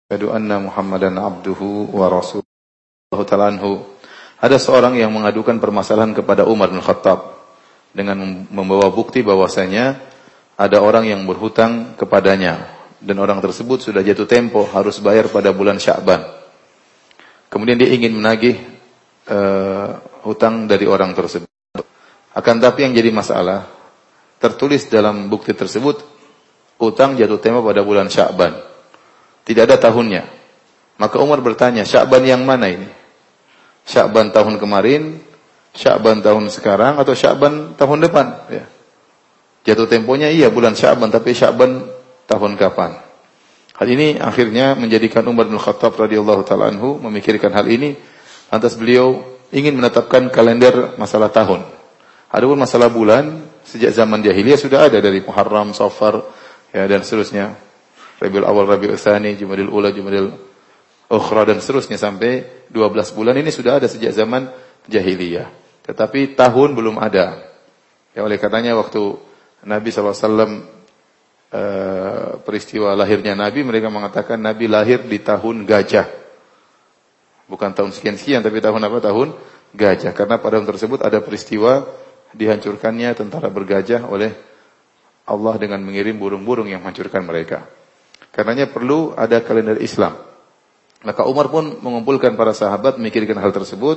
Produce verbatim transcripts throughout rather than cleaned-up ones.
Asyhadu anna Muhammadan abduhu wa rasuluhu ta'ala anhu. Ada seorang yang mengadukan permasalahan kepada Umar bin Khattab dengan membawa bukti bahwasanya ada orang yang berhutang kepadanya dan orang tersebut sudah jatuh tempo harus bayar pada bulan Sya'ban. Kemudian dia ingin menagih uh, hutang dari orang tersebut. Akan tapi yang jadi masalah, tertulis dalam bukti tersebut hutang jatuh tempo pada bulan Sya'ban. Tidak ada tahunnya. Maka Umar bertanya, Sya'ban yang mana ini? Sya'ban tahun kemarin, Sya'ban tahun sekarang, atau Sya'ban tahun depan? Ya. Jatuh temponya iya bulan Sya'ban, tapi Sya'ban tahun kapan? Hal ini akhirnya menjadikan Umar bin Khattab radhiyallahu ta'ala anhu memikirkan hal ini. Lantas beliau ingin menetapkan kalender masalah tahun. Adapun masalah bulan, sejak zaman jahiliyah sudah ada dari Muharram, Safar, ya, dan seterusnya. Rabiul Awal, Rabiul Tsani, Jumadil Ula, Jumadil Ukhra, dan seterusnya sampai dua belas bulan ini sudah ada sejak zaman jahiliyah. Tetapi tahun belum ada. Ya, oleh katanya waktu Nabi shallallahu alaihi wasallam uh, peristiwa lahirnya Nabi, mereka mengatakan Nabi lahir di tahun gajah. Bukan tahun sekian-sekian, tapi tahun apa? Tahun gajah. Karena pada tahun tersebut ada peristiwa dihancurkannya tentara bergajah oleh Allah dengan mengirim burung-burung yang menghancurkan mereka. Karenanya perlu ada kalender Islam. Maka Umar pun mengumpulkan para sahabat memikirkan hal tersebut.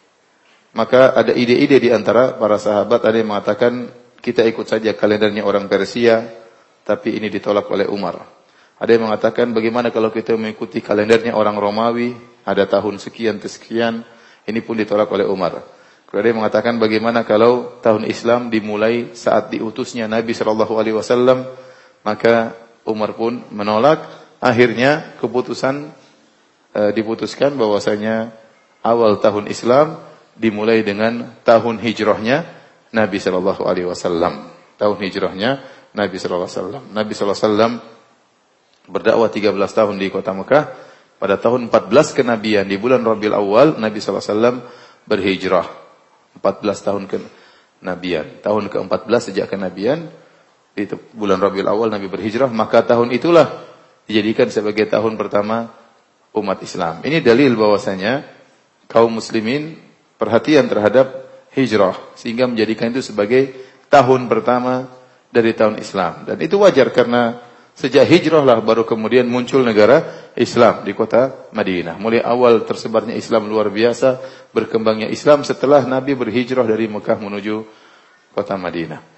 Maka ada ide-ide di antara para sahabat. Ada yang mengatakan kita ikut saja kalendernya orang Persia, tapi ini ditolak oleh Umar. Ada yang mengatakan bagaimana kalau kita mengikuti kalendernya orang Romawi, ada tahun sekian sekian, ini pun ditolak oleh Umar. Ada yang mengatakan bagaimana kalau tahun Islam dimulai saat diutusnya Nabi shallallahu alaihi wasallam, maka Umar pun menolak. Akhirnya keputusan e, diputuskan bahwasanya awal tahun Islam dimulai dengan tahun hijrahnya Nabi sallallahu alaihi wasallam. Tahun hijrahnya Nabi sallallahu alaihi wasallam. Nabi sallallahu alaihi wasallam berdakwah tiga belas tahun di kota Mekah. Pada tahun empat belas kenabian di bulan Rabiul Awal Nabi sallallahu alaihi wasallam berhijrah. empat belas tahun kenabian. Tahun ke empat belas sejak kenabian. Di bulan Rabiul Awal Nabi berhijrah, maka tahun itulah dijadikan sebagai tahun pertama umat Islam. Ini dalil bahwasanya kaum muslimin perhatian terhadap hijrah sehingga menjadikan itu sebagai tahun pertama dari tahun Islam. Dan itu wajar karena sejak hijrah lah baru kemudian muncul negara Islam di kota Madinah. Mulai awal tersebarnya Islam luar biasa, berkembangnya Islam setelah Nabi berhijrah dari Mekah menuju kota Madinah.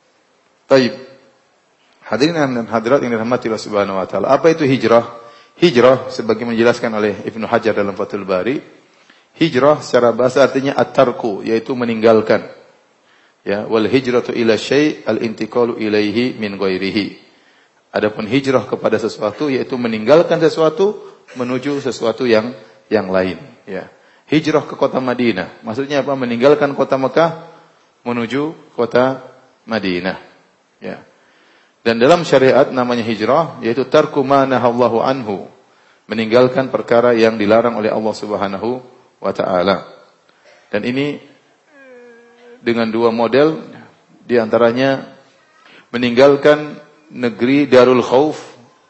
Baik. Hadirin dan hadirat yang dirahmati Allah Subhanahu wa taala. Apa itu hijrah? Hijrah sebagaimana dijelaskan oleh Ibnu Hajar dalam Fathul Bari, hijrah secara bahasa artinya at-tarku, yaitu meninggalkan. Ya, wal hijratu ila syai' al-intiqalu ilaihi min ghairihi. Adapun hijrah kepada sesuatu yaitu meninggalkan sesuatu menuju sesuatu yang yang lain, ya. Hijrah ke kota Madinah, maksudnya apa? Meninggalkan kota Mekah menuju kota Madinah. Ya. Dan dalam syariat namanya hijrah yaitu tarku ma nahallahu anhu, meninggalkan perkara yang dilarang oleh Allah Subhanahu wa taala. Dan ini dengan dua model, di antaranya meninggalkan negeri Darul Khauf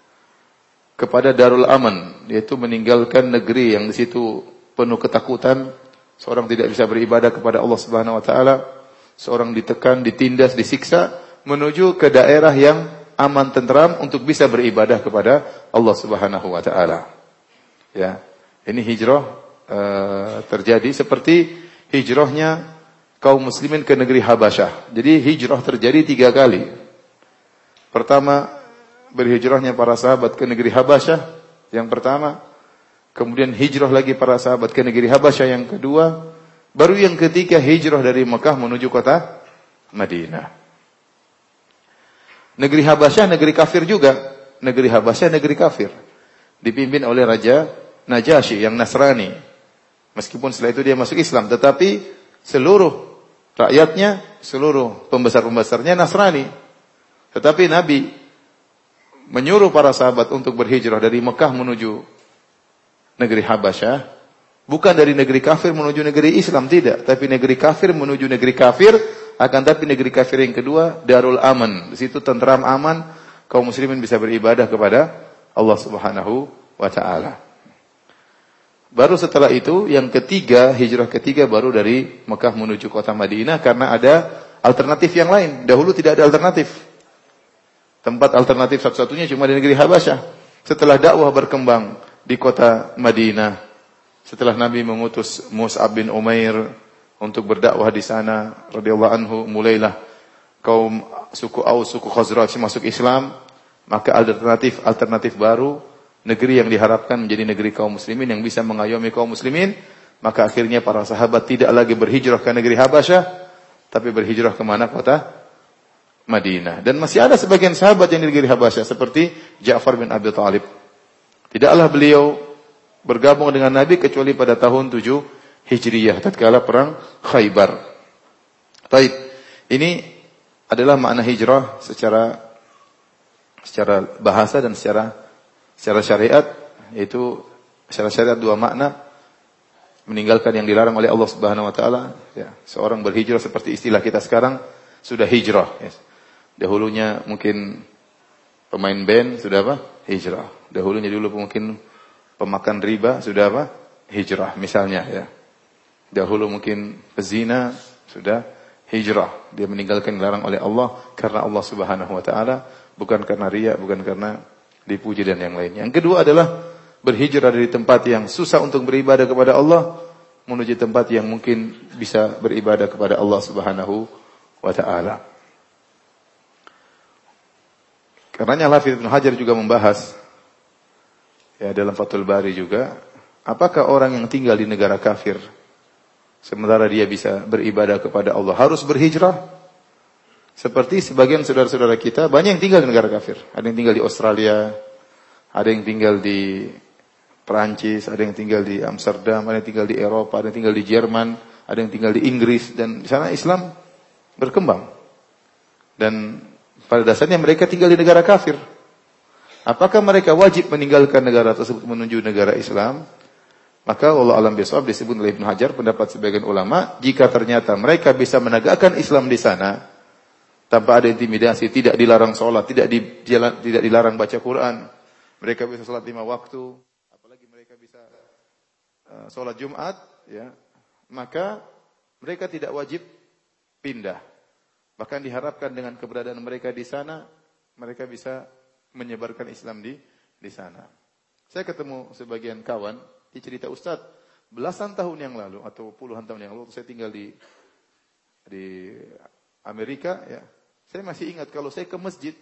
kepada Darul Aman, yaitu meninggalkan negeri yang di situ penuh ketakutan, seorang tidak bisa beribadah kepada Allah Subhanahu wa taala, seorang ditekan, ditindas, disiksa, menuju ke daerah yang aman tentram untuk bisa beribadah kepada Allah Subhanahu wa taala. Ya. Ini hijrah uh, terjadi seperti hijrahnya kaum muslimin ke negeri Habasyah. Jadi hijrah terjadi tiga kali. Pertama, berhijrahnya para sahabat ke negeri Habasyah yang pertama, kemudian hijrah lagi para sahabat ke negeri Habasyah yang kedua, baru yang ketiga hijrah dari Mekah menuju kota Madinah. Negeri Habasyah negeri kafir juga. Negeri Habasyah negeri kafir. Dipimpin oleh Raja Najasyi yang Nasrani. Meskipun setelah itu dia masuk Islam, tetapi seluruh rakyatnya, seluruh pembesar-pembesarnya Nasrani. Tetapi Nabi menyuruh para sahabat untuk berhijrah dari Mekah menuju negeri Habasyah, bukan dari negeri kafir menuju negeri Islam, tidak, tapi negeri kafir menuju negeri kafir. Akan tapi negeri kafir yang kedua Darul Aman. Di situ tentram, aman, kaum muslimin bisa beribadah kepada Allah Subhanahu wa ta'ala. Baru setelah itu yang ketiga, hijrah ketiga baru dari Mekah menuju kota Madinah karena ada alternatif yang lain. Dahulu tidak ada alternatif. Tempat alternatif satu-satunya cuma di negeri Habasyah. Setelah dakwah berkembang di kota Madinah, setelah Nabi mengutus Mus'ab bin Umair untuk berdakwah di sana radhiyallahu anhu, mulailah kaum suku Aus, suku Khazraj masuk Islam, maka alternatif alternatif baru, negeri yang diharapkan menjadi negeri kaum muslimin yang bisa mengayomi kaum muslimin, maka akhirnya para sahabat tidak lagi berhijrah ke negeri Habasyah, tapi berhijrah ke mana? Kota Madinah. Dan masih ada sebagian sahabat yang di negeri Habasyah seperti Ja'far bin Abi Thalib. Tidaklah beliau bergabung dengan Nabi kecuali pada tahun tujuh Hijriyah tatkala perang Khaybar. Baik, ini adalah makna hijrah secara secara bahasa dan secara secara syariat, yaitu secara syariat dua makna, meninggalkan yang dilarang oleh Allah Subhanahu wa taala, ya. Seorang berhijrah seperti istilah kita sekarang sudah hijrah, ya. Dahulunya mungkin pemain band sudah apa? Hijrah. Dahulunya dulu mungkin pemakan riba sudah apa? Hijrah misalnya, ya. Dahulu mungkin pezina sudah hijrah. Dia meninggalkan yang dilarang oleh Allah karena Allah Subhanahu wa taala, bukan karena riya, bukan karena dipuji dan yang lainnya. Yang kedua adalah berhijrah dari tempat yang susah untuk beribadah kepada Allah menuju tempat yang mungkin bisa beribadah kepada Allah Subhanahu wa taala. Karenanya Al-Hafidz Ibnu Hajar juga membahas ya dalam Fathul Bari juga, apakah orang yang tinggal di negara kafir sementara dia bisa beribadah kepada Allah harus berhijrah? Seperti sebagian saudara-saudara kita, banyak yang tinggal di negara kafir. Ada yang tinggal di Australia, ada yang tinggal di Perancis, ada yang tinggal di Amsterdam, ada yang tinggal di Eropa, ada yang tinggal di Jerman, ada yang tinggal di Inggris, dan di sana Islam berkembang. Dan pada dasarnya mereka tinggal di negara kafir. Apakah mereka wajib meninggalkan negara tersebut menuju negara Islam? Maka Allah alam bisawab disebut oleh Ibnu Hajar, pendapat sebagian ulama, jika ternyata mereka bisa menegakkan Islam di sana tanpa ada intimidasi, tidak dilarang sholat, tidak di, tidak dilarang baca Quran, mereka bisa sholat lima waktu, apalagi mereka bisa uh, sholat Jumat, ya, maka mereka tidak wajib pindah. Bahkan diharapkan dengan keberadaan mereka di sana, mereka bisa menyebarkan Islam di di sana. Saya ketemu sebagian kawan, dia cerita, Ustaz, belasan tahun yang lalu atau puluhan tahun yang lalu saya tinggal di di Amerika, ya. Saya masih ingat kalau saya ke masjid,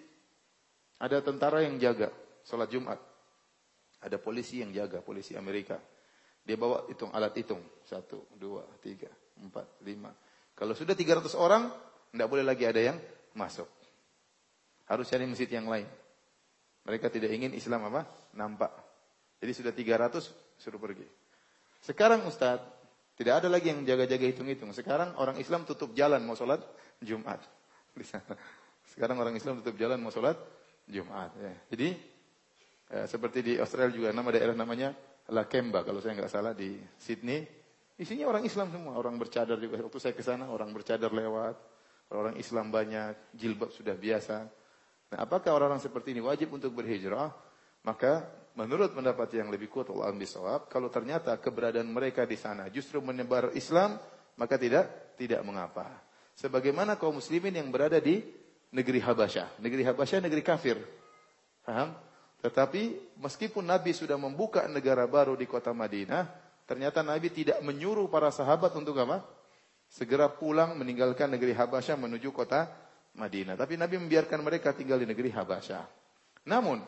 ada tentara yang jaga sholat Jumat. Ada polisi yang jaga, polisi Amerika. Dia bawa hitung alat hitung. Satu, dua, tiga, empat, lima. Kalau sudah tiga ratus orang, tidak boleh lagi ada yang masuk. Harus cari masjid yang lain. Mereka tidak ingin Islam apa? Nampak. Jadi sudah tiga ratus, suruh pergi. Sekarang Ustaz, tidak ada lagi yang jaga-jaga hitung-hitung. Sekarang orang Islam tutup jalan mau sholat Jumat. Di sana. Sekarang orang Islam tutup jalan mau sholat Jumat. Ya. Jadi ya, seperti di Australia juga nama daerah namanya Lakemba kalau saya nggak salah, di Sydney. Isinya orang Islam semua, orang bercadar juga. Waktu saya ke sana orang bercadar lewat, orang Islam banyak, jilbab sudah biasa. Nah, apakah orang-orang seperti ini wajib untuk berhijrah? Maka menurut pendapat yang lebih kuat Allah bisawab, kalau ternyata keberadaan mereka di sana justru menebar Islam, maka tidak tidak mengapa. Sebagaimana kaum muslimin yang berada di negeri Habasyah. Negeri Habasyah negeri kafir. Paham? Tetapi meskipun Nabi sudah membuka negara baru di kota Madinah, ternyata Nabi tidak menyuruh para sahabat untuk apa? Segera pulang meninggalkan negeri Habasyah menuju kota Madinah. Tapi Nabi membiarkan mereka tinggal di negeri Habasyah. Namun,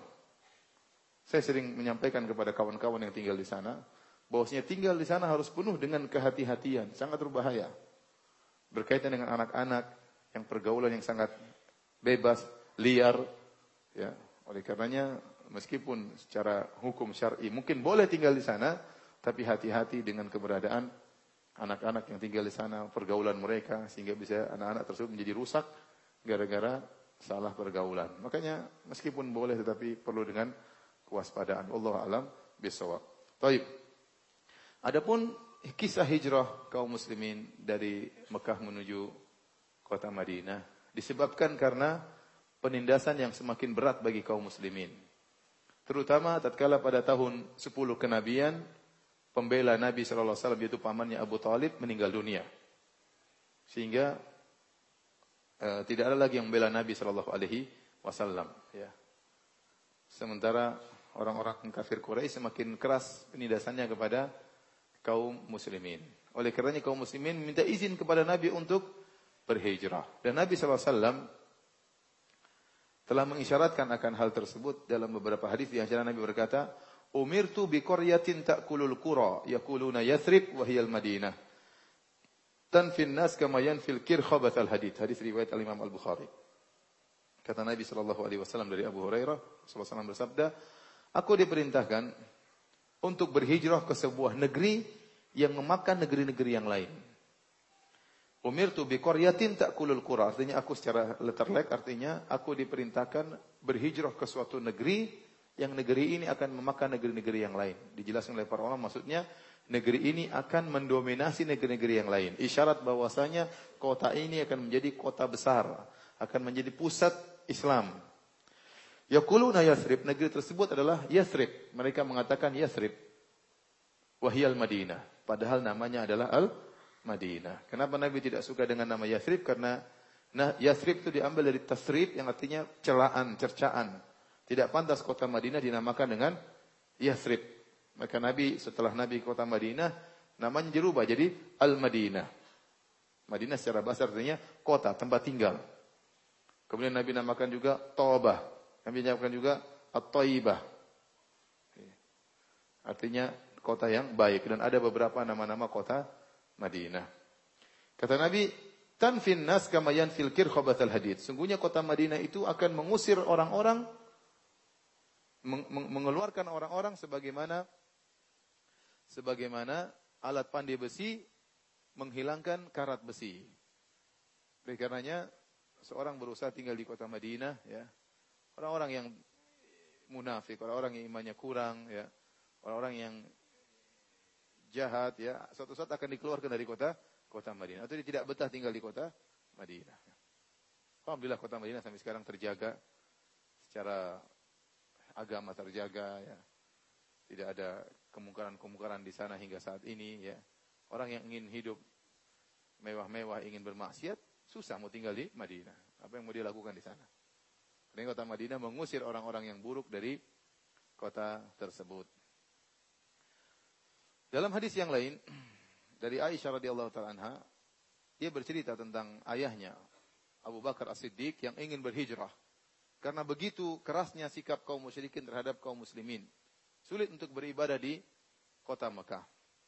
saya sering menyampaikan kepada kawan-kawan yang tinggal di sana, bahwasanya tinggal di sana harus penuh dengan kehati-hatian, sangat berbahaya. Berkaitan dengan anak-anak yang pergaulan yang sangat bebas, liar, ya. Oleh karenanya meskipun secara hukum syar'i mungkin boleh tinggal di sana, tapi hati-hati dengan keberadaan anak-anak yang tinggal di sana, pergaulan mereka, sehingga bisa anak-anak tersebut menjadi rusak gara-gara salah pergaulan. Makanya meskipun boleh tetapi perlu dengan kewaspadaan. Allah alam bisawab. Baik. Adapun kisah hijrah kaum muslimin dari Mekah menuju kota Madinah disebabkan karena penindasan yang semakin berat bagi kaum muslimin. Terutama tatkala pada tahun sepuluh kenabian, pembela Nabi sallallahu alaihi wasallam yaitu pamannya Abu Thalib meninggal dunia. Sehingga uh, tidak ada lagi yang membela Nabi sallallahu alaihi wasallam, ya. Sementara orang-orang kafir Quraisy semakin keras penindasannya kepada kaum muslimin. Oleh karenanya kaum muslimin minta izin kepada Nabi untuk berhijrah. Dan Nabi sallallahu alaihi wasallam telah mengisyaratkan akan hal tersebut dalam beberapa hadis. Di antara Nabi berkata, "Umirtu bi qaryatin ta'kulul qura, yaquluna Yathrib wa hiya al-Madinah. Tanfin nas kama yanfil kirkhabath al-hadid." Hadis riwayat al-Imam Al-Bukhari. Kata Nabi sallallahu alaihi wasallam dari Abu Hurairah, sallallahu alaihi wasallam bersabda, "Aku diperintahkan untuk berhijrah ke sebuah negeri yang memakan negeri-negeri yang lain." Umirtu bi qaryatin ta'kulul qura, artinya aku secara letterlek artinya aku diperintahkan berhijrah ke suatu negeri yang negeri ini akan memakan negeri-negeri yang lain. Dijelaskan oleh para ulama maksudnya negeri ini akan mendominasi negeri-negeri yang lain. Isyarat bahwasanya kota ini akan menjadi kota besar, akan menjadi pusat Islam. Yaquluna Yathrib, negeri tersebut adalah Yathrib. Mereka mengatakan Yathrib. Wahiyal Madinah, padahal namanya adalah Al-Madinah. Kenapa Nabi tidak suka dengan nama Yathrib? Karena nah, Yathrib itu diambil dari tasrib yang artinya celaan, cercaan. Tidak pantas kota Madinah dinamakan dengan Yathrib. Maka Nabi setelah Nabi kota Madinah namanya dirubah jadi Al-Madinah. Madinah secara bahasa artinya kota, tempat tinggal. Kemudian Nabi namakan juga Taubah. Nabi namakan juga At-Taibah. Artinya kota yang baik. Dan ada beberapa nama-nama kota Madinah. Kata Nabi, "Tanfin nas kama yanfil kirkhabathal hadid." Sungguhnya kota Madinah itu akan mengusir orang-orang, mengeluarkan orang-orang sebagaimana sebagaimana alat pandai besi menghilangkan karat besi. Oleh karenanya seorang berusaha tinggal di kota Madinah, ya. Orang-orang yang munafik, orang-orang yang imannya kurang, ya. Orang-orang yang jahat, ya, suatu saat akan dikeluarkan dari kota kota Madinah. Atau dia tidak betah tinggal di kota Madinah. Alhamdulillah kota Madinah sampai sekarang terjaga secara agama, terjaga, ya. Tidak ada kemungkaran-kemungkaran di sana hingga saat ini, ya. Orang yang ingin hidup mewah-mewah, ingin bermaksiat, susah mau tinggal di Madinah. Apa yang mau dia lakukan di sana? Karena kota Madinah mengusir orang-orang yang buruk dari kota tersebut. Dalam hadis yang lain dari Aisyah radhiyallahu taala anha, dia bercerita tentang ayahnya Abu Bakar As-Siddiq yang ingin berhijrah. Karena begitu kerasnya sikap kaum musyrikin terhadap kaum muslimin, sulit untuk beribadah di kota Mekah.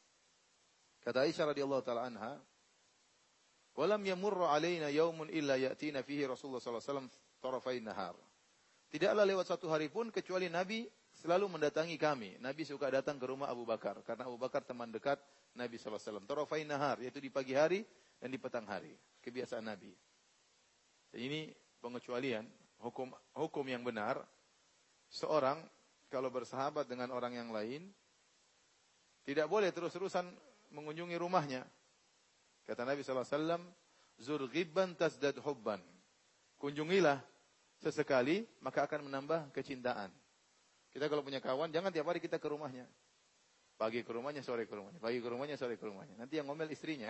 Kata Aisyah radhiyallahu taala anha, "Walam yamurru alaina yaumun illa ya'tina fihi Rasulullah sallallahu alaihi wasallam tarafai nahar." Tidaklah lewat satu hari pun kecuali Nabi selalu mendatangi kami. Nabi suka datang ke rumah Abu Bakar karena Abu Bakar teman dekat Nabi sallallahu alaihi wasallam. Tarafai nahar, yaitu di pagi hari dan di petang hari. Kebiasaan Nabi. Dan ini pengecualian, hukum hukum yang benar. Seorang kalau bersahabat dengan orang yang lain tidak boleh terus-terusan mengunjungi rumahnya. Kata Nabi sallallahu alaihi wasallam, "Zur ghibban tasdad hubban." Kunjungilah sesekali, maka akan menambah kecintaan. Kita kalau punya kawan, jangan tiap hari kita ke rumahnya. Pagi ke rumahnya, sore ke rumahnya. Pagi ke rumahnya, sore ke rumahnya. Nanti yang ngomel istrinya.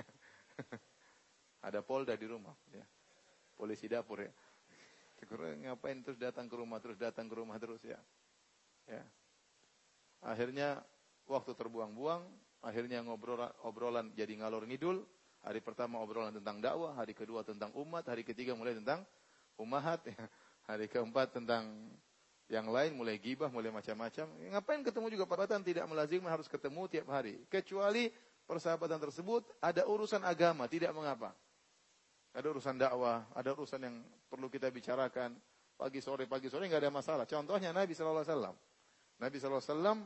Ada Polda di rumah, ya. Polisi dapur, ya. Ngapain terus datang ke rumah, terus datang ke rumah terus, ya. Ya. Akhirnya waktu terbuang-buang, akhirnya ngobrol obrolan jadi ngalor ngidul. Hari pertama obrolan tentang dakwah, hari kedua tentang umat, hari ketiga mulai tentang ummahat, ya. Hari keempat tentang yang lain, mulai gibah, mulai macam-macam. Ngapain ketemu juga persahabatan, tidak melazimkan harus ketemu tiap hari. Kecuali persahabatan tersebut ada urusan agama, tidak mengapa. Ada urusan dakwah, ada urusan yang perlu kita bicarakan. Pagi sore, pagi sore nggak ada masalah. Contohnya Nabi sallallahu alaihi wasallam. Nabi sallallahu alaihi wasallam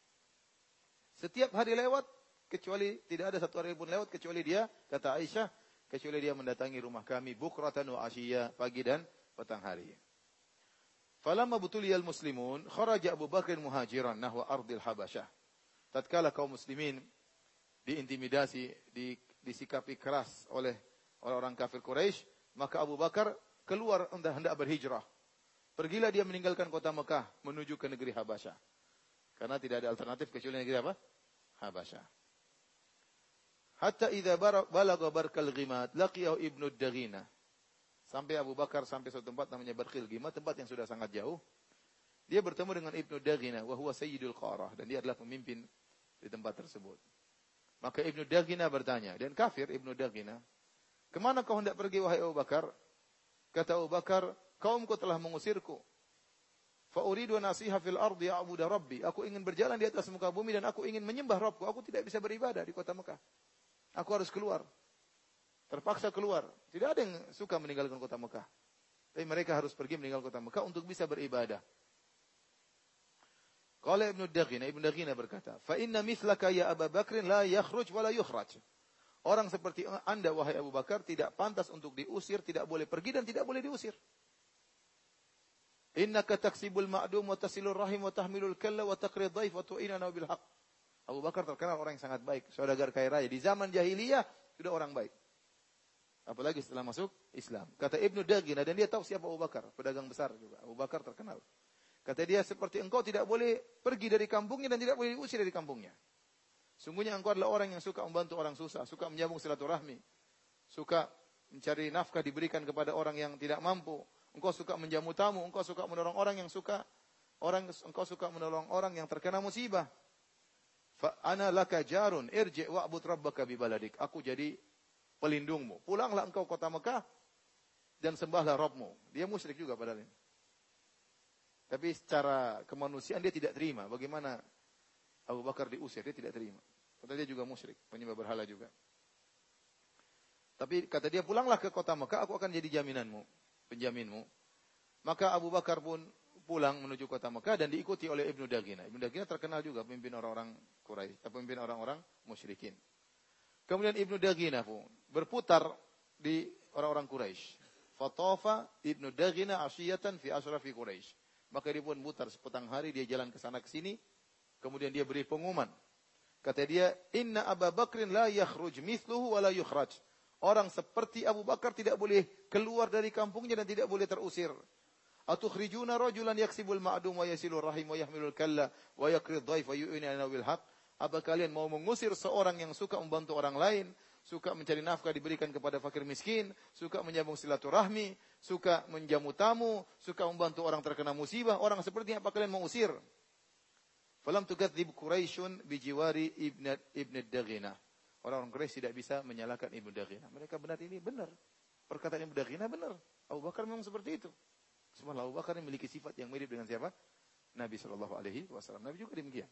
setiap hari lewat, kecuali tidak ada satu hari pun lewat kecuali dia, kata Aisyah, kecuali dia mendatangi rumah kami bukratan wa ashiya, pagi dan petang hari. Falamma butuliyal muslimun, kharaja Abu Bakar muhajiran nahwa ardil Habasyah. Tatkala kaum muslimin diintimidasi, di, disikapi keras oleh orang-orang kafir Quraisy, maka Abu Bakar keluar hendak hendak berhijrah Pergilah dia meninggalkan kota Mekah menuju ke negeri Habasyah. Karena tidak ada alternatif kecuali negeri apa? Habasyah. Hatta idza balagha barkal ghimat laqiyahu ibnu Daghina. Sampai Abu Bakar sampai suatu tempat namanya Barkil Ghimat, tempat yang sudah sangat jauh. Dia bertemu dengan Ibnu Daghina wa huwa sayyidul qarah, dan dia adalah pemimpin di tempat tersebut. Maka Ibnu Daghina bertanya, dan kafir Ibnu Daghina, "Kemana kau hendak pergi wahai Abu Bakar?" Kata Abu Bakar, "Kaumku telah mengusirku. Fa uridu nasiha fil ardi a'budu rabbi." Aku ingin berjalan di atas muka bumi dan aku ingin menyembah Rabbku. Aku tidak bisa beribadah di kota Mekah. Aku harus keluar. Terpaksa keluar. Tidak ada yang suka meninggalkan kota Mekah. Tapi mereka harus pergi meninggalkan kota Mekah untuk bisa beribadah. Qala Ibnu Daghina, Ibnu Daghina berkata, "Fa inna mithlaka ya Abu Bakr la yakhruj wa la yukhraj." Orang seperti Anda wahai Abu Bakar tidak pantas untuk diusir, tidak boleh pergi dan tidak boleh diusir. Innaka taksibul ma'dum wa tasilur rahim wa tahmilul kalla wa taqrid dhaif wa tu'inana bil haqq. Abu Bakar terkenal orang yang sangat baik, saudagar kaya raya. Di zaman jahiliyah sudah orang baik. Apalagi setelah masuk Islam. Kata Ibnu Daghina, dan dia tahu siapa Abu Bakar, pedagang besar juga. Abu Bakar terkenal. Kata dia, seperti engkau tidak boleh pergi dari kampungnya dan tidak boleh diusir dari kampungnya. Sungguhnya engkau adalah orang yang suka membantu orang susah, suka menyambung silaturahmi, suka mencari nafkah diberikan kepada orang yang tidak mampu. Engkau suka menjamu tamu, engkau suka menolong orang yang suka orang engkau suka menolong orang yang terkena musibah. Fa ana laka jarun irji' wa'bud rabbaka bi baladik. Aku jadi pelindungmu. Pulanglah engkau kota Mekah dan sembahlah Rabbmu. Dia musyrik juga padahal ini. Tapi secara kemanusiaan dia tidak terima. Bagaimana Abu Bakar diusir, dia tidak terima. Padahal dia juga musyrik, penyembah berhala juga. Tapi kata dia, pulanglah ke kota Mekah, aku akan jadi jaminanmu, penjaminmu. Maka Abu Bakar pun pulang menuju kota Mekah dan diikuti oleh Ibnu Daghina. Ibnu Daghina terkenal juga pemimpin orang-orang Quraisy, pemimpin orang-orang musyrikin. Kemudian Ibnu Daghina pun berputar di orang-orang Quraisy. Fatafa Ibnu Daghina asyiyatan fi asrafi Quraisy. Maka dia pun putar sepetang hari, dia jalan ke sana ke sini. Kemudian dia beri pengumuman. Kata dia, "Inna Abu Bakrin la yakhruj mithluhu wa la yukhraj." Orang seperti Abu Bakar tidak boleh keluar dari kampungnya dan tidak boleh terusir. Atukhrijuna rajulan yaksibul ma'dum wa yasilur rahim wa yahmilul kalla wa yaqrid dhaif wa yu'ina bil haqq. Apa kalian mau mengusir seorang yang suka membantu orang lain, suka mencari nafkah diberikan kepada fakir miskin, suka menyambung silaturahmi, suka menjamu tamu, suka membantu orang terkena musibah, orang seperti apa kalian mau usir? Falam tukadzib Quraisyun bijiwari ibn ibn Daghina. Orang-orang Quraisy tidak bisa menyalahkan Ibnu Daghina. Mereka benar, ini benar. Perkataan Ibnu Daghina benar. Abu Bakar memang seperti itu. Subhanallah, Abu Bakar memiliki sifat yang mirip dengan siapa? Nabi sallallahu alaihi wasallam. Nabi juga demikian.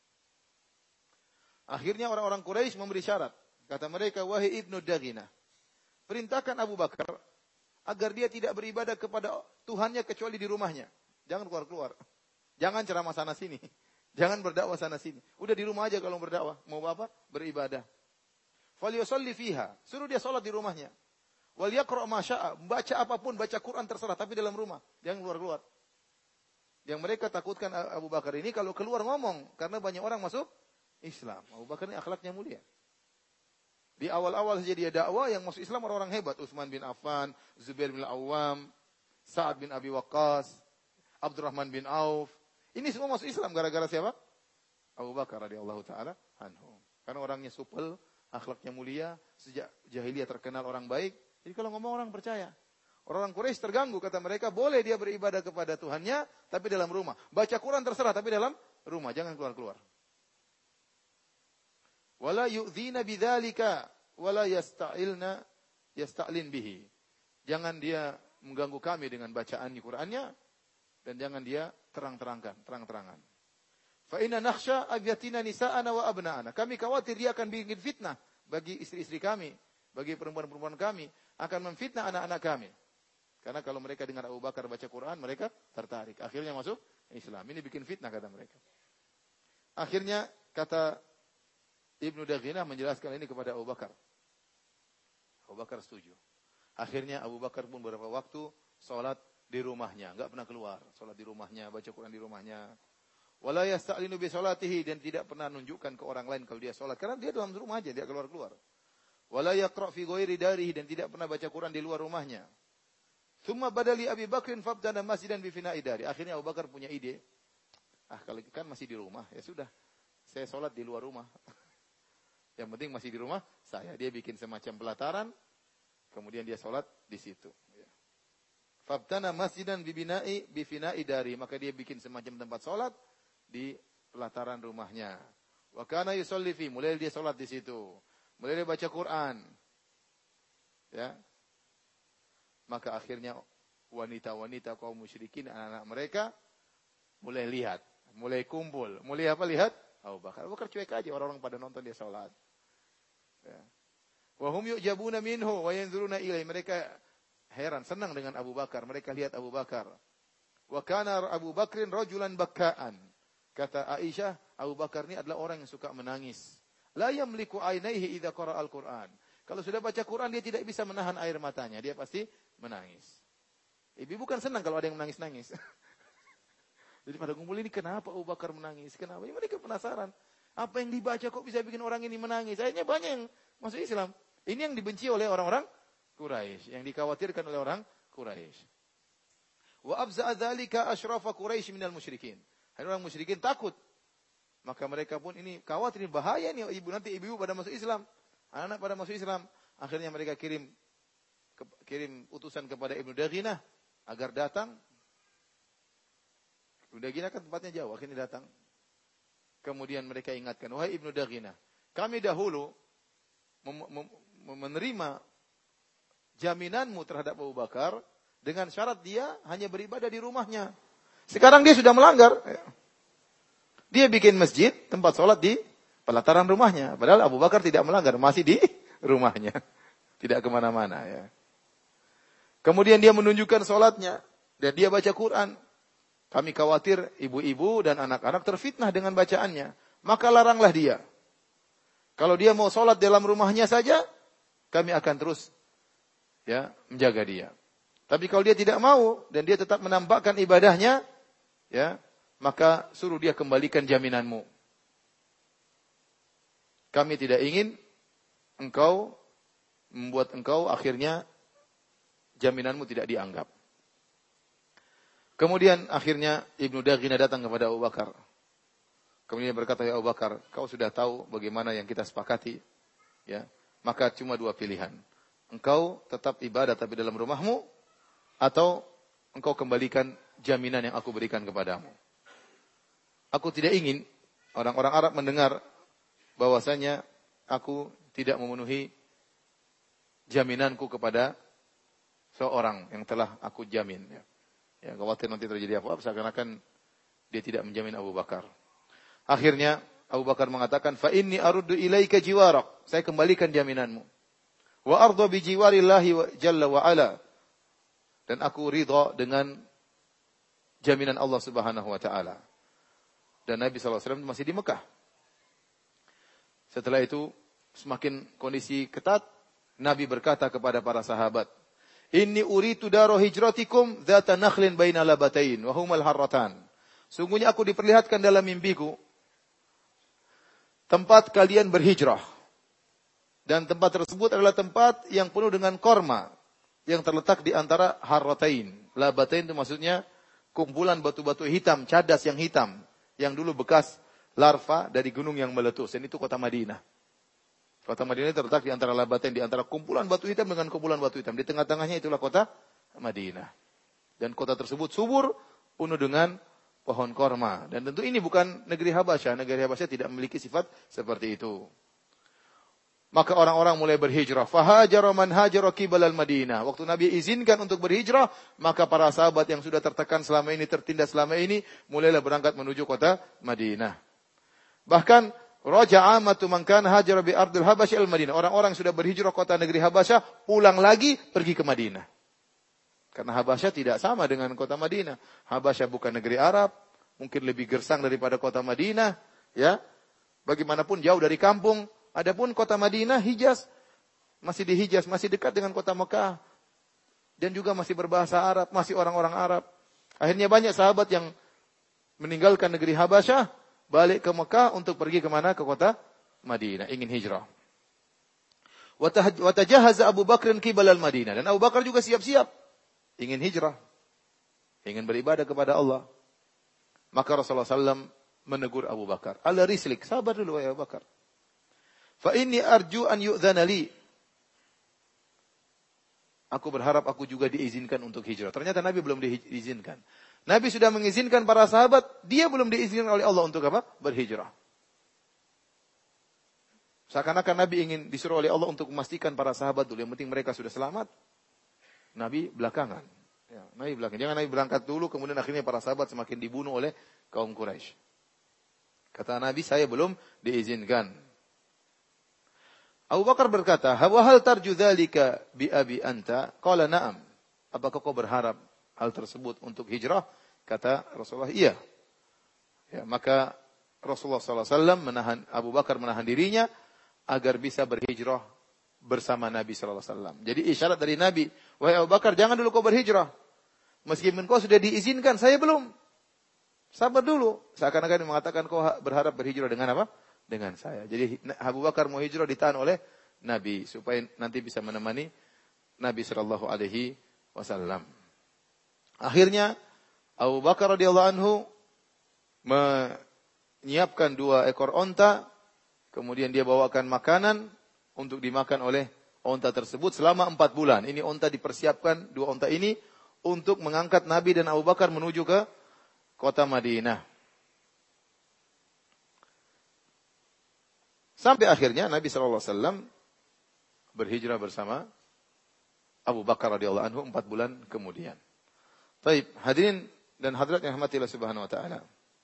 Akhirnya orang-orang Quraisy memberi syarat. Kata mereka, "Wahai Ibnu Daghina, perintahkan Abu Bakar agar dia tidak beribadah kepada Tuhannya kecuali di rumahnya. Jangan keluar-keluar. Jangan ceramah sana sini. Jangan berdakwah sana sini. Udah di rumah aja kalau berdakwah. Mau apa? Beribadah. Falyusalli fiha. Suruh dia salat di rumahnya. Wal yaqra ma syaa. Baca apapun, baca Quran terserah, tapi dalam rumah. Jangan keluar-keluar. Yang mereka takutkan Abu Bakar ini kalau keluar ngomong, karena banyak orang masuk Islam. Abu Bakar ini akhlaknya mulia. Di awal-awal saja dia dakwah, yang masuk Islam orang-orang hebat. Utsman bin Affan, Zubair bin Al-Awwam, Sa'ad bin Abi Waqqas, Abdurrahman bin Auf. Ini semua masuk Islam gara-gara siapa? Abu Bakar radhiyallahu taala anhu. Karena orangnya supel, akhlaknya mulia, sejak jahiliyah terkenal orang baik. Jadi kalau ngomong orang percaya. Orang-orang Quraisy terganggu, kata mereka, boleh dia beribadah kepada Tuhannya, tapi dalam rumah. Baca Quran terserah, tapi dalam rumah, jangan keluar-keluar. Wala yu'dzina bidzalika wala yasta'ilna yasta'lin bihi. Jangan dia mengganggu kami dengan bacaan Qur'annya, dan jangan dia terang-terangkan, terang-terangan. Fa inna nakhsha abyatina nisa'ana wa abna'ana. Kami khawatir dia akan bikin fitnah bagi istri-istri kami, bagi perempuan-perempuan kami, akan memfitnah anak-anak kami. Karena kalau mereka dengar Abu Bakar baca Quran, mereka tertarik. Akhirnya masuk Islam. Ini bikin fitnah kata mereka. Akhirnya kata Ibnu Daghina menjelaskan ini kepada Abu Bakar. Abu Bakar setuju. Akhirnya Abu Bakar pun beberapa waktu sholat di rumahnya, enggak pernah keluar. Sholat di rumahnya, baca Quran di rumahnya. Wala yasta'linu bi sholatihi, dan tidak pernah nunjukkan ke orang lain kalau dia sholat. Karena dia dalam rumah aja, dia keluar-keluar. Wala yaqra' fi ghairi darihi, dan tidak pernah baca Quran di luar rumahnya. Tsumma badali Abi Bakrin fabtana masjidan bi fina'i dari. Akhirnya Abu Bakar punya ide. Ah, kalau kan masih di rumah, ya sudah. Saya sholat di luar rumah. Yang penting masih di rumah saya. Dia bikin semacam pelataran, kemudian dia sholat di situ. Fabtana masjidan bi bina'i bi fina'i dari. Maka dia bikin semacam tempat sholat di pelataran rumahnya. Wa kana yusolli fi. Mulai dia sholat di situ. Mulai dia baca Quran. Ya. Maka akhirnya wanita-wanita kaum musyrikin, anak-anak mereka mulai lihat, mulai kumpul, mulai apa lihat? Abu Bakar. Abu Bakar cuek aja, orang-orang pada nonton dia salat. Ya. Wa hum yu'jabuna minhu wa yanzuruna ilaihi. Mereka heran, senang dengan Abu Bakar. Mereka lihat Abu Bakar. Wa kana Abu Bakrin rajulan bakkaan. Kata Aisyah, Abu Bakar ini adalah orang yang suka menangis. La yamliku ainaihi idza qara'a al-Qur'an. Kalau sudah baca Quran dia tidak bisa menahan air matanya, dia pasti menangis. Ibu bukan senang kalau ada yang menangis-nangis. Jadi pada kumpul ini kenapa Abu Bakar menangis? Kenapa? Ya, mereka penasaran. Apa yang dibaca kok bisa bikin orang ini menangis? Akhirnya banyak yang masuk Islam. Ini yang dibenci oleh orang-orang Quraisy, yang dikhawatirkan oleh orang Quraisy. Wa abza'a dzalika asyrafa Quraisy minal musyrikin. Orang musyrikin takut. Maka mereka pun ini khawatir, ini bahaya nih ibu, nanti ibu-ibu pada masuk Islam. Anak pada masuk Islam. Akhirnya mereka kirim ke, kirim utusan kepada Ibnu Daghinah agar datang. Ibnu Daghinah kan tempatnya jauh, akhirnya datang. Kemudian mereka ingatkan, wahai Ibnu Daghinah, kami dahulu mem- mem- menerima jaminanmu terhadap Abu Bakar dengan syarat dia hanya beribadah di rumahnya. Sekarang dia sudah melanggar. Dia bikin masjid, tempat sholat di pelataran rumahnya. Padahal Abu Bakar tidak melanggar, masih di rumahnya. Tidak kemana-mana. Ya. Kemudian dia menunjukkan sholatnya. Dan dia baca Quran. Kami khawatir ibu-ibu dan anak-anak terfitnah dengan bacaannya. Maka laranglah dia. Kalau dia mau sholat dalam rumahnya saja, kami akan terus ya menjaga dia. Tapi kalau dia tidak mau, dan dia tetap menampakkan ibadahnya, ya maka suruh dia kembalikan jaminanmu. Kami tidak ingin engkau membuat engkau akhirnya jaminanmu tidak dianggap. Kemudian akhirnya Ibnu Daghinah datang kepada Abu Bakar. Kemudian berkata, ya Abu Bakar, kau sudah tahu bagaimana yang kita sepakati. Ya, maka cuma dua pilihan. Engkau tetap ibadah tapi dalam rumahmu, atau engkau kembalikan jaminan yang aku berikan kepadamu. Aku tidak ingin orang-orang Arab mendengar bahwasanya aku tidak memenuhi jaminanku kepada seorang yang telah aku jamin. Ya, ya khawatir nanti terjadi apa-apa, seakan-akan dia tidak menjamin Abu Bakar. Akhirnya Abu Bakar mengatakan, fa inni aruddu ilaika jiwarak. Saya kembalikan jaminanmu. Wa arda bi jiwarillahi jalla wa ala. Dan aku ridha dengan jaminan Allah Subhanahu wa taala. Dan Nabi sallallahu alaihi wasallam masih di Mekah. Setelah itu semakin kondisi ketat, Nabi berkata kepada para sahabat, "Inni uritu daro hijratikum dzata nakhlin baina labatain wa humal harratan." Sungguhnya aku diperlihatkan dalam mimpiku tempat kalian berhijrah. Dan tempat tersebut adalah tempat yang penuh dengan korma yang terletak di antara harratain. Labatain itu maksudnya kumpulan batu-batu hitam, cadas yang hitam yang dulu bekas larva dari gunung yang meletus. Dan itu kota Madinah. Kota Madinah terletak di antara Labatain, di antara kumpulan batu hitam dengan kumpulan batu hitam. Di tengah-tengahnya itulah kota Madinah. Dan kota tersebut subur, penuh dengan pohon korma. Dan tentu ini bukan negeri Habasyah. Negeri Habasyah tidak memiliki sifat seperti itu. Maka orang-orang mulai berhijrah. Fahajara man hajara qibalal Madinah. Waktu Nabi izinkan untuk berhijrah, maka para sahabat yang sudah tertekan selama ini, tertindas selama ini, mulailah berangkat menuju kota Madinah. Bahkan raja'a amatu man kana hajara bi ardil Habasyah al Madinah. Orang-orang yang sudah berhijrah kota negeri Habasyah pulang lagi pergi ke Madinah. Karena Habasyah tidak sama dengan kota Madinah. Habasyah bukan negeri Arab, mungkin lebih gersang daripada kota Madinah, ya. Bagaimanapun jauh dari kampung. Adapun kota Madinah, Hijaz, masih di Hijaz, masih dekat dengan kota Mekah. Dan juga masih berbahasa Arab, masih orang-orang Arab. Akhirnya banyak sahabat yang meninggalkan negeri Habasyah, balik ke Mekah untuk pergi kemana? Ke kota Madinah, ingin hijrah. Watajahaza Abu Bakrin qibala al-Madinah. Dan Abu Bakar juga siap-siap. ingin hijrah, ingin beribadah kepada Allah. Maka Rasulullah sallallahu alaihi wasallam menegur Abu Bakar. Ala rislik, sabar dulu ya Abu Bakar. Fa inni arju an yu'dhana li. Aku berharap aku juga diizinkan untuk hijrah. Ternyata Nabi belum diizinkan. Nabi sudah mengizinkan para sahabat, dia belum diizinkan oleh Allah untuk apa? Berhijrah. Seakan-akan Nabi ingin disuruh oleh Allah untuk memastikan para sahabat dulu. Yang penting mereka sudah selamat. Nabi belakangan. Ya, Nabi belakangan. Jangan Nabi berangkat dulu, kemudian akhirnya para sahabat semakin dibunuh oleh kaum Quraisy. Kata Nabi, saya belum diizinkan. Abu Bakar berkata, wa hal tarju dzalika bi abi anta? Qala na'am. Apakah kau berharap hal tersebut untuk hijrah? Kata Rasulullah, iya. Ya, maka Rasulullah sallallahu alaihi wasallam menahan Abu Bakar menahan dirinya agar bisa berhijrah bersama Nabi sallallahu alaihi wasallam. Jadi isyarat dari Nabi, wahai Abu Bakar, jangan dulu kau berhijrah. Meskipun kau sudah diizinkan, saya belum. Sabar dulu. Seakan-akan mengatakan kau berharap berhijrah dengan apa? Dengan saya. Jadi Abu Bakar mau hijrah ditahan oleh Nabi supaya nanti bisa menemani Nabi sallallahu alaihi wasallam. Akhirnya Abu Bakar radhiyallahu anhu menyiapkan dua ekor onta, kemudian dia bawakan makanan untuk dimakan oleh onta tersebut selama empat bulan. Ini onta dipersiapkan, dua onta ini untuk mengangkat Nabi dan Abu Bakar menuju ke kota Madinah. Sampai akhirnya Nabi sallallahu alaihi wasallam berhijrah bersama Abu Bakar radhiyallahu anhu empat bulan kemudian. Baik, hadirin dan hadirat yang dirahmati Allah Subhanahu wa taala.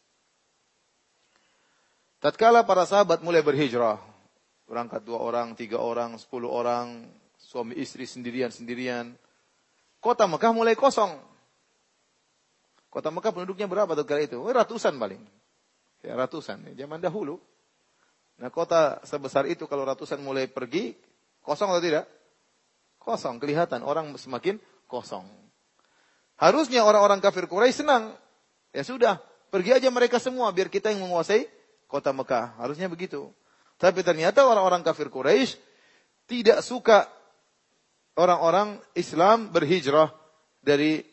Tatkala para sahabat mulai berhijrah, berangkat dua orang, tiga orang, sepuluh orang, suami istri sendirian-sendirian, kota Mekah mulai kosong. Kota Mekah penduduknya berapa tatkala itu? Ratusan paling. Ya, ratusan, ya, zaman dahulu. Nah, kota sebesar itu kalau ratusan mulai pergi, kosong atau tidak? Kosong, kelihatan orang semakin kosong. Harusnya orang-orang kafir Quraisy senang. Ya sudah, pergi aja mereka semua biar kita yang menguasai kota Mekah. Harusnya begitu. Tapi ternyata orang-orang kafir Quraisy tidak suka orang-orang Islam berhijrah dari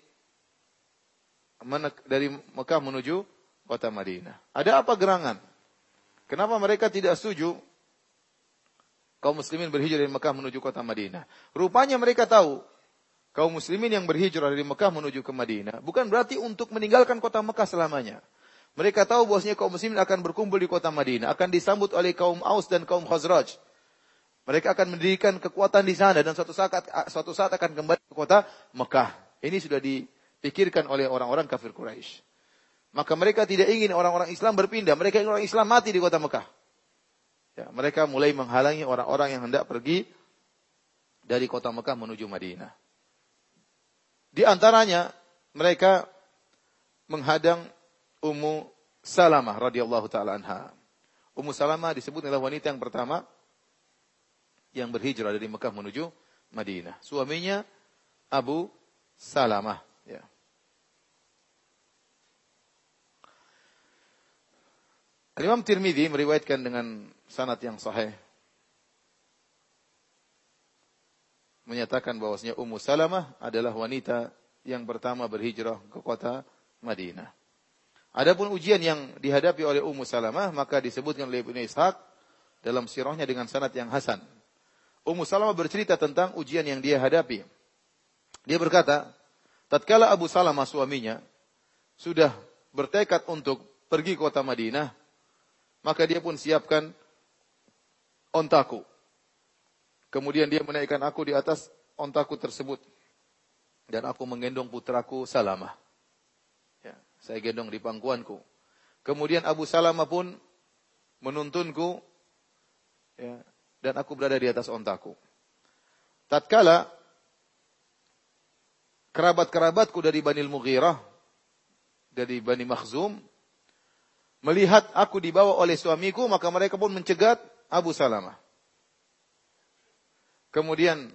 dari Mekah menuju kota Madinah. Ada apa gerangan? Kenapa mereka tidak setuju kaum muslimin berhijrah dari Mekah menuju kota Madinah? Rupanya mereka tahu kaum muslimin yang berhijrah dari Mekah menuju ke Madinah bukan berarti untuk meninggalkan kota Mekah selamanya. Mereka tahu bahwasanya kaum muslimin akan berkumpul di kota Madinah, akan disambut oleh kaum Aus dan kaum Khazraj. Mereka akan mendirikan kekuatan di sana dan suatu saat suatu saat akan kembali ke kota Mekah. Ini sudah dipikirkan oleh orang-orang kafir Quraisy. Maka mereka tidak ingin orang-orang Islam berpindah. Mereka ingin orang Islam mati di kota Mekah. Ya, mereka mulai menghalangi orang-orang yang hendak pergi dari kota Mekah menuju Madinah. Di antaranya, mereka menghadang Ummu Salamah radhiyallahu ta'ala anha. Ummu Salamah disebut adalah wanita yang pertama yang berhijrah dari Mekah menuju Madinah. Suaminya Abu Salamah. Ya. Imam Tirmidzi meriwayatkan dengan sanad yang sahih menyatakan bahwasanya Ummu Salamah adalah wanita yang pertama berhijrah ke kota Madinah. Adapun ujian yang dihadapi oleh Ummu Salamah maka disebutkan oleh Ibnu Ishaq dalam sirahnya dengan sanad yang hasan. Ummu Salamah bercerita tentang ujian yang dia hadapi. Dia berkata, tatkala Abu Salamah suaminya sudah bertekad untuk pergi ke kota Madinah, maka dia pun siapkan ontaku. Kemudian dia menaikkan aku di atas ontaku tersebut. Dan aku menggendong putraku Salamah. Ya, saya gendong di pangkuanku. Kemudian Abu Salamah pun menuntunku. Ya, dan aku berada di atas ontaku. Tatkala kerabat-kerabatku dari Bani Mughirah, dari Bani Makhzum, melihat aku dibawa oleh suamiku, maka mereka pun mencegat Abu Salamah. Kemudian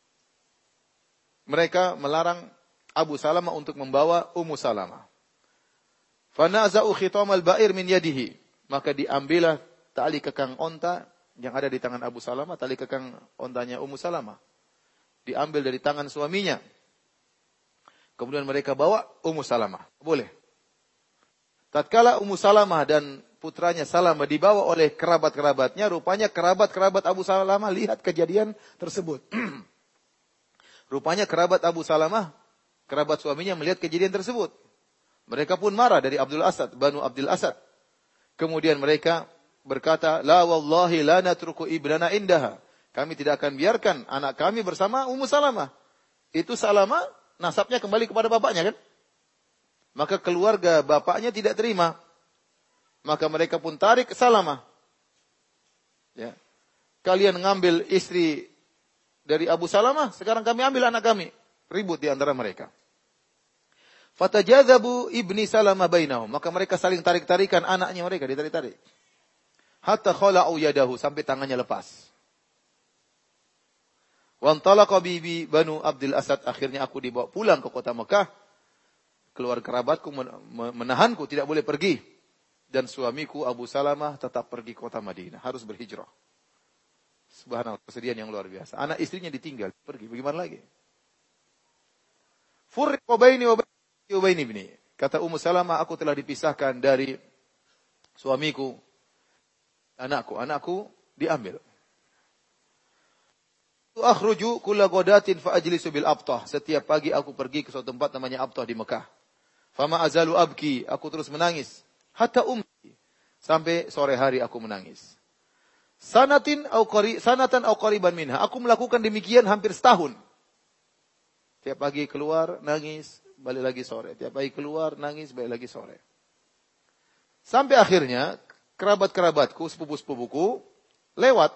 mereka melarang Abu Salamah untuk membawa Ummu Salamah. Fanaza'u khitamal ba'ir min yadihi. Maka diambillah tali kekang onta yang ada di tangan Abu Salamah, tali kekang ontanya Ummu Salamah. Diambil dari tangan suaminya. Kemudian mereka bawa Ummu Salamah. Boleh. Tatkala Ummu Salamah dan putranya Salamah dibawa oleh kerabat-kerabatnya, rupanya kerabat-kerabat Abu Salamah lihat kejadian tersebut. Rupanya kerabat Abu Salamah, kerabat suaminya melihat kejadian tersebut. Mereka pun marah dari Abdul Asad, Banu Abdul Asad. Kemudian mereka berkata, la wallahi la natruku ibnana indaha. Kami tidak akan biarkan anak kami bersama Ummu Salamah. Itu Salamah, nasabnya kembali kepada bapaknya kan? Maka keluarga bapaknya tidak terima. Maka mereka pun tarik Salamah. Ya. Kalian ngambil istri dari Abu Salamah, sekarang kami ambil anak kami. Ribut di antara mereka. Fatajadzabu ibni Salamah bainahum. Maka mereka saling tarik-tarikan anaknya mereka, ditarik-tarik. Hatta khala'u yadahu, sampai tangannya lepas. Wantalaqa bibi Banu Abdul Asad. Akhirnya aku dibawa pulang ke kota Mekah. Keluar kerabatku menahanku, tidak boleh pergi. Dan suamiku Abu Salamah tetap pergi kota Madinah. Harus berhijrah. Subhanallah, kesedihan yang luar biasa. Anak istrinya ditinggal, pergi. Bagaimana lagi? Furriqa baini wa baini ibni. Kata Ummu Salamah, aku telah dipisahkan dari suamiku. Anakku, anakku diambil. Akhruju kulla ghadatin fa ajlisu bil Abtah. Setiap pagi aku pergi ke suatu tempat namanya Abtah di Mekah. Fama azalu abki, aku terus menangis. Hatta ummi, sampai sore hari aku menangis. Sanatin au qari, sanatan au qariban minha. Aku melakukan demikian hampir setahun. Tiap pagi keluar nangis, balik lagi sore. Tiap pagi keluar nangis, balik lagi sore. Sampai akhirnya kerabat-kerabatku, sepupu-sepupuku lewat.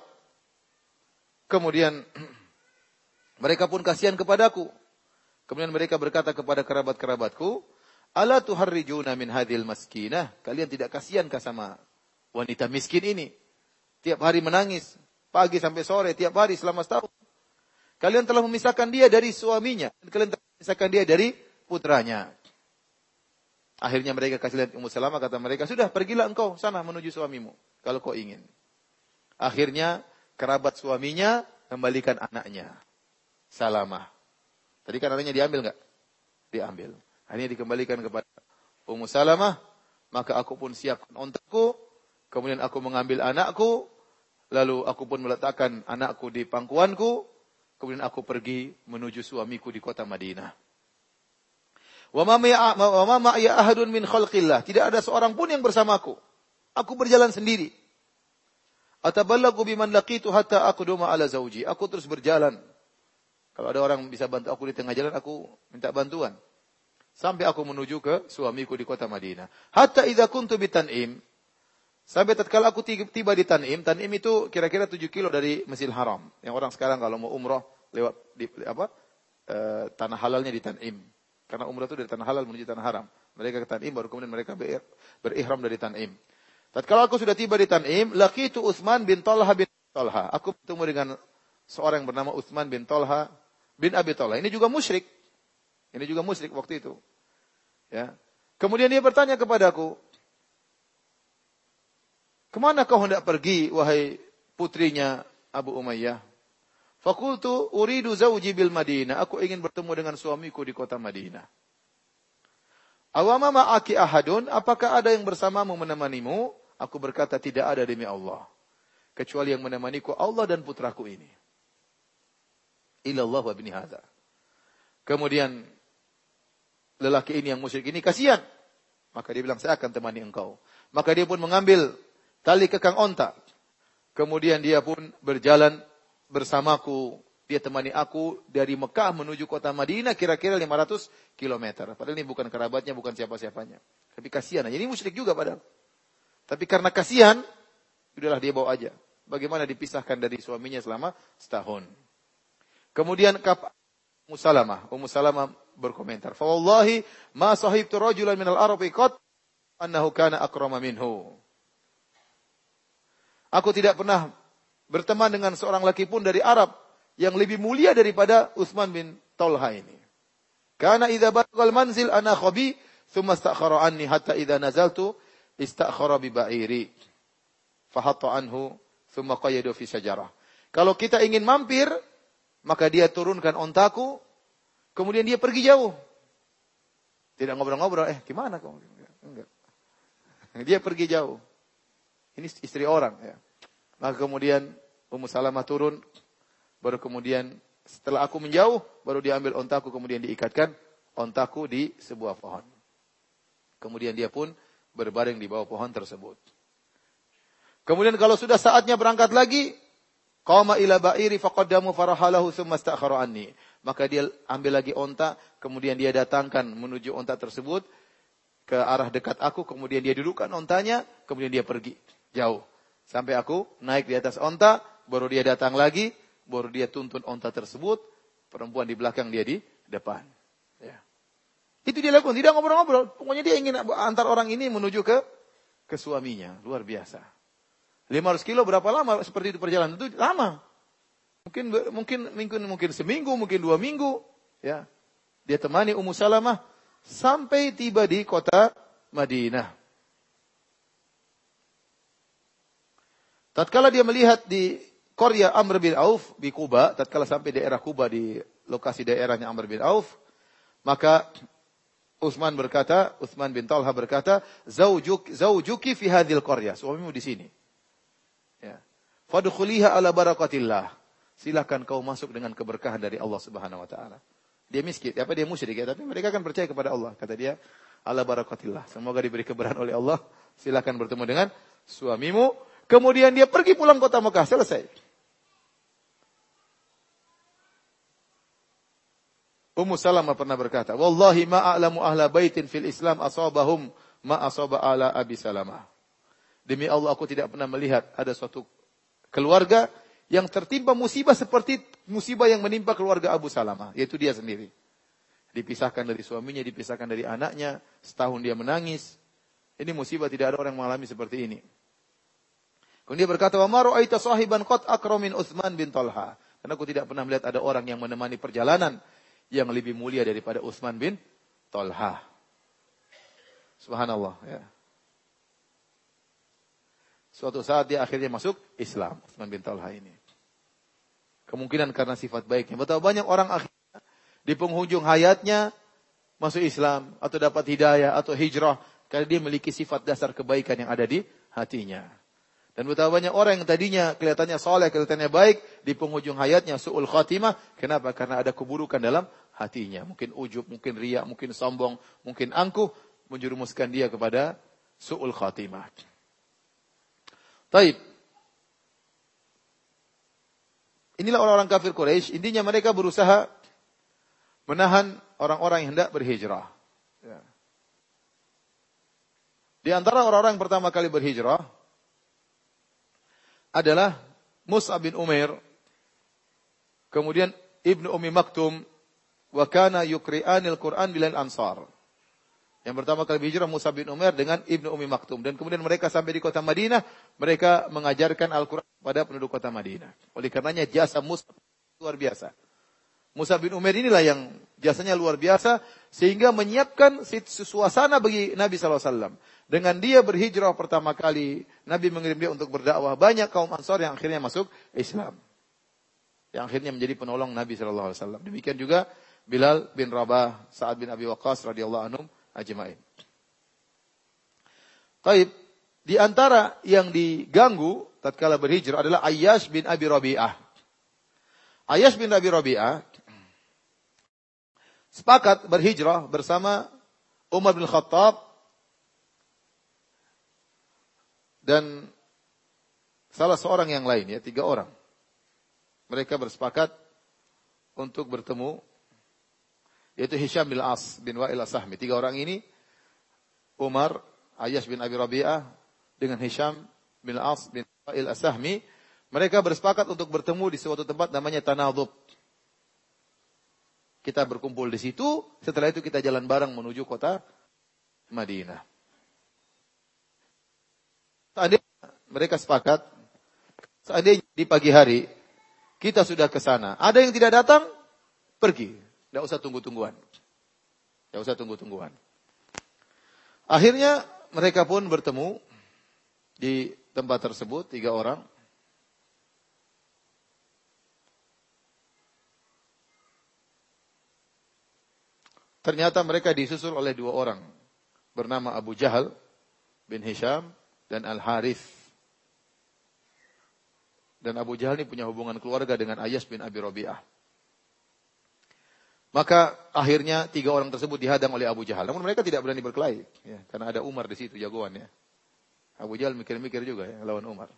Kemudian mereka pun kasihan kepadaku. Kemudian mereka berkata kepada kerabat-kerabatku, ala tuharrijuna min hadhil maskinah? Kalian tidak kasihankah sama wanita miskin ini? Tiap hari menangis, pagi sampai sore, tiap hari selama setahun. Kalian telah memisahkan dia dari suaminya, dan kalian telah memisahkan dia dari putranya. Akhirnya mereka kasih lihat Ummu Salamah, kata mereka, sudah pergilah engkau sana menuju suamimu, kalau kau ingin. Akhirnya kerabat suaminya kembalikan anaknya, Salamah. Tadi kan anaknya diambil enggak? Diambil. Akhirnya dikembalikan kepada Ummu Salamah. Maka aku pun siapkan ontaku. Kemudian aku mengambil anakku. Lalu aku pun meletakkan anakku di pangkuanku. Kemudian aku pergi menuju suamiku di kota Madinah. Wa ma ma'a ahadun min khalqillah. Tidak ada seorang pun yang bersamaku. Aku berjalan sendiri. Ataballagu biman laqitu hatta aqduma ala zawji. Aku terus berjalan. Kalau ada orang bisa bantu aku di tengah jalan, aku minta bantuan. Sampai aku menuju ke suamiku di kota Madinah. Hatta idza kuntu bi Tan'im. Sampai tatkala aku tiba di Tan'im. Tan'im itu kira-kira tujuh kilo dari Masjidil Haram. Yang orang sekarang kalau mau umrah lewat di apa? E, tanah halalnya di Tan'im. Karena umrah itu dari tanah halal menuju tanah haram. Mereka ke Tan'im baru kemudian mereka ber, berihram dari Tan'im. Tatkala aku sudah tiba di Tan'im, laqitu Utsman bin Talha bin Talha. Aku bertemu dengan seorang yang bernama Utsman bin Talha bin Abi Talha. Ini juga musyrik. Ini juga musyrik waktu itu. Ya. Kemudian dia bertanya kepadaku, kemana kau hendak pergi, wahai putrinya Abu Umayyah? Fakultu uridu zawji bil Madinah. Aku ingin bertemu dengan suamiku di kota Madinah. Awama ma'aki ahadun, apakah ada yang bersamamu menemanimu? Aku berkata, tidak ada demi Allah. Kecuali yang menemaniku Allah dan putraku ini. Ilallah wa bini hadha. Kemudian lelaki ini yang musyrik ini kasihan. Maka dia bilang, saya akan temani engkau. Maka dia pun mengambil tali kekang onta. Kemudian dia pun berjalan bersamaku. Dia temani aku dari Mekah menuju kota Madinah kira-kira lima ratus kilometer. Padahal ini bukan kerabatnya, bukan siapa-siapanya. Tapi kasihan. Jadi musyrik juga padahal. Tapi karena kasihan, udahlah dia bawa aja. Bagaimana dipisahkan dari suaminya selama setahun. Kemudian Ummu Salamah, Ummu Salamah berkomentar, "Fa wallahi ma sahibtu rajulan minal arabi qat annahu kana akrama minhu." Aku tidak pernah berteman dengan seorang laki pun dari Arab yang lebih mulia daripada Utsman bin Talha ini. Kana idza balagal manzil ana khabi thumma istakhara anni hatta idza nazaltu istakhara bi ba'iri fa hatta anhu thumma qayyadu fi syajarah. Kalau kita ingin mampir, maka dia turunkan ontaku, kemudian dia pergi jauh. Tidak ngobrol-ngobrol, eh gimana kamu? Enggak. Dia pergi jauh. Ini istri orang. Ya. Maka kemudian Ummu Salamah turun. Baru kemudian setelah aku menjauh, baru dia ambil ontaku, kemudian diikatkan ontaku di sebuah pohon. Kemudian dia pun berbaring di bawah pohon tersebut. Kemudian kalau sudah saatnya berangkat lagi, qama ila ba'iri faqaddamu farahalahu tsumma ista'khara anni. Maka dia ambil lagi onta, kemudian dia datangkan menuju onta tersebut ke arah dekat aku, kemudian dia dudukkan ontanya, kemudian dia pergi jauh. Sampai aku naik di atas onta, baru dia datang lagi, baru dia tuntun onta tersebut, perempuan di belakang, dia di depan. Ya. Itu dia lakukan, tidak ngobrol-ngobrol. Pokoknya dia ingin antar orang ini menuju ke ke suaminya, luar biasa. lima ratus kilo berapa lama seperti itu perjalanan? Itu lama. Mungkin mungkin mungkin mungkin seminggu, mungkin dua minggu, ya. Dia temani Ummu Salamah sampai tiba di kota Madinah. Tatkala dia melihat di Qarya Amr bin Auf di Kuba, tatkala sampai daerah Kuba di lokasi daerahnya Amr bin Auf, maka Utsman berkata, Utsman bin Talha berkata, "Zaujuk zaujuki fi hadhil qarya." Suamimu di sini. Ya. Fadkhuliha ala barakatillah. Silakan kau masuk dengan keberkahan dari Allah Subhanahu wa taala. Dia miskin, apa dia musyrik ya, tapi mereka kan percaya kepada Allah. Kata dia, ala barakatillah. Semoga diberi keberkahan oleh Allah. Silakan bertemu dengan suamimu. Kemudian dia pergi pulang kota Mekah, selesai. Ummu Salamah pernah berkata, "Wallahi ma a'lamu ahla baitin fil Islam asabahum ma asaba ala Abi Salamah." Demi Allah, aku tidak pernah melihat ada suatu keluarga yang tertimpa musibah seperti musibah yang menimpa keluarga Abu Salamah, yaitu dia sendiri. Dipisahkan dari suaminya, dipisahkan dari anaknya, setahun dia menangis. Ini musibah, tidak ada orang yang mengalami seperti ini. Kemudian dia berkata, "Wa ma ra'aita sahiban qad akram min Utsman bin Talha." Karena aku tidak pernah melihat ada orang yang menemani perjalanan yang lebih mulia daripada Utsman bin Talha. Subhanallah, ya. Suatu saat dia akhirnya masuk Islam, Utsman bin Talha ini. Kemungkinan karena sifat baiknya. Betapa banyak orang akhirnya di penghujung hayatnya masuk Islam atau dapat hidayah atau hijrah karena dia memiliki sifat dasar kebaikan yang ada di hatinya. Dan betapa banyak orang yang tadinya kelihatannya soleh, kelihatannya baik, di penghujung hayatnya su'ul khatimah. Kenapa? Karena ada keburukan dalam hatinya. Mungkin ujub, mungkin riya, mungkin sombong, mungkin angkuh, menjerumuskan dia kepada su'ul khatimah. Taib. Inilah orang-orang kafir Quraisy. Intinya mereka berusaha menahan orang-orang yang hendak berhijrah. Ya. Di antara orang-orang yang pertama kali berhijrah adalah Mus'ab bin Umair, kemudian Ibnu Ummi Maktum, wa kana yuqri'anil Qur'an bilal ansar. Yang pertama kali berhijrah Mus'ab bin Umair dengan Ibnu Ummi Maktum, dan kemudian mereka sampai di kota Madinah, mereka mengajarkan Al-Qur'an pada penduduk kota Madinah. Oleh karenanya jasa Mus'ab luar biasa. Mus'ab bin Umair inilah yang jasanya luar biasa sehingga menyiapkan suasana bagi Nabi sallallahu alaihi wasallam. Dengan dia berhijrah pertama kali, Nabi mengirim dia untuk berdakwah. Banyak kaum Ansar yang akhirnya masuk Islam. Yang akhirnya menjadi penolong Nabi sallallahu alaihi wasallam. Demikian juga Bilal bin Rabah, Sa'ad bin Abi Waqqas radhiyallahu anhum ajma'in. Taib, di antara yang diganggu tatkala berhijrah adalah Ayyash bin Abi Rabi'ah. Ayyash bin Abi Rabi'ah sepakat berhijrah bersama Umar bin Khattab dan salah seorang yang lain, ya, tiga orang. Mereka bersepakat untuk bertemu, yaitu Hisham bin As bin Wa'il As-Sahmi. Tiga orang ini, Umar, Ayyash bin Abi Rabi'ah, dengan Hisham bin As bin Wa'il As-Sahmi, mereka bersepakat untuk bertemu di suatu tempat namanya Tanadhub. Kita berkumpul di situ, setelah itu kita jalan bareng menuju kota Madinah. Seandainya mereka sepakat, seandainya di pagi hari kita sudah ke sana, ada yang tidak datang, pergi. Tidak usah tunggu-tungguan. Tidak usah tunggu-tungguan. Akhirnya mereka pun bertemu di tempat tersebut, tiga orang. ternyata mereka disusul oleh dua orang bernama Abu Jahal bin Hisham dan Al-Harith. Dan Abu Jahal ini punya hubungan keluarga dengan Ayyash bin Abi Rabi'ah. Maka akhirnya tiga orang tersebut dihadang oleh Abu Jahal. Namun mereka tidak berani berkelahi, ya, karena ada Umar di situ jagoan ya. Abu Jahal mikir-mikir juga ya lawan Umar.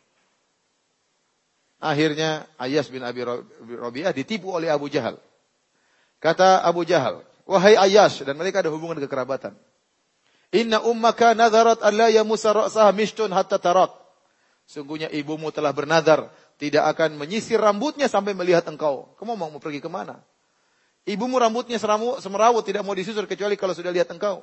Akhirnya Ayyash bin Abi Rabi'ah ditipu oleh Abu Jahal. Kata Abu Jahal, wahai Ayyash, dan mereka ada hubungan kekerabatan. Inna ummaka nadharat an la yamusa ra'saha mishtun hatta tarak. Sungguhnya ibumu telah bernadar tidak akan menyisir rambutnya sampai melihat engkau. Kamu mau, mau pergi kemana? Ibumu rambutnya semerawut tidak mau disusur kecuali kalau sudah lihat engkau.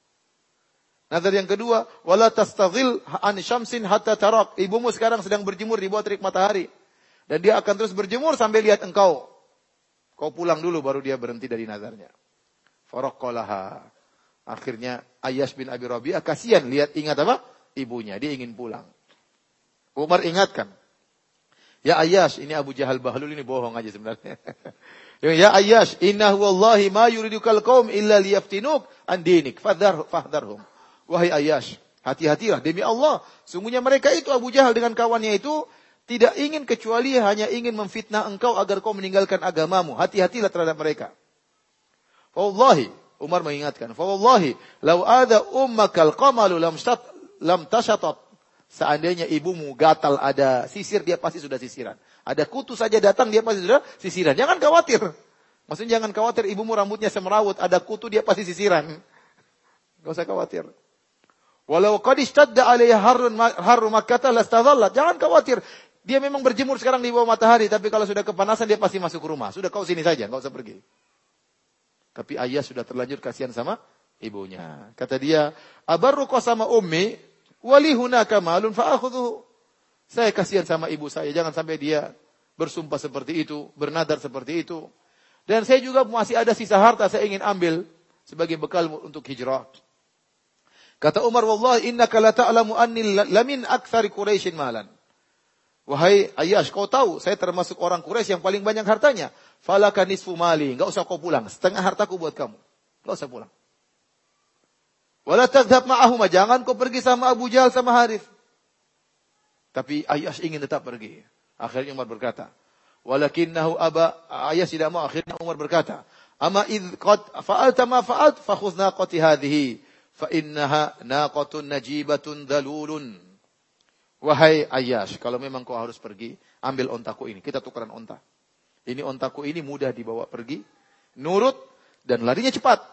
Nazar yang kedua, wala tastaghil an syamsin hatta tarak. Ibumu sekarang sedang berjemur di bawah terik matahari dan dia akan terus berjemur sampai lihat engkau. Kau pulang dulu baru dia berhenti dari nazarnya. Faraqalaha. Akhirnya Ayyash bin Abi Rabi'ah kasihan lihat ingat apa? Ibunya, dia ingin pulang. Umar ingatkan. Ya Ayyash, ini Abu Jahal Bahlul ini bohong aja sebenarnya. Ya Ayyash, innahu wallahi ma yuridukal qaum illa liyaftinuk an dinik. Fahdhar fahdharhum. Wahai Ayyash, hati-hatilah demi Allah, sungguhnya mereka itu Abu Jahal dengan kawannya itu tidak ingin kecuali hanya ingin memfitnah engkau agar kau meninggalkan agamamu. Hati-hatilah terhadap mereka. Wallahi, Umar mengingatkan, fa wallahi law ada ummakal qamalu lam stat lam tashatat. Seandainya ibumu gatal ada sisir, dia pasti sudah sisiran. Ada kutu saja datang, dia pasti sudah sisiran. Jangan khawatir. Maksudnya jangan khawatir ibumu rambutnya semerawut, ada kutu dia pasti sisiran. Enggak usah khawatir. Walau qad ishtadda alaiha harrun harru makkah lastadhallat. Jangan khawatir. Dia memang berjemur sekarang di bawah matahari, tapi kalau sudah kepanasan dia pasti masuk ke rumah. Sudah kau sini saja, enggak usah pergi. Tapi ayah sudah terlanjur kasihan sama ibunya. Kata dia, abarru qasama ummi wali hunaka malun fa akhudhu. Saya kasihan sama ibu saya, jangan sampai dia bersumpah seperti itu, bernadar seperti itu. Dan saya juga masih ada sisa harta, saya ingin ambil sebagai bekal untuk hijrah. Kata Umar, wallahi innaka la ta'lamu anni lamin aktsari Quraisyin malan. Wahai Ayyash, kau tahu saya termasuk orang Quraisy yang paling banyak hartanya. Falaka nisfu mali, enggak usah kau pulang, setengah hartaku buat kamu. Enggak usah pulang. Wala tadhhab ma'ahuma, jangan kau pergi sama Abu Jahal sama Harith. Tapi Ayyash ingin tetap pergi. Akhirnya Umar berkata, walakinnahu aba, Ayyash tidak mau. Akhirnya Umar berkata, ama idh qad fa'alta ma fa'alt fa khudh naqati hadhihi fa innaha naqatun najibatun dalulun. Wahai Ayyash, kalau memang kau harus pergi, ambil ontaku ini, kita tukaran onta. Ini ontaku ini mudah dibawa pergi, nurut dan larinya cepat.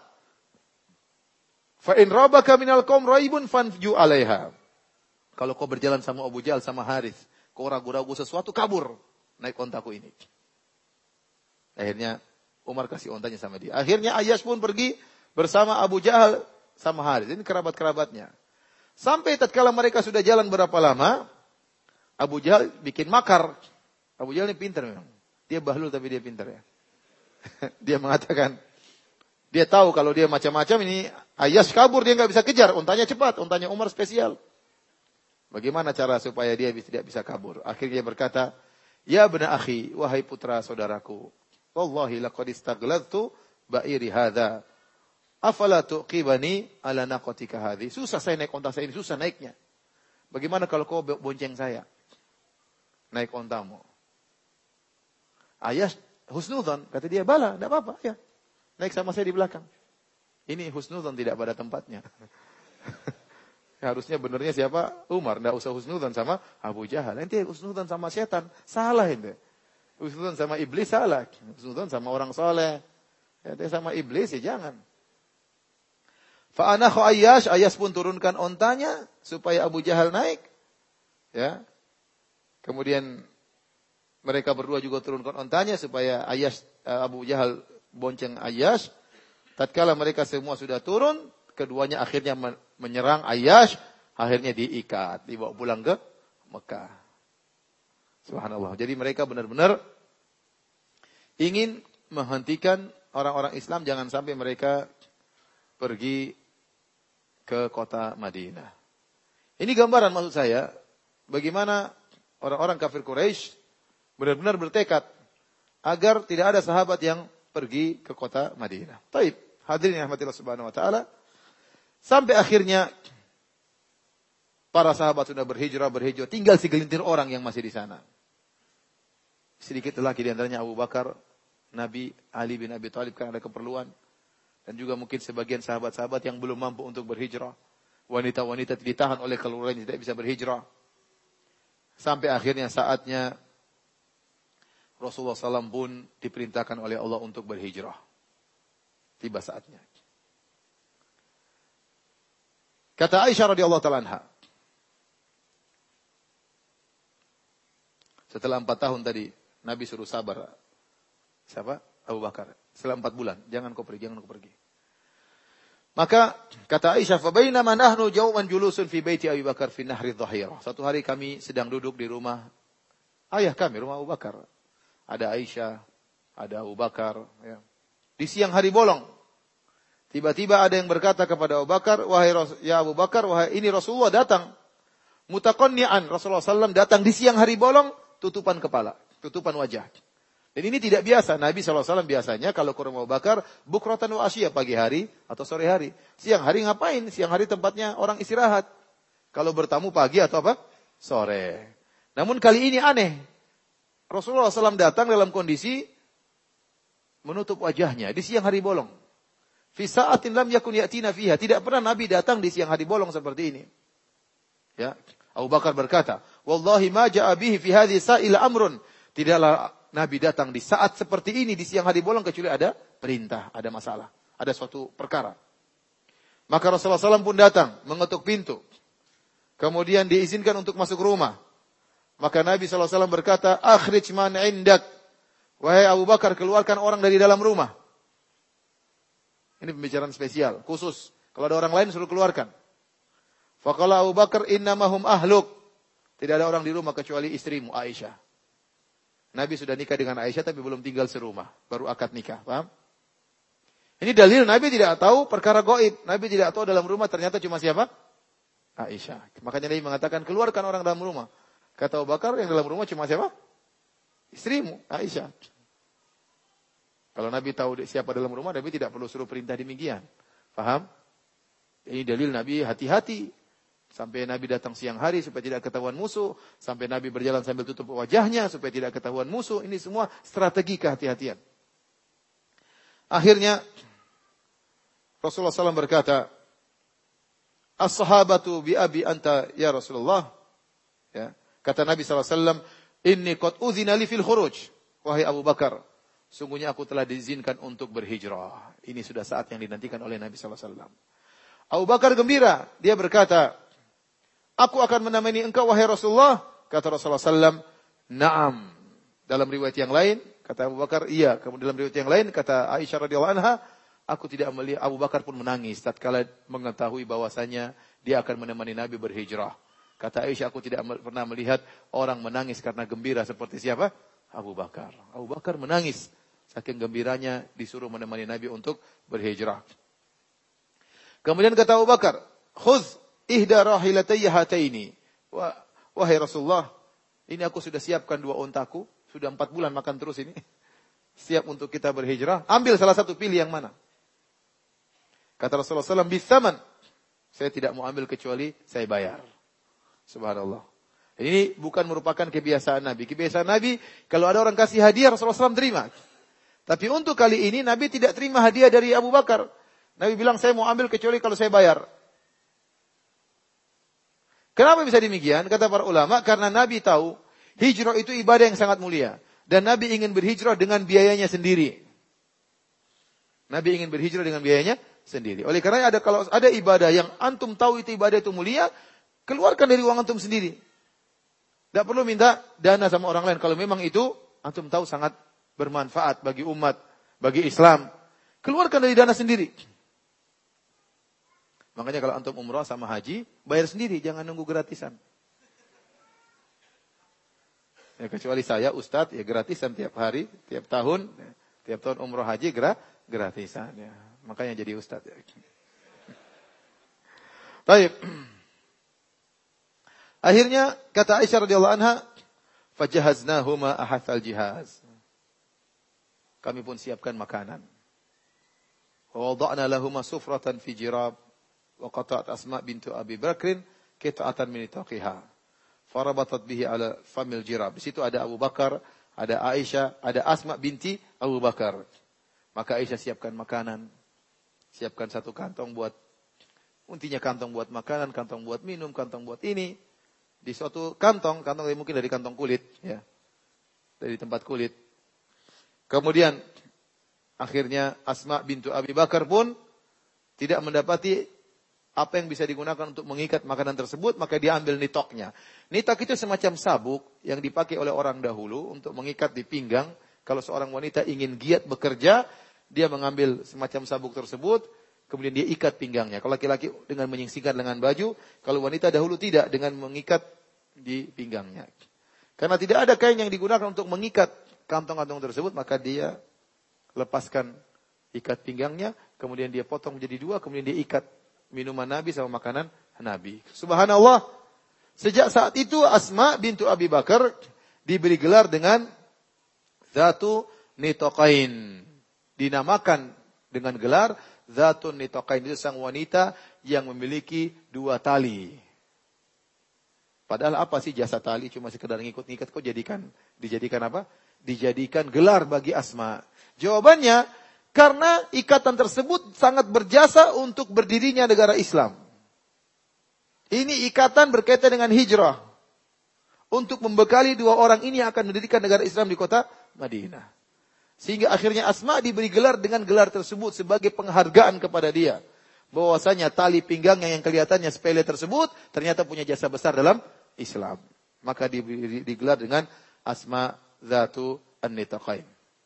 Fa in rabaka minal qaum raibun fanju 'alaiha. Kalau kau berjalan sama Abu Jahal sama Harith, kau ragu-ragu sesuatu, kabur naik ontaku ini. Akhirnya Umar kasih ontanya sama dia. Akhirnya Ayyash pun pergi bersama Abu Jahal sama Harith. Ini kerabat-kerabatnya. Sampai tatkala mereka sudah jalan berapa lama, Abu Jahal bikin makar. Abu Jahal ini pintar memang. Dia bahlul tapi dia pintar ya. Dia mengatakan, dia tahu kalau dia macam-macam ini, Ayyash kabur, dia nggak bisa kejar. Ontanya cepat, ontanya Umar spesial. Bagaimana cara supaya dia tidak bisa kabur? Akhirnya dia berkata, ya bena akhi, wahai putra saudaraku, wallahi laqad istaghlaztu ba'iri hadha. Afala tuqibani ala naqatika hadhi. Susah saya naik onta saya ini, susah naiknya. Bagaimana kalau kau bonceng saya? Naik ontamu. Ayyash husnudzan, kata dia, bala, enggak apa-apa, ya. Naik sama saya di belakang. Ini husnudzan tidak pada tempatnya. Harusnya benernya siapa? Umar, enggak usah husnudzan sama Abu Jahal. Nanti husnudzan sama setan, salah itu. Husnudzan sama iblis salah. Husnudzan sama orang soleh. Ya, sama iblis ya jangan. Fa'anakhu Ayyash, Ayyash pun turunkan ontanya supaya Abu Jahal naik. Ya. Kemudian mereka berdua juga turunkan ontanya supaya Ayyash, Abu Jahal bonceng Ayyash. Tatkala mereka semua sudah turun, keduanya akhirnya menyerang Ayyash, akhirnya diikat, dibawa pulang ke Mekah. Subhanallah. Jadi mereka benar-benar ingin menghentikan orang-orang Islam, jangan sampai mereka pergi ke kota Madinah. Ini gambaran maksud saya, bagaimana orang-orang kafir Quraisy benar-benar bertekad agar tidak ada sahabat yang pergi ke kota Madinah. Baik. Hadirin yang rahmatillah subhanahu wa ta'ala. Sampai akhirnya para sahabat sudah berhijrah, berhijrah. Tinggal segelintir orang yang masih di sana. Sedikit lagi di antaranya Abu Bakar, Nabi, Ali bin Abi Thalib karena ada keperluan. Dan juga mungkin sebagian sahabat-sahabat yang belum mampu untuk berhijrah. Wanita-wanita ditahan oleh keluarga yang tidak bisa berhijrah. Sampai akhirnya saatnya Rasulullah shallallahu alaihi wasallam pun diperintahkan oleh Allah untuk berhijrah. Tiba saatnya. Kata Aisyah radhiyallahu ta'ala anha. Setelah empat tahun tadi, Nabi suruh sabar. Siapa? Abu Bakar. Setelah empat bulan. Jangan kau pergi, jangan kau pergi. Maka, kata Aisyah, فَبَيْنَمَا نَحْنُ جَوْمًا جُلُوسٌ فِي بَيْتِ أَبِي بَكَرْ فِي النَّهْرِ الظَّهِيرَةِ. Satu hari kami sedang duduk di rumah ayah kami, rumah Abu Bakar. Ada Aisyah, ada Abu Bakar. Ya. Di siang hari bolong. Tiba-tiba ada yang berkata kepada Abu Bakar, wahai ya Abu Bakar, wahai ini Rasulullah datang. Mutaqanni'an, Rasulullah shallallahu alaihi wasallam datang di siang hari bolong, tutupan kepala, tutupan wajah. Dan ini tidak biasa. Nabi shallallahu alaihi wasallam biasanya kalau ke rumah Abu Bakar, bukratan wa asya, pagi hari atau sore hari. Siang hari ngapain? Siang hari tempatnya orang istirahat. Kalau bertamu pagi atau apa? Sore. Namun kali ini aneh. Rasulullah shallallahu alaihi wasallam datang dalam kondisi menutup wajahnya di siang hari bolong. Fi sa'atin lam yakun ya'tina fiha. Tidak pernah Nabi datang di siang hari bolong seperti ini. Ya. Abu Bakar berkata, "Wallahi ma ja'a bihi fi hadhihi sa'ila amrun." Tidaklah Nabi datang di saat seperti ini di siang hari bolong kecuali ada perintah, ada masalah, ada suatu perkara. Maka Rasulullah shallallahu alaihi wasallam pun datang, mengetuk pintu. Kemudian diizinkan untuk masuk rumah. Maka Nabi shallallahu alaihi wasallam berkata, "Akhrij man 'indak." Wahai Abu Bakar, keluarkan orang dari dalam rumah. Ini pembicaraan spesial, khusus. Kalau ada orang lain suruh keluarkan. Faqala Abu Bakar, "Innamahum ahluk." Tidak ada orang di rumah kecuali istrimu Aisyah. Nabi sudah nikah dengan Aisyah tapi belum tinggal serumah, baru akad nikah, paham? Ini dalil Nabi tidak tahu perkara gaib. Nabi tidak tahu dalam rumah ternyata cuma siapa? Aisyah. Makanya Nabi mengatakan, "Keluarkan orang dalam rumah." Kata Abu Bakar, yang dalam rumah cuma siapa? Istrimu Aisyah. Kalau Nabi tahu siapa dalam rumah, Nabi tidak perlu suruh perintah demikian. Paham? Ini dalil Nabi hati-hati. Sampai Nabi datang siang hari supaya tidak ketahuan musuh. Sampai Nabi berjalan sambil tutup wajahnya supaya tidak ketahuan musuh. Ini semua strategi kehati-hatian. Akhirnya Rasulullah shallallahu alaihi wasallam berkata, "As-sahabatu bi abi anta ya Rasulullah." Ya. Kata Nabi shallallahu alaihi wasallam, "Inni qad uzina li fil khuruj." Wahai Abu Bakar, sungguhnya aku telah diizinkan untuk berhijrah. Ini sudah saat yang dinantikan oleh Nabi shallallahu alaihi wasallam. Abu Bakar gembira. Dia berkata, "Aku akan menemani engkau wahai Rasulullah." Kata Rasulullah shallallahu alaihi wasallam, "Na'am." Dalam riwayat yang lain, kata Abu Bakar, iya. Kemudian dalam riwayat yang lain, kata Aisyah radhiyallahu anha, aku tidak melihat. Abu Bakar pun menangis tatkala mengetahui bahwasanya dia akan menemani Nabi berhijrah. Kata Aisyah, aku tidak pernah melihat orang menangis karena gembira seperti siapa? Abu Bakar. Abu Bakar menangis saking gembiranya disuruh menemani Nabi untuk berhijrah. Kemudian kata Abu Bakar, "Khudh ihda rahilatayya hataini." Wah, wahai Rasulullah, ini aku sudah siapkan dua untaku, sudah empat bulan makan terus ini. Siap untuk kita berhijrah. Ambil salah satu, pilih yang mana. Kata Rasulullah shallallahu alaihi wasallam, "Bithaman." Saya tidak mau ambil kecuali saya bayar. Subhanallah. Ini bukan merupakan kebiasaan Nabi. Kebiasaan Nabi, kalau ada orang kasih hadiah, Rasulullah shallallahu alaihi wasallam terima. Tapi untuk kali ini, Nabi tidak terima hadiah dari Abu Bakar. Nabi bilang, saya mau ambil kecuali kalau saya bayar. Kenapa bisa demikian? Kata para ulama, karena Nabi tahu hijrah itu ibadah yang sangat mulia. Dan Nabi ingin berhijrah dengan biayanya sendiri. Nabi ingin berhijrah dengan biayanya sendiri. Oleh karena ada kalau ada ibadah yang antum tahu itu ibadah itu mulia, keluarkan dari uang antum sendiri. Tidak perlu minta dana sama orang lain. Kalau memang itu antum tahu sangat bermanfaat bagi umat, bagi Islam. Keluarkan dari dana sendiri. Makanya kalau antum umrah sama haji, bayar sendiri, jangan nunggu gratisan. Ya, kecuali saya, Ustadz, ya gratisan tiap hari, tiap tahun, tiap tahun umrah haji gra, gratisan. Ya. Makanya jadi Ustadz. Ya. Baik. Akhirnya kata Aisyah radhiyallahu anha, "Fajahaznahuma ahatsal jihaz." Kami pun siapkan makanan. Wa wada'na lahuma sufratan fi jirab wa qata'at Asma bintu Abi Bakrin qita'atan min taqiha. Farabatat bihi ala famil jirab. Di situ ada Abu Bakar, ada Aisyah, ada Asma binti Abu Bakar. Maka Aisyah siapkan makanan, siapkan satu kantong buat, intinya kantong buat makanan, kantong buat minum, kantong buat ini. Di suatu kantong, kantong ini mungkin dari kantong kulit, ya, dari tempat kulit. Kemudian akhirnya Asma bintu Abi Bakar pun tidak mendapati apa yang bisa digunakan untuk mengikat makanan tersebut, maka dia ambil nitoknya. Nitok itu semacam sabuk yang dipakai oleh orang dahulu untuk mengikat di pinggang. Kalau seorang wanita ingin giat bekerja, dia mengambil semacam sabuk tersebut, kemudian dia ikat pinggangnya. Kalau laki-laki dengan menyingsingkan lengan baju, kalau wanita dahulu tidak, dengan mengikat di pinggangnya. Karena tidak ada kain yang digunakan untuk mengikat kantong-kantong tersebut, maka dia lepaskan ikat pinggangnya, kemudian dia potong menjadi dua, kemudian dia ikat minuman Nabi sama makanan Nabi. Subhanallah, sejak saat itu Asma bintu Abi Bakar diberi gelar dengan Zatu Nitokain. Dinamakan dengan gelar Zatun Nitokain, itu sang wanita yang memiliki dua tali. Padahal apa sih jasa tali? Cuma sekedar ngikut-ngikut, kok jadikan dijadikan apa? Dijadikan gelar bagi Asma. Jawabannya, karena ikatan tersebut sangat berjasa untuk berdirinya negara Islam. Ini ikatan berkaitan dengan hijrah. Untuk membekali dua orang ini akan mendirikan negara Islam di kota Madinah. Sehingga akhirnya Asma diberi gelar dengan gelar tersebut sebagai penghargaan kepada dia. Bahwasanya tali pinggangnya yang kelihatannya sepele tersebut ternyata punya jasa besar dalam Islam. Maka diberi digelar dengan Asma Zatu An-Nitaqain.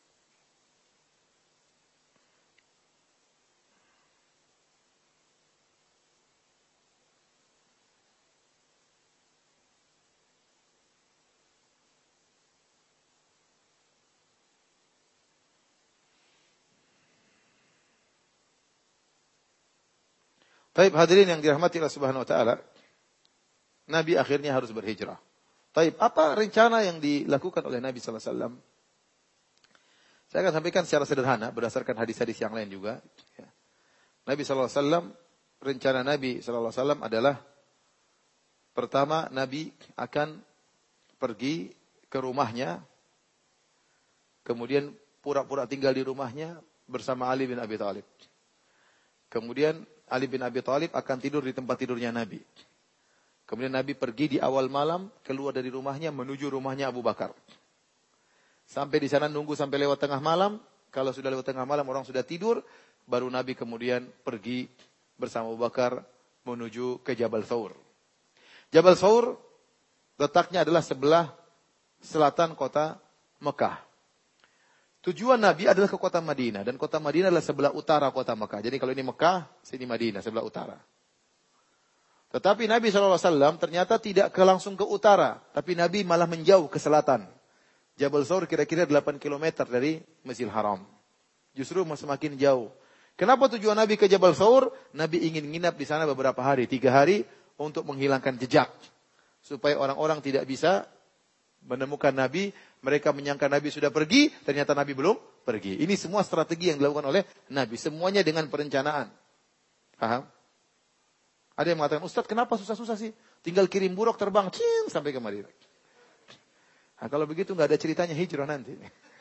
Taib hadirin yang dirahmati Allah Subhanahu wa taala, Nabi akhirnya harus berhijrah. Taib, apa rencana yang dilakukan oleh Nabi sallallahu alaihi wasallam? Saya akan sampaikan secara sederhana berdasarkan hadis-hadis yang lain juga. Nabi sallallahu alaihi wasallam, rencana Nabi sallallahu alaihi wasallam adalah pertama Nabi akan pergi ke rumahnya, kemudian pura-pura tinggal di rumahnya bersama Ali bin Abi Thalib. Kemudian Ali bin Abi Thalib akan tidur di tempat tidurnya Nabi. Kemudian Nabi pergi di awal malam, keluar dari rumahnya menuju rumahnya Abu Bakar. Sampai di sana nunggu sampai lewat tengah malam. Kalau sudah lewat tengah malam, orang sudah tidur, baru Nabi kemudian pergi bersama Abu Bakar menuju ke Jabal Thawr. Jabal Thawr letaknya adalah sebelah selatan kota Mekah. Tujuan Nabi adalah ke kota Madinah. Dan kota Madinah adalah sebelah utara kota Mekah. Jadi kalau ini Mekah, sini Madinah, sebelah utara. Tetapi Nabi shallallahu alaihi wasallam ternyata tidak ke langsung ke utara. Tapi Nabi malah menjauh ke selatan. Jabal Thawr kira-kira delapan kilometer dari Masjidil Haram. Justru semakin jauh. Kenapa tujuan Nabi ke Jabal Thawr? Nabi ingin nginap di sana beberapa hari. Tiga hari untuk menghilangkan jejak. Supaya orang-orang tidak bisa menemukan Nabi, mereka menyangka Nabi sudah pergi, ternyata Nabi belum pergi. Ini semua strategi yang dilakukan oleh Nabi. Semuanya dengan perencanaan. Paham? Ada yang mengatakan, Ustaz kenapa susah-susah sih? Tinggal kirim buruk terbang, cing, sampai ke Madinah. Nah, kalau begitu nggak ada ceritanya hijrah nanti.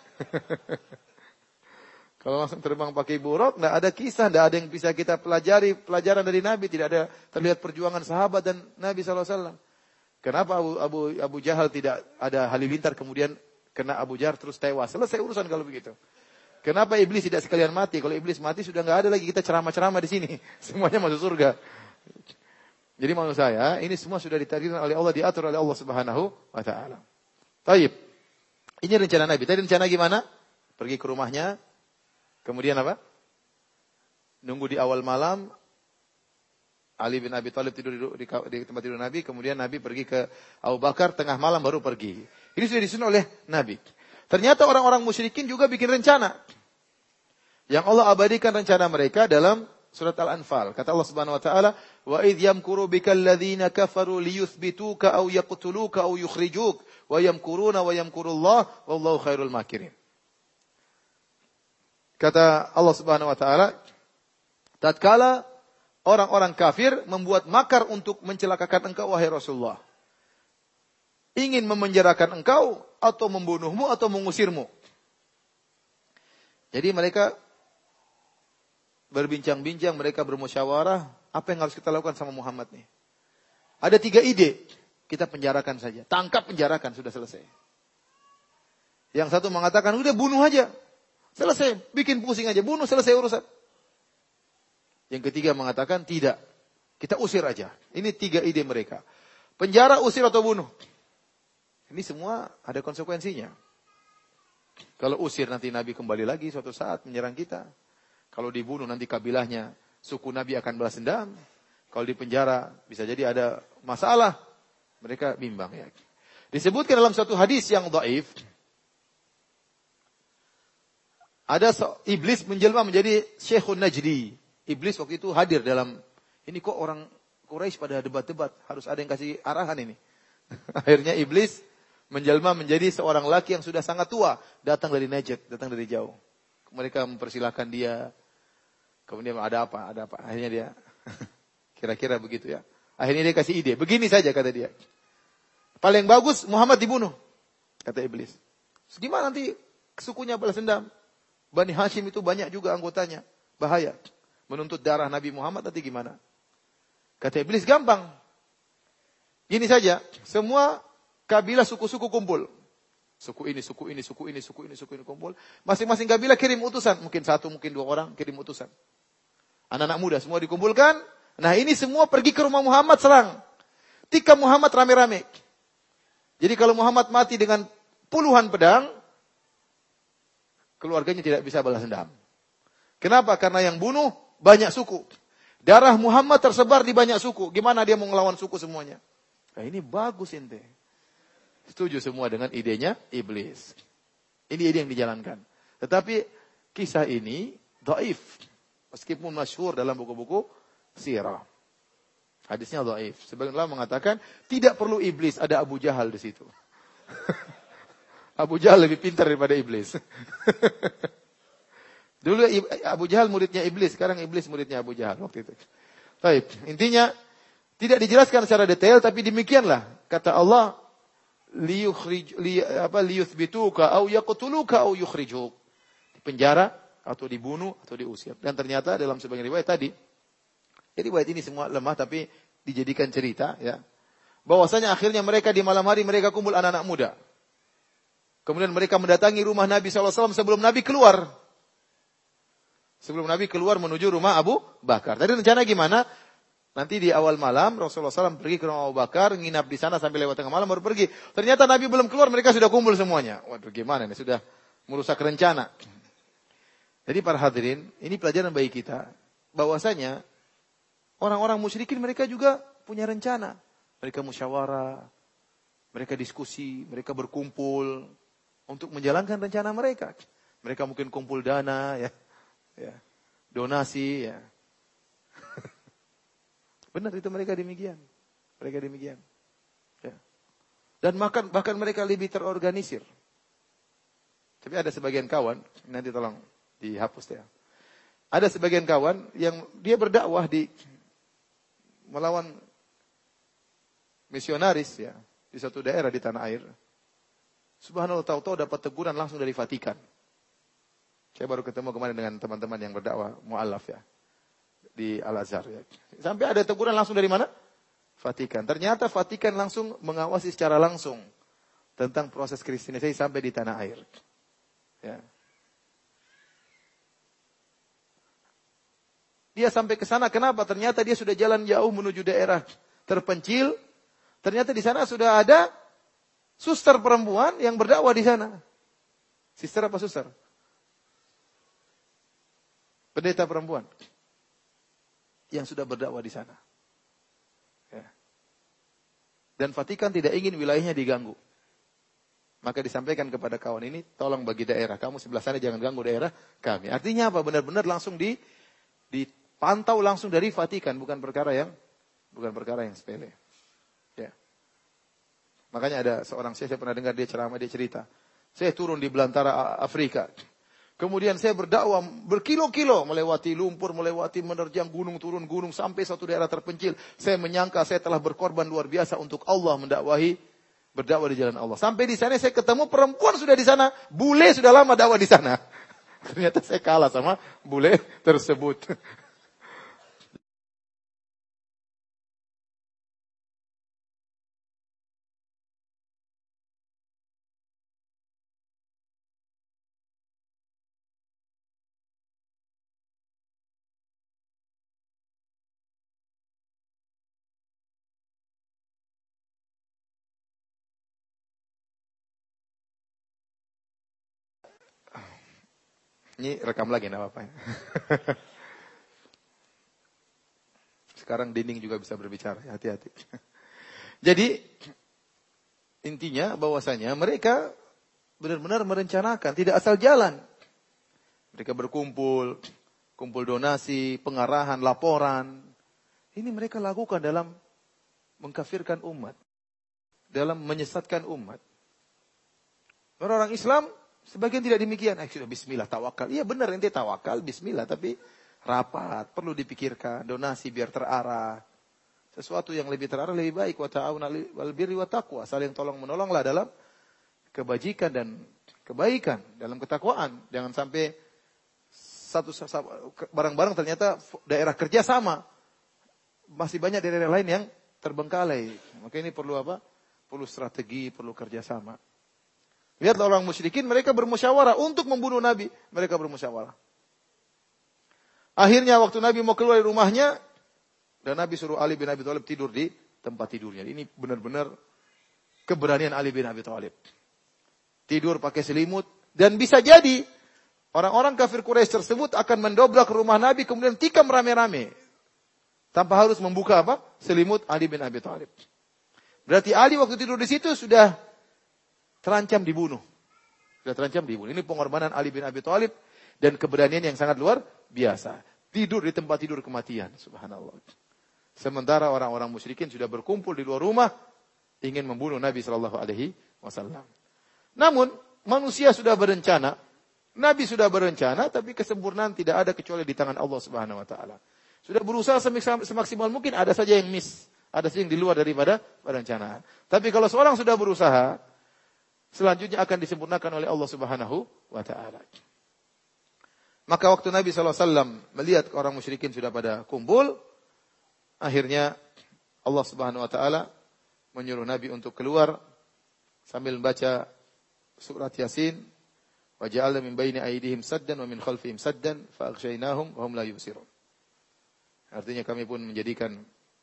Kalau langsung terbang pakai buruk, nggak ada kisah, nggak ada yang bisa kita pelajari, pelajaran dari Nabi. Tidak ada terlihat perjuangan sahabat dan Nabi shallallahu alaihi wasallam. Kenapa Abu, Abu, Abu Jahal tidak ada halilintar kemudian kena Abu Jahal terus tewas? Selesai urusan kalau begitu. Kenapa iblis tidak sekalian mati? Kalau iblis mati sudah nggak ada lagi kita ceramah-ceramah di sini. Semuanya masuk surga. Jadi maksud saya, ini semua sudah ditakdirkan oleh Allah, diatur oleh Allah Subhanahu wa taala. Taib. Ini rencana Nabi. Tadi rencana gimana? Pergi ke rumahnya. Kemudian apa? Nunggu di awal malam. Ali bin Abi Thalib tidur di, di, di tempat tidur Nabi, kemudian Nabi pergi ke Abu Bakar, tengah malam baru pergi. Ini sudah disusun oleh Nabi. Ternyata orang-orang musyrikin juga bikin rencana. Yang Allah abadikan rencana mereka dalam surat Al-Anfal. Kata Allah Subhanahu wa taala, "Wa idh yamkuru bikal ladzina kafaru liyuthbituka aw yaqtuluka aw yukhrijuk wa yamkuruna wa yamkurullah wallahu khairul makirin." Kata Allah Subhanahu wa taala, tatkala orang-orang kafir membuat makar untuk mencelakakan engkau wahai Rasulullah. Ingin memenjarakan engkau atau membunuhmu atau mengusirmu. Jadi mereka berbincang-bincang, mereka bermusyawarah, apa yang harus kita lakukan sama Muhammad nih? Ada tiga ide, kita penjarakan saja. Tangkap, penjarakan, sudah selesai. Yang satu mengatakan, udah bunuh aja. Selesai, bikin pusing aja, bunuh, selesai urusan. Yang ketiga mengatakan, tidak, kita usir aja. Ini tiga ide mereka. Penjara, usir atau bunuh. Ini semua ada konsekuensinya. Kalau usir nanti Nabi kembali lagi suatu saat menyerang kita. Kalau dibunuh nanti kabilahnya, suku Nabi akan balas dendam. Kalau di penjara bisa jadi ada masalah. Mereka bimbang ya. Disebutkan dalam satu hadis yang dhaif. Ada so, iblis menjelma menjadi Syekhun Najdi. Iblis waktu itu hadir dalam, ini kok orang Quraisy pada debat-debat. Harus ada yang kasih arahan ini. Akhirnya iblis menjelma menjadi seorang laki yang sudah sangat tua. Datang dari Najd, datang dari jauh. Mereka mempersilahkan dia. Kemudian ada apa, ada apa. Akhirnya dia, kira-kira begitu ya. Akhirnya dia kasih ide. Begini saja kata dia. Paling bagus Muhammad dibunuh. Kata iblis. Gimana nanti sukunya balas dendam? Bani Hashim itu banyak juga anggotanya. Bahaya. Menuntut darah Nabi Muhammad nanti gimana? Kata iblis, gampang. Gini saja. Semua kabilah suku-suku kumpul. Suku ini, suku ini, suku ini, suku ini, suku ini kumpul. Masing-masing kabilah kirim utusan. Mungkin satu, mungkin dua orang kirim utusan. Anak-anak muda semua dikumpulkan. Nah ini semua pergi ke rumah Muhammad serang. Tikam Muhammad rame-rame. Jadi kalau Muhammad mati dengan puluhan pedang, keluarganya tidak bisa balas dendam. Kenapa? Karena yang bunuh banyak suku. Darah Muhammad tersebar di banyak suku. Gimana dia mau ngelawan suku semuanya? Nah ini bagus ente. Setuju semua dengan idenya iblis. Ini ide yang dijalankan. Tetapi kisah ini dhaif. Meskipun masyhur dalam buku-buku sirah. Hadisnya dhaif. Sebagian ulama mengatakan tidak perlu iblis, ada Abu Jahal di situ. Abu Jahal lebih pintar daripada iblis. Dulu Abu Jahal muridnya iblis, sekarang iblis muridnya Abu Jahal waktu itu. Baik, intinya tidak dijelaskan secara detail tapi demikianlah kata Allah, liyukhrij li apa liyuthbituka au yaqtuluka au yukhrijuk. Di penjara atau dibunuh atau diusir. Dan ternyata dalam sebagian riwayat tadi, jadi riwayat ini semua lemah tapi dijadikan cerita ya. Bahwasanya akhirnya mereka di malam hari mereka kumpul anak-anak muda. Kemudian mereka mendatangi rumah Nabi sallallahu alaihi wasallam sebelum Nabi keluar. Sebelum Nabi keluar menuju rumah Abu Bakar. Tadi rencana gimana? Nanti di awal malam Rasulullah sallallahu alaihi wasallam pergi ke rumah Abu Bakar, nginap di sana sampai lewat tengah malam baru pergi. Ternyata Nabi belum keluar, mereka sudah kumpul semuanya. Waduh gimana ini, sudah merusak rencana. Jadi para hadirin, ini pelajaran bagi kita. Bahwasanya orang-orang musyrikin mereka juga punya rencana. Mereka musyawarah, mereka diskusi, mereka berkumpul untuk menjalankan rencana mereka. Mereka mungkin kumpul dana, ya, ya donasi, ya. Benar itu mereka demikian, mereka demikian. Ya. Dan makan, bahkan mereka lebih terorganisir. Tapi ada sebagian kawan, nanti tolong dihapus ya. Ada sebagian kawan yang dia berdakwah di melawan misionaris ya di satu daerah di tanah air. Subhanallah, tahu-tahu dapat teguran langsung dari Vatikan. Saya baru ketemu kemarin dengan teman-teman yang berdakwah mu'alaf ya di Al-Azhar ya. Sampai ada teguran langsung dari mana? Vatikan. Ternyata Vatikan langsung mengawasi secara langsung tentang proses kristenisasi sampai di tanah air. Ya. Dia sampai ke sana, kenapa? Ternyata dia sudah jalan jauh menuju daerah terpencil. Ternyata di sana sudah ada suster perempuan yang berdakwah di sana. Sister apa suster? Pendeta perempuan yang sudah berdakwah di sana. Ya. Dan Vatikan tidak ingin wilayahnya diganggu. Maka disampaikan kepada kawan ini, tolong bagi daerah. Kamu sebelah sana jangan ganggu daerah kami. Artinya apa? Benar-benar langsung di dipantau langsung dari Vatikan, bukan perkara yang bukan perkara yang sepele. Ya. Makanya ada seorang saya, saya pernah dengar dia ceramah, dia cerita. Saya turun di belantara Afrika. Kemudian saya berdakwah berkilo-kilo, melewati lumpur, melewati menerjang gunung, turun gunung, sampai suatu daerah terpencil. Saya menyangka saya telah berkorban luar biasa untuk Allah mendakwahi, berdakwah di jalan Allah. Sampai di sana saya ketemu perempuan sudah di sana, bule sudah lama dakwah di sana. Ternyata saya kalah sama bule tersebut. Ini rekam lagi, enggak apa-apa. Sekarang dinding juga bisa berbicara, hati-hati. Jadi intinya bahwasanya mereka benar-benar merencanakan, tidak asal jalan. Mereka berkumpul, kumpul donasi, pengarahan, laporan. Ini mereka lakukan dalam mengkafirkan umat, dalam menyesatkan umat. Orang-orang Islam sebagian tidak demikian. Eh, sudah bismillah, tawakal. Iya benar, ente tawakal, bismillah. Tapi rapat, perlu dipikirkan. Donasi biar terarah. Sesuatu yang lebih terarah lebih baik. Wa ta'awuna 'alal birri wat taqwa. Saling tolong menolonglah dalam kebajikan dan kebaikan. Dalam ketakwaan. Jangan sampai satu barang-barang ternyata daerah kerja sama. Masih banyak daerah lain yang terbengkalai. Maka ini perlu apa? Perlu strategi, perlu kerjasama. Lihatlah orang musyrikin, mereka bermusyawarah untuk membunuh Nabi. Mereka bermusyawarah. Akhirnya waktu Nabi mau keluar dari rumahnya, dan Nabi suruh Ali bin Abi Thalib tidur di tempat tidurnya. Ini benar-benar keberanian Ali bin Abi Thalib. Tidur pakai selimut, dan bisa jadi orang-orang kafir Quraisy tersebut akan mendobrak rumah Nabi, kemudian tikam rame-rame. Tanpa harus membuka apa? Selimut Ali bin Abi Thalib. Berarti Ali waktu tidur di situ sudah terancam dibunuh. Sudah terancam dibunuh. Ini pengorbanan Ali bin Abi Thalib dan keberanian yang sangat luar biasa. Tidur di tempat tidur kematian. Subhanallah. Sementara orang-orang musyrikin sudah berkumpul di luar rumah ingin membunuh Nabi sallallahu alaihi wasallam. Namun manusia sudah berencana, Nabi sudah berencana, tapi kesempurnaan tidak ada kecuali di tangan Allah Subhanahu wa taala. Sudah berusaha semaksimal mungkin, ada saja yang miss, ada saja yang di luar daripada perencanaan. Tapi kalau seorang sudah berusaha, selanjutnya akan disempurnakan oleh Allah Subhanahu wa taala. Maka waktu Nabi sallallahu alaihi wasallam melihat orang musyrikin sudah pada kumpul, akhirnya Allah Subhanahu wa taala menyuruh Nabi untuk keluar sambil membaca surat Yasin, wa ja'alna min baini aydihim saddan wa min khalfihim saddan fa aghshaynahum wa hum la yubsirun. Artinya kami pun menjadikan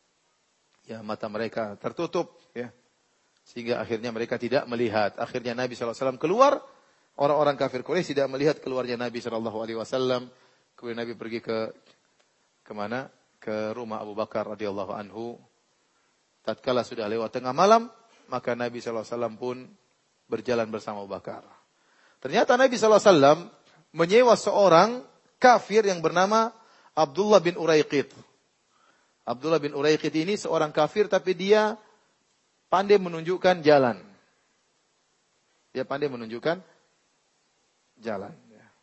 ya mata mereka tertutup ya, sehingga akhirnya mereka tidak melihat. Akhirnya Nabi sallallahu alaihi wasallam keluar, orang-orang kafir Quraisy tidak melihat keluarnya Nabi sallallahu alaihi wasallam. Kemudian Nabi pergi ke ke mana? Ke rumah Abu Bakar radhiyallahu anhu. Tatkala sudah lewat tengah malam, maka Nabi sallallahu alaihi wasallam pun berjalan bersama Abu Bakar. Ternyata Nabi sallallahu alaihi wasallam menyewa seorang kafir yang bernama Abdullah bin Uraiqid. Abdullah bin Uraiqid ini seorang kafir, tapi dia pandai menunjukkan jalan. Dia pandai menunjukkan jalan.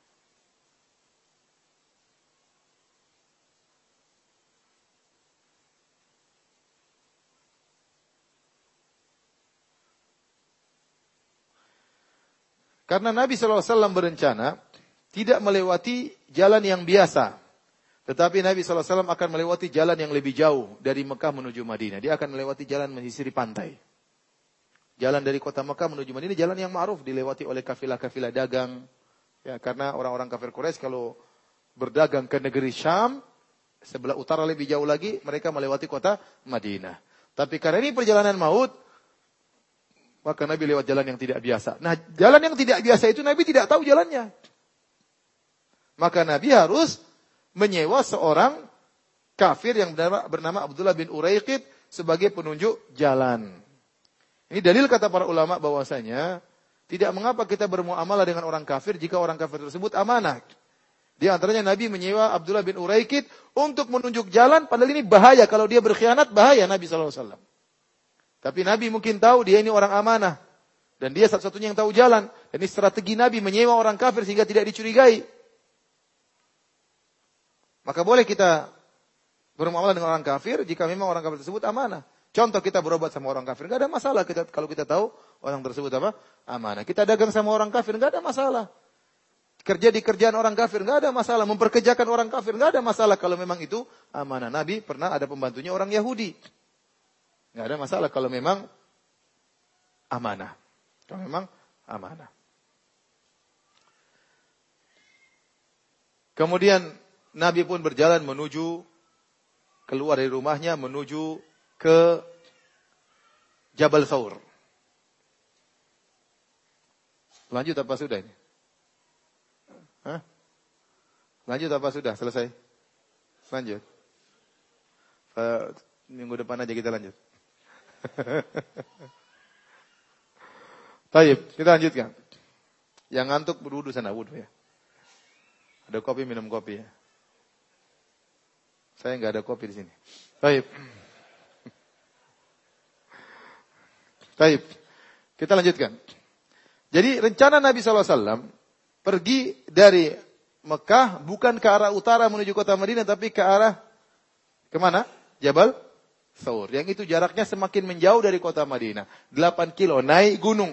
Karena Nabi sallallahu alaihi wasallam berencana tidak melewati jalan yang biasa. Tetapi Nabi sallallahu alaihi wasallam akan melewati jalan yang lebih jauh dari Mekah menuju Madinah. Dia akan melewati jalan menyisiri pantai. Jalan dari kota Mekah menuju Madinah, jalan yang ma'ruf, dilewati oleh kafilah-kafilah dagang. Ya, karena orang-orang kafir Quraisy kalau berdagang ke negeri Syam, sebelah utara lebih jauh lagi, mereka melewati kota Madinah. Tapi karena ini perjalanan maut, maka Nabi lewat jalan yang tidak biasa. Nah, jalan yang tidak biasa itu Nabi tidak tahu jalannya. Maka Nabi harus menyewa seorang kafir yang bernama Abdullah bin Uraiqid sebagai penunjuk jalan. Ini dalil kata para ulama bahwasanya tidak mengapa kita bermuamalah dengan orang kafir jika orang kafir tersebut amanah. Di antaranya Nabi menyewa Abdullah bin Uraiqid untuk menunjuk jalan, padahal ini bahaya. Kalau dia berkhianat, bahaya Nabi sallallahu alaihi wasallam. Tapi Nabi mungkin tahu dia ini orang amanah. Dan dia satu-satunya yang tahu jalan. Dan ini strategi Nabi menyewa orang kafir sehingga tidak dicurigai. Maka boleh kita bermuamalah dengan orang kafir jika memang orang kafir tersebut amanah. Contoh kita berobat sama orang kafir, enggak ada masalah kita kalau kita tahu orang tersebut apa? Amanah. Kita dagang sama orang kafir, enggak ada masalah. Kerja di kerjaan orang kafir, enggak ada masalah. Memperkerjakan orang kafir, enggak ada masalah kalau memang itu amanah. Nabi pernah ada pembantunya orang Yahudi. Enggak ada masalah kalau memang amanah. Kalau memang amanah. Kemudian Nabi pun berjalan menuju keluar dari rumahnya menuju ke Jabal Thawr. Lanjut apa sudah ini? Hah? Lanjut apa sudah? Selesai? Lanjut. Uh, minggu depan aja kita lanjut. Baik, kita lanjutkan. Yang ngantuk berwudu sana, wudu ya. Ada kopi, minum kopi ya. Saya enggak ada kopi di sini. Baik. Baik. Kita lanjutkan. Jadi rencana Nabi shallallahu alaihi wasallam pergi dari Mekah bukan ke arah utara menuju kota Madinah, tapi ke arah kemana? Jabal Thawr. Yang itu jaraknya semakin menjauh dari kota Madinah. delapan kilo, naik gunung.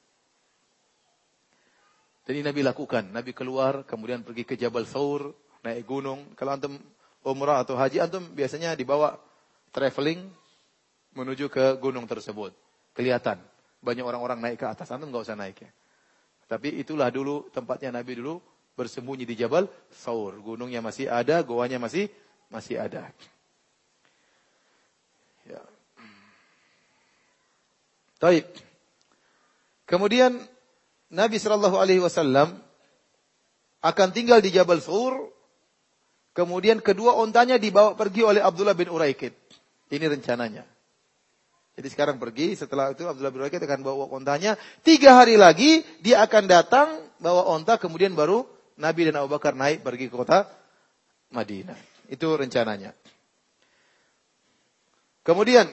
Jadi Nabi lakukan. Nabi keluar, kemudian pergi ke Jabal Thawr, naik gunung. Kalau antum umrah atau haji, antum biasanya dibawa traveling menuju ke gunung tersebut. Kelihatan. Banyak orang-orang naik ke atas. Antum enggak usah naik ya. Tapi itulah dulu tempatnya Nabi dulu bersembunyi di Jabal Thawr. Gunungnya masih ada, goanya masih masih ada. Ya. Baik. Kemudian Nabi sallallahu alaihi wasallam akan tinggal di Jabal Thawr. Kemudian kedua ontanya dibawa pergi oleh Abdullah bin Uraikid. Ini rencananya. Jadi sekarang pergi, setelah itu Abdullah bin Uraikid akan bawa ontanya. Tiga hari lagi dia akan datang bawa onta, kemudian baru Nabi dan Abu Bakar naik pergi ke kota Madinah. Itu rencananya. Kemudian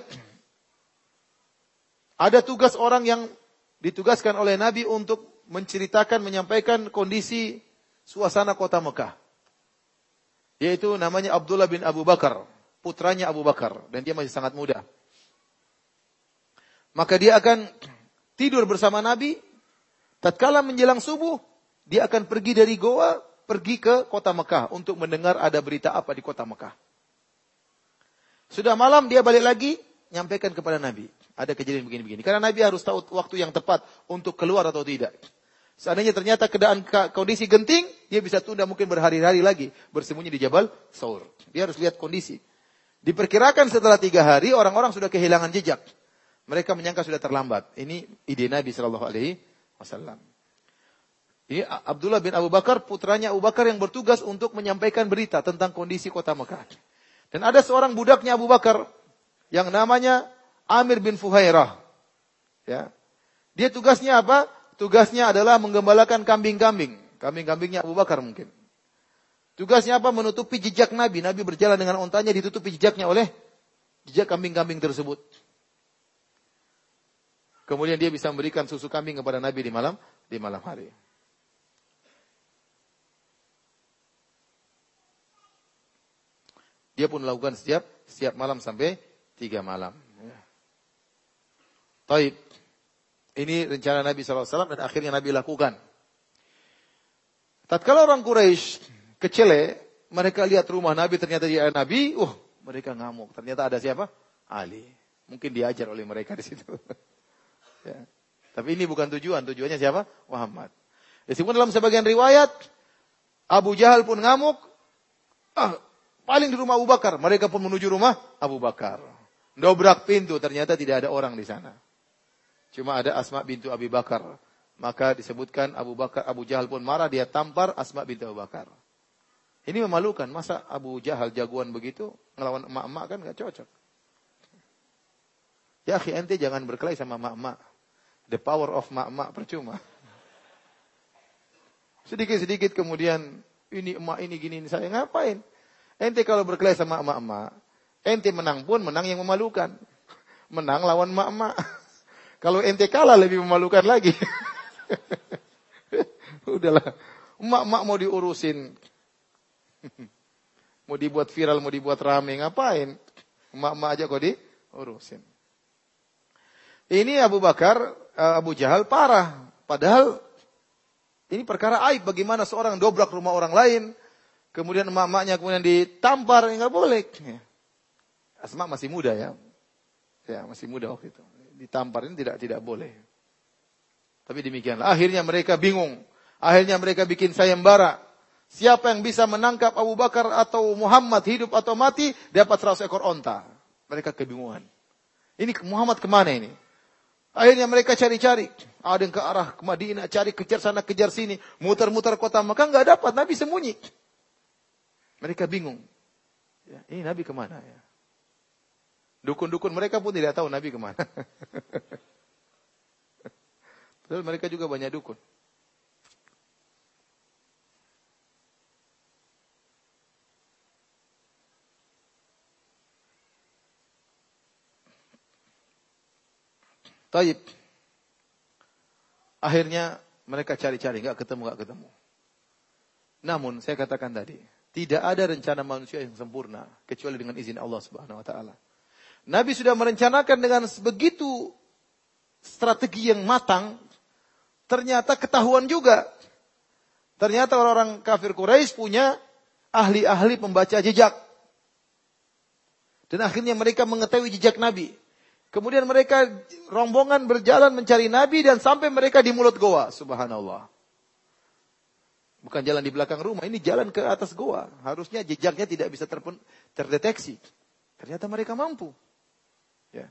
ada tugas orang yang ditugaskan oleh Nabi untuk menceritakan, menyampaikan kondisi suasana kota Mekah. Yaitu namanya Abdullah bin Abu Bakar, putranya Abu Bakar, dan dia masih sangat muda. Maka dia akan tidur bersama Nabi. Tatkala menjelang subuh, dia akan pergi dari goa, pergi ke kota Mekah untuk mendengar ada berita apa di kota Mekah. Sudah malam dia balik lagi, nyampaikan kepada Nabi. Ada kejadian begini-begini. Karena Nabi harus tahu waktu yang tepat untuk keluar atau tidak. Seandainya ternyata keadaan kondisi genting, dia bisa tunda mungkin berhari-hari lagi bersembunyi di Jabal Thawr. Dia harus lihat kondisi. Diperkirakan setelah tiga hari, orang-orang sudah kehilangan jejak. Mereka menyangka sudah terlambat. Ini ide Nabi Shallallahu Alaihi Wasallam. Ini Abdullah bin Abu Bakar, putranya Abu Bakar yang bertugas untuk menyampaikan berita tentang kondisi kota Mekah. Dan ada seorang budaknya Abu Bakar yang namanya Amir bin Fuhairah. Ya. Dia tugasnya apa? Tugasnya adalah menggembalakan kambing-kambing. Kambing-kambingnya Abu Bakar mungkin. Tugasnya apa? Menutupi jejak Nabi. Nabi berjalan dengan ontanya, ditutupi jejaknya oleh jejak kambing-kambing tersebut. Kemudian dia bisa memberikan susu kambing kepada Nabi di malam di malam hari. Dia pun melakukan setiap setiap malam sampai tiga malam. Ya. Taib. Ini rencana Nabi shallallahu alaihi wasallam dan akhirnya Nabi lakukan. Tatkala orang Quraisy kecele, mereka lihat rumah Nabi, ternyata dia Nabi, uh, mereka ngamuk. Ternyata ada siapa? Ali. Mungkin diajar oleh mereka di situ. Ya. Tapi ini bukan tujuan. Tujuannya siapa? Muhammad. Disebut dalam sebagian riwayat, Abu Jahal pun ngamuk. Ah, paling di rumah Abu Bakar. Mereka pun menuju rumah Abu Bakar. Dobrak pintu, ternyata tidak ada orang di sana. Cuma ada Asma bintu Abi Bakar. Maka disebutkan Abu Bakar, Abu Jahal pun marah, dia tampar Asma bintu Abu Bakar. Ini memalukan. Masa Abu Jahal jagoan begitu ngelawan emak-emak, kan enggak cocok. Ya akhi, ente jangan berkelahi sama emak-emak. The power of emak-emak percuma. Sedikit-sedikit kemudian ini emak ini gini, saya ngapain? Ente kalau berkelahi sama emak-emak, ente menang pun menang yang memalukan. Menang lawan emak-emak. Kalau ente kalah lebih memalukan lagi. Udahlah. Emak-emak mau diurusin. Mau dibuat viral, mau dibuat rame. Ngapain? Emak-emak aja kok diurusin. Ini Abu Bakar, Abu Jahal parah. Padahal ini perkara aib. Bagaimana seorang dobrak rumah orang lain. Kemudian emak-emaknya kemudian ditampar. Enggak boleh. Asma masih muda ya. Ya masih muda waktu itu. Ditampar ini tidak tidak boleh. Tapi demikianlah. Akhirnya mereka bingung. Akhirnya mereka bikin sayembara. Siapa yang bisa menangkap Abu Bakar atau Muhammad hidup atau mati, dapat seratus ekor onta. Mereka kebingungan. Ini Muhammad kemana ini? Akhirnya mereka cari-cari. Ada yang ke arah ke Madinah, cari kejar sana, kejar sini. Muter-muter kota Makkah, nggak dapat. Nabi sembunyi. Mereka bingung. Ya, ini Nabi kemana ya? Dukun-dukun mereka pun tidak tahu Nabi kemana. Padahal mereka juga banyak dukun. Taib. Akhirnya mereka cari-cari, nggak ketemu, nggak ketemu. Namun saya katakan tadi, tidak ada rencana manusia yang sempurna kecuali dengan izin Allah Subhanahu Wa Taala. Nabi sudah merencanakan dengan begitu strategi yang matang, ternyata ketahuan juga. Ternyata orang-orang kafir Quraisy punya ahli-ahli pembaca jejak. Dan akhirnya mereka mengetahui jejak Nabi. Kemudian mereka rombongan berjalan mencari Nabi dan sampai mereka di mulut goa. Subhanallah. Bukan jalan di belakang rumah, ini jalan ke atas goa. Harusnya jejaknya tidak bisa terpen- terdeteksi. Ternyata mereka mampu. Ya.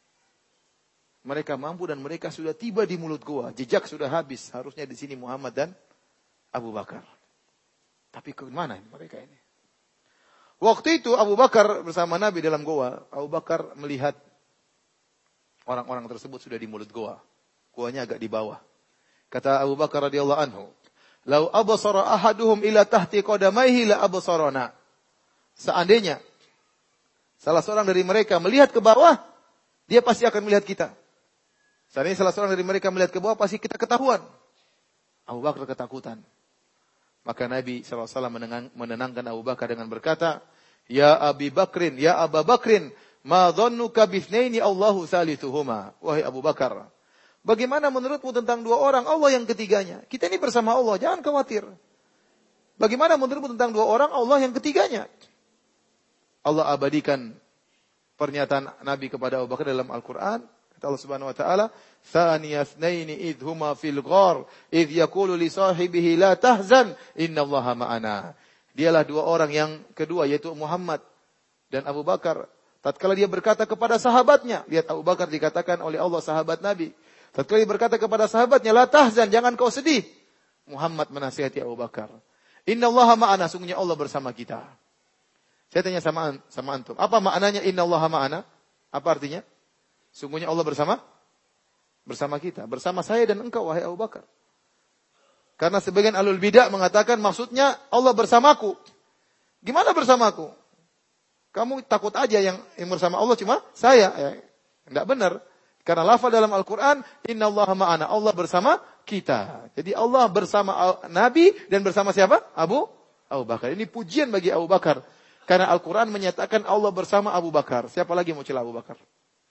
Mereka mampu dan mereka sudah tiba di mulut goa. Jejak sudah habis. Harusnya di sini Muhammad dan Abu Bakar. Tapi ke mana mereka ini? Waktu itu Abu Bakar bersama Nabi dalam goa. Abu Bakar melihat orang-orang tersebut sudah di mulut goa. Goanya agak di bawah. Kata Abu Bakar radhiyallahu anhu, "Lau absara ahaduhum ila tahti qadamaihi la absarana." Seandainya salah seorang dari mereka melihat ke bawah, dia pasti akan melihat kita. Seandainya salah seorang dari mereka melihat ke bawah, pasti kita ketahuan. Abu Bakar ketakutan. Maka Nabi shallallahu alaihi wasallam menenangkan Abu Bakar dengan berkata, "Ya Abi Bakrin, ya Aba Bakrin, ma dhannuka bithnaini Allahu thalithuhuma." Wahai Abu Bakar, bagaimana menurutmu tentang dua orang, Allah yang ketiganya? Kita ini bersama Allah, jangan khawatir. Bagaimana menurutmu tentang dua orang, Allah yang ketiganya? Allah abadikan pernyataan Nabi kepada Abu Bakar dalam Al-Quran. Kata Allah Subhanahu Wa Taala, "Thaniya ithnaini idh huma fil ghar, idh yaqulu li sahibihi la tahzan, innallaha ma'ana." Dialah dua orang yang kedua, yaitu Muhammad dan Abu Bakar. Tatkala dia berkata kepada sahabatnya, lihat Abu Bakar dikatakan oleh Allah sahabat Nabi. Tatkala dia berkata kepada sahabatnya, la tahzan, jangan kau sedih. Muhammad menasihati Abu Bakar. Innallaha ma'ana, sungguhnya Allah bersama kita. Saya tanya sama sama antum, apa maknanya innallaha ma'ana? Apa artinya? Sungguhnya Allah bersama bersama kita, bersama saya dan engkau wahai Abu Bakar. Karena sebagian ahlul bidah mengatakan maksudnya Allah bersamaku. Gimana bersamaku? Kamu takut aja yang, yang bersama Allah cuma saya. Ya, enggak benar. Karena lafaz dalam Al-Quran, innallaha ma'ana, Allah bersama kita. Jadi Allah bersama Nabi dan bersama siapa? Abu Abu Bakar. Ini pujian bagi Abu Bakar. Karena Al-Quran menyatakan Allah bersama Abu Bakar. Siapa lagi mau celah Abu Bakar?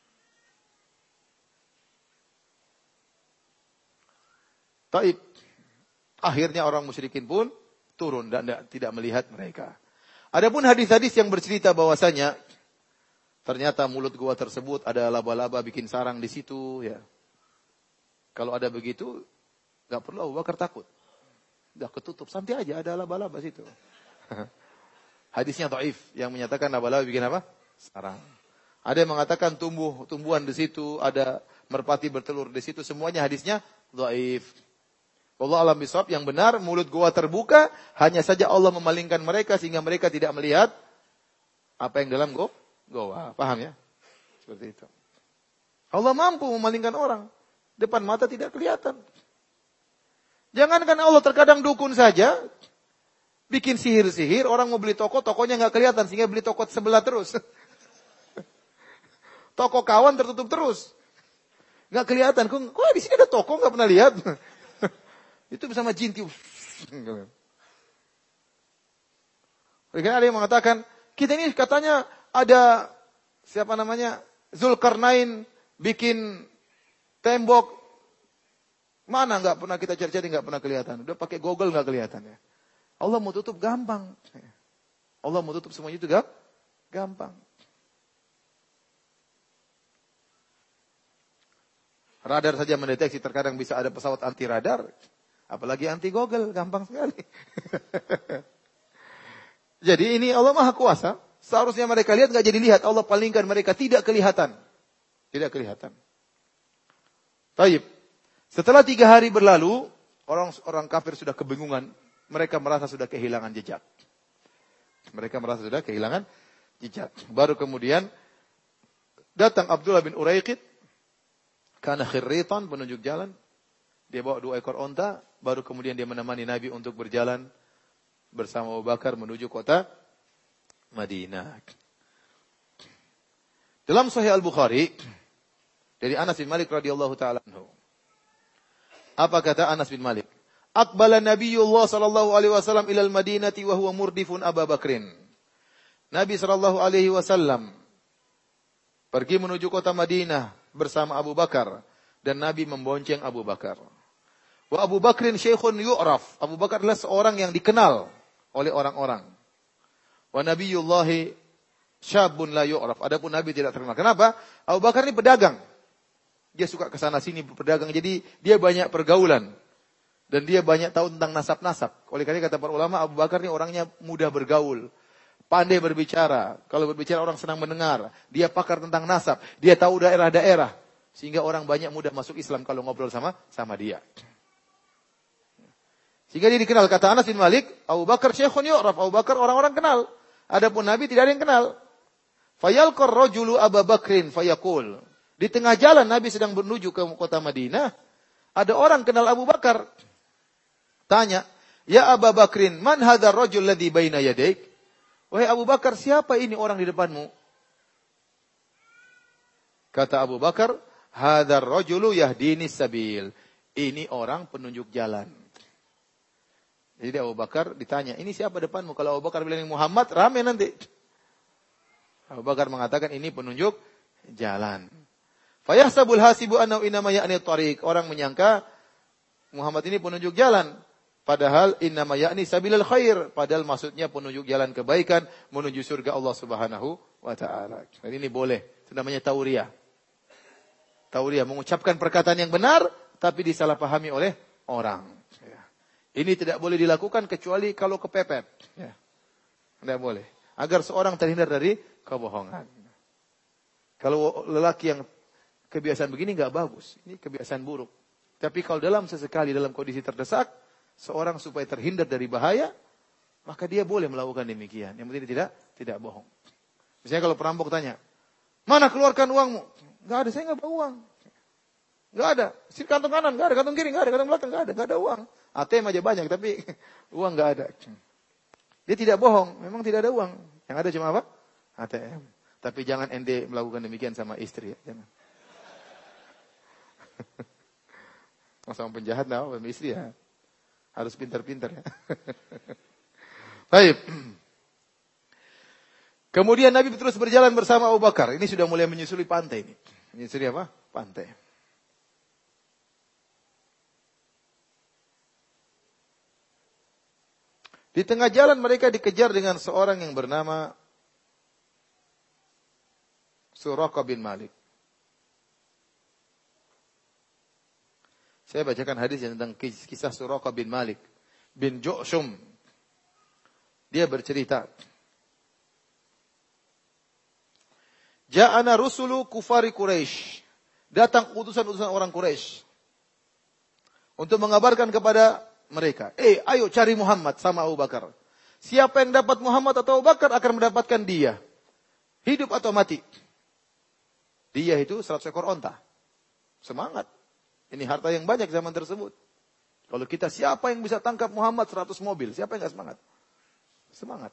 Taib. Akhirnya orang musyrikin pun turun dan tidak melihat mereka. Adapun hadis-hadis yang bercerita bahwasanya ternyata mulut gua tersebut ada laba-laba bikin sarang di situ, ya. Kalau ada begitu, enggak perlu Abu Bakar takut. Sudah ketutup, santai aja, ada laba-laba situ. Hadisnya dhaif yang menyatakan laba-laba bikin apa? Sarang. Ada yang mengatakan tumbuh tumbuhan di situ, ada merpati bertelur di situ, semuanya hadisnya dhaif. Allah alam bisawab, yang benar mulut gua terbuka, hanya saja Allah memalingkan mereka sehingga mereka tidak melihat apa yang dalam gua. Goa, paham ya? Seperti itu. Allah mampu memalingkan orang. Depan mata tidak kelihatan. Jangankan Allah, terkadang dukun saja bikin sihir-sihir, orang mau beli toko, tokonya nggak kelihatan sehingga beli toko sebelah terus. Toko kawan tertutup terus. Nggak kelihatan. Kok, kok di sini ada toko nggak pernah lihat? Itu bersama jin tiup. Karena ada yang mengatakan, kita ini katanya ada siapa namanya Zulkarnain bikin tembok. Mana nggak pernah kita cari-cari nggak pernah kelihatan. Udah pakai Google nggak kelihatan ya. Allah mau tutup gampang. Allah mau tutup semuanya itu gampang. Radar saja mendeteksi, terkadang bisa ada pesawat anti radar, apalagi anti Google, gampang sekali. Jadi ini Allah Maha Kuasa, seharusnya mereka lihat nggak jadi lihat, Allah palingkan mereka tidak kelihatan, tidak kelihatan. Taib. Setelah tiga hari berlalu, orang orang kafir sudah kebingungan, mereka merasa sudah kehilangan jejak. Mereka merasa sudah kehilangan jejak. Baru kemudian datang Abdullah bin Uraiqid. Karena khirritan, penunjuk jalan. Dia bawa dua ekor onta. Baru kemudian dia menemani Nabi untuk berjalan bersama Abu Bakar menuju kota Madinah. Dalam Sahih Al-Bukhari, dari Anas bin Malik radhiyallahu ta'ala anhu. Apa kata Anas bin Malik? Aqbala Nabiyullah sallallahu alaihi wasallam ilal Madinati wa huwa murdifun Abu Bakrin. Nabi sallallahu alaihi wasallam pergi menuju kota Madinah bersama Abu Bakar. Dan Nabi membonceng Abu Bakar. Wa Abu Bakrin syekhun yu'raf. Abu Bakar adalah seorang yang dikenal oleh orang-orang. Wa Nabiyullahi syabun la yu'raf. Adapun Nabi tidak terkenal. Kenapa? Abu Bakar ini pedagang. Dia suka ke sana sini berpedagang. Jadi dia banyak pergaulan. Dan dia banyak tahu tentang nasab-nasab. Oleh karena kata para ulama, Abu Bakar ini orangnya mudah bergaul. Pandai berbicara. Kalau berbicara orang senang mendengar. Dia pakar tentang nasab. Dia tahu daerah-daerah. Sehingga orang banyak mudah masuk Islam kalau ngobrol sama sama dia. Sehingga dia dikenal. Kata Anas bin Malik, Abu Bakar syekhun yu'raf. Abu Bakar orang-orang kenal. Adapun Nabi tidak ada yang kenal. Fayalqar rajulu Abu Bakrin fayaqul. Di tengah jalan Nabi sedang menuju ke kota Madinah. Ada orang kenal Abu Bakar. Tanya, ya Abu Bakrin, man hadzal rajul ladzi baina yadaik? Wahai Abu Bakar, siapa ini orang di depanmu? Kata Abu Bakar, hadzal rajulu yahdini sabil. Ini orang penunjuk jalan. Jadi Abu Bakar ditanya, ini siapa depanmu? Kalau Abu Bakar bilang Muhammad, rame nanti. Abu Bakar mengatakan ini penunjuk jalan. Fayahsabul hasibu annahu inama ya'ni tariq. Orang menyangka Muhammad ini penunjuk jalan. Padahal innama ya'ni sabilal khair. Padahal maksudnya penunjuk jalan kebaikan menuju surga Allah Subhanahu wa taala. Dan ini boleh. Itu namanya tauriyah. Tauriyah mengucapkan perkataan yang benar tapi disalahpahami oleh orang. Ya. Ini tidak boleh dilakukan kecuali kalau kepepet. Ya. Tidak boleh. Agar seorang terhindar dari kebohongan. Kalau lelaki yang kebiasaan begini enggak bagus. Ini kebiasaan buruk. Tapi kalau dalam sesekali dalam kondisi terdesak, seorang supaya terhindar dari bahaya, maka dia boleh melakukan demikian. Yang penting tidak tidak bohong. Misalnya kalau perampok tanya, mana keluarkan uangmu? Enggak ada, saya enggak bawa uang. Enggak ada. Sini kantong kanan, enggak ada. Kantong kiri, enggak ada. Kantong belakang, enggak ada. Enggak ada uang. A T M aja banyak, tapi uang enggak ada. Dia tidak bohong. Memang tidak ada uang. Yang ada cuma apa? A T M. Tapi jangan ende melakukan demikian sama istri. Ya. Jangan. Sama penjahat, nah, sama istri ya. Harus pintar-pintar ya. Baik. Kemudian Nabi terus berjalan bersama Abu Bakar. Ini sudah mulai menyusuri pantai ini. Menyusuri apa? Pantai. Di tengah jalan mereka dikejar dengan seorang yang bernama Suraqah bin Malik. Saya bacakan hadis yang tentang kisah Suraqah bin Malik bin Ju'shum. Dia bercerita, Ja'ana rusulu kufari Quraisy. Datang utusan-utusan orang Quraisy untuk mengabarkan kepada mereka, "Eh, ayo cari Muhammad sama Abu Bakar. Siapa yang dapat Muhammad atau Abu Bakar akan mendapatkan dia. Hidup atau mati." Dia itu seratus ekor onta. Semangat. Ini harta yang banyak zaman tersebut. Kalau kita siapa yang bisa tangkap Muhammad seratus mobil? Siapa yang enggak semangat? Semangat.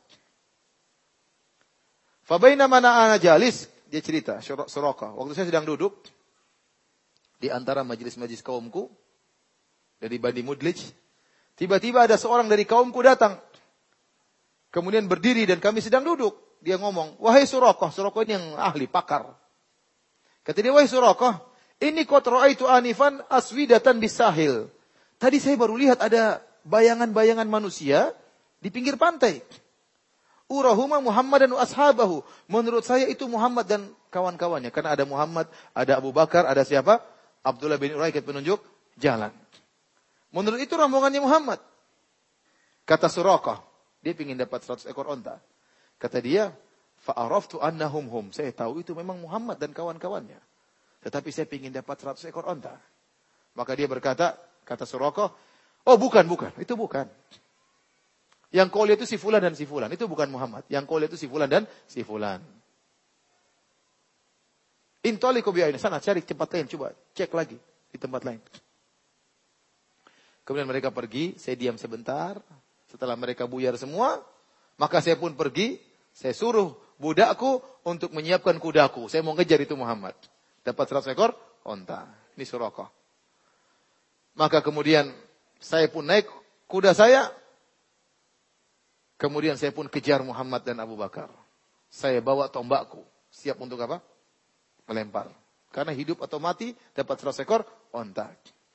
Fa bainama ana jalis, dia cerita, Suraqah. Waktu saya sedang duduk, di antara majelis-majelis kaumku dari Bani Mudlij. Tiba-tiba ada seorang dari kaumku datang. Kemudian berdiri dan kami sedang duduk. Dia ngomong, wahai Suraqah. Suraqah ini yang ahli, pakar. Kata dia, wahai Suraqah, ini qad ra'aitu anifan aswidatan bisahil. Tadi saya baru lihat ada bayangan-bayangan manusia di pinggir pantai. Urahuma Muhammad dan ashabahu. Menurut saya itu Muhammad dan kawan-kawannya. Karena ada Muhammad, ada Abu Bakar, ada siapa? Abdullah bin Uraiqat penunjuk jalan. Menurut itu rombongannya Muhammad. Kata Suraqah, dia ingin dapat seratus ekor onta. Kata dia, fa'araftu annahum hum. Saya tahu itu memang Muhammad dan kawan-kawannya. Tetapi saya ingin dapat seratus ekor onta. Maka dia berkata, kata Suraqah, oh bukan, bukan. Itu bukan. Yang kau lihat itu si fulan dan si fulan. Itu bukan Muhammad. Yang kau lihat itu si fulan dan si fulan. Intoliku bi'ain. Sana cari tempat lain. Coba cek lagi di tempat lain. Kemudian mereka pergi. Saya diam sebentar. Setelah mereka buyar semua. Maka saya pun pergi. Saya suruh budakku untuk menyiapkan kudaku. Saya mau ngejar itu Muhammad. Dapat seratus ekor onta. Ini Suraqah. Maka kemudian saya pun naik kuda saya. Kemudian saya pun kejar Muhammad dan Abu Bakar. Saya bawa tombakku. Siap untuk apa? Melempar. Karena hidup atau mati dapat seratus ekor onta.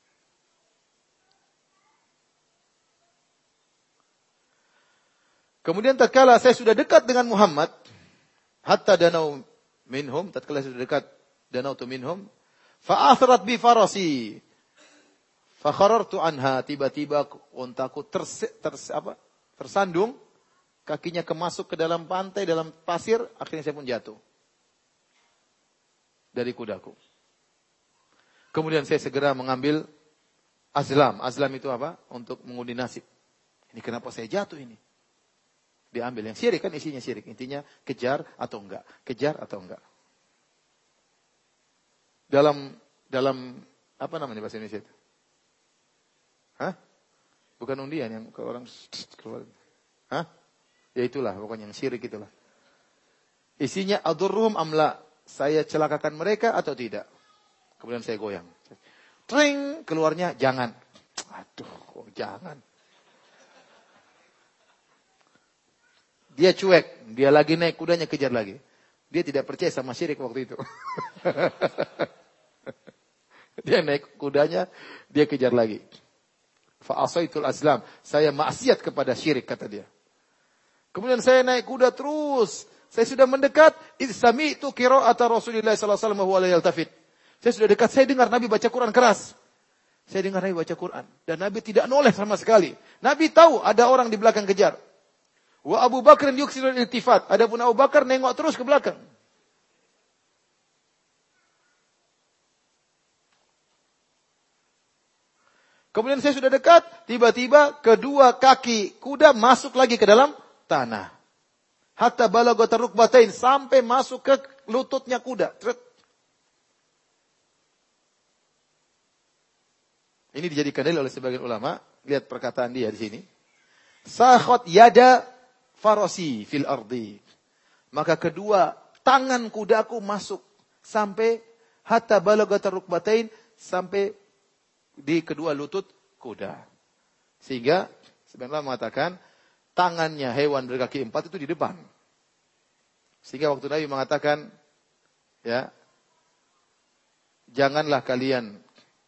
Kemudian tatkala saya sudah dekat dengan Muhammad. Hatta danau minhum. Tatkala saya sudah dekat danau tu minhum. Fa'athrat bi farasi. Fakharartu anha. Tiba-tiba ontaku ters, ters, apa? tersandung. Kakinya kemasuk ke dalam pantai, dalam pasir. Akhirnya saya pun jatuh. Dari kudaku. Kemudian saya segera mengambil azlam. Azlam itu apa? Untuk mengundi nasib. Ini kenapa saya jatuh ini? Diambil. Yang syirik kan isinya syirik. Intinya kejar atau enggak. Kejar atau enggak. Dalam, dalam, apa namanya bahasa Indonesia itu? Hah? Bukan undian yang ke orang keluar. Hah? Ya itulah, pokoknya yang syirik itulah. Isinya adurruhum amla. Saya celakakan mereka atau tidak? Kemudian saya goyang. Tring, keluarnya jangan. Aduh, kok jangan. Dia cuek, dia lagi naik kudanya kejar lagi. Dia tidak percaya sama syirik waktu itu. Dia naik kudanya, dia kejar lagi. Fa'asaitul azlam. Saya maksiat kepada syirik, kata dia. Kemudian saya naik kuda terus. Saya sudah mendekat. Isami itu qira'ata Rasulullah sallallahu alaihi wasallam wa la yaltafit. Saya sudah dekat. Saya dengar Nabi baca Quran keras. Saya dengar Nabi baca Quran. Dan Nabi tidak noleh sama sekali. Nabi tahu ada orang di belakang kejar. Wa Abu Bakar yuksirul iltifat. Adapun Abu Bakar nengok terus ke belakang. Kemudian saya sudah dekat. Tiba-tiba kedua kaki kuda masuk lagi ke dalam tanah. Hatta balagha rukbatain, sampai masuk ke lututnya kuda. Ini dijadikan dalil oleh sebagian ulama. Lihat perkataan dia di sini. Sakhat yada farasi fil ardi. Maka kedua tangan kudaku masuk sampai hatta balagha rukbatain, sampai di kedua lutut kuda. Sehingga sebenarnya mengatakan tangannya hewan berkaki empat itu di depan. Sehingga waktu Nabi mengatakan, ya, janganlah kalian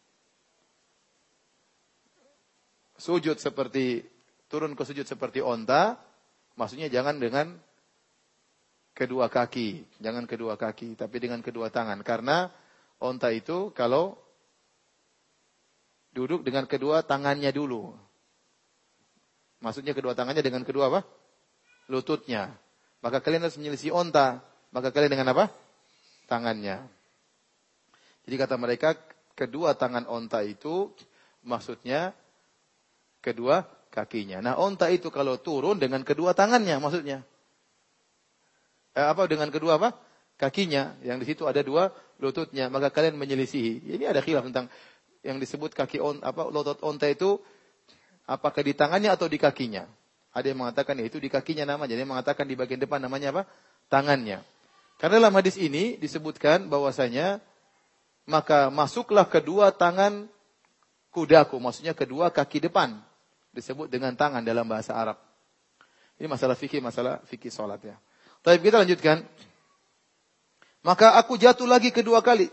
sujud seperti, turun ke sujud seperti onta. Maksudnya jangan dengan kedua kaki. Jangan kedua kaki, tapi dengan kedua tangan. Karena onta itu kalau duduk dengan kedua tangannya dulu. Maksudnya kedua tangannya dengan kedua apa? Lututnya. Maka kalian harus menyelisih onta. Maka kalian dengan apa? Tangannya. Jadi kata mereka, kedua tangan onta itu maksudnya kedua kakinya. Nah, onta itu kalau turun dengan kedua tangannya maksudnya. Eh, apa dengan kedua apa? Kakinya. Yang di situ ada dua lututnya. Maka kalian menyelisihi. Ini ada khilaf tentang yang disebut kaki on, apa lutut onta itu. Apakah di tangannya atau di kakinya? Ada yang mengatakan ya itu di kakinya namanya. Ada yang mengatakan di bagian depan namanya apa? Tangannya. Karena dalam hadis ini disebutkan bahwasanya maka masuklah kedua tangan kudaku, maksudnya kedua kaki depan. Disebut dengan tangan dalam bahasa Arab. Ini masalah fikih, masalah fikih salat ya. Baik, kita lanjutkan. Maka aku jatuh lagi kedua kali.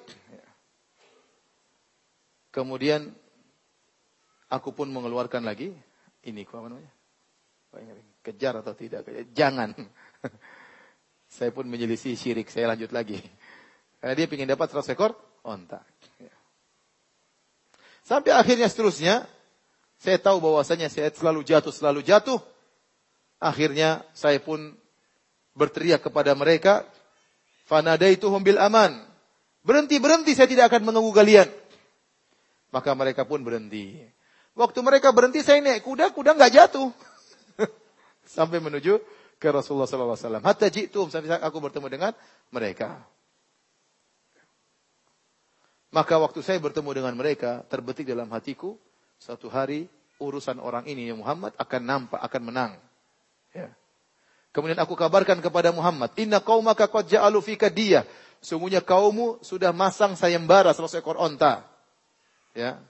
Kemudian aku pun mengeluarkan lagi. Ini apa namanya? Kejar atau tidak? Jangan. Saya pun menyelisih syirik. Saya lanjut lagi. Karena dia ingin dapat seratus ekor onta. Sampai akhirnya seterusnya. Saya tahu bahwasanya saya selalu jatuh, selalu jatuh. Akhirnya saya pun berteriak kepada mereka. Fanadaituhum bil aman. Berhenti, berhenti. Saya tidak akan mengganggu kalian. Maka mereka pun berhenti. Waktu mereka berhenti, saya naik kuda, kuda nggak jatuh. Sampai menuju ke Rasulullah sallallahu alaihi wasallam. Hatta ji'tum, sampai aku bertemu dengan mereka. Maka waktu saya bertemu dengan mereka, terbetik dalam hatiku, suatu hari urusan orang ini, Muhammad, akan nampak, akan menang. Ya. Kemudian aku kabarkan kepada Muhammad, inna qaumaka qad ja'alu fika diyah. Sungguhnya kaummu sudah masang sayembara seratus ekor onta. Ya.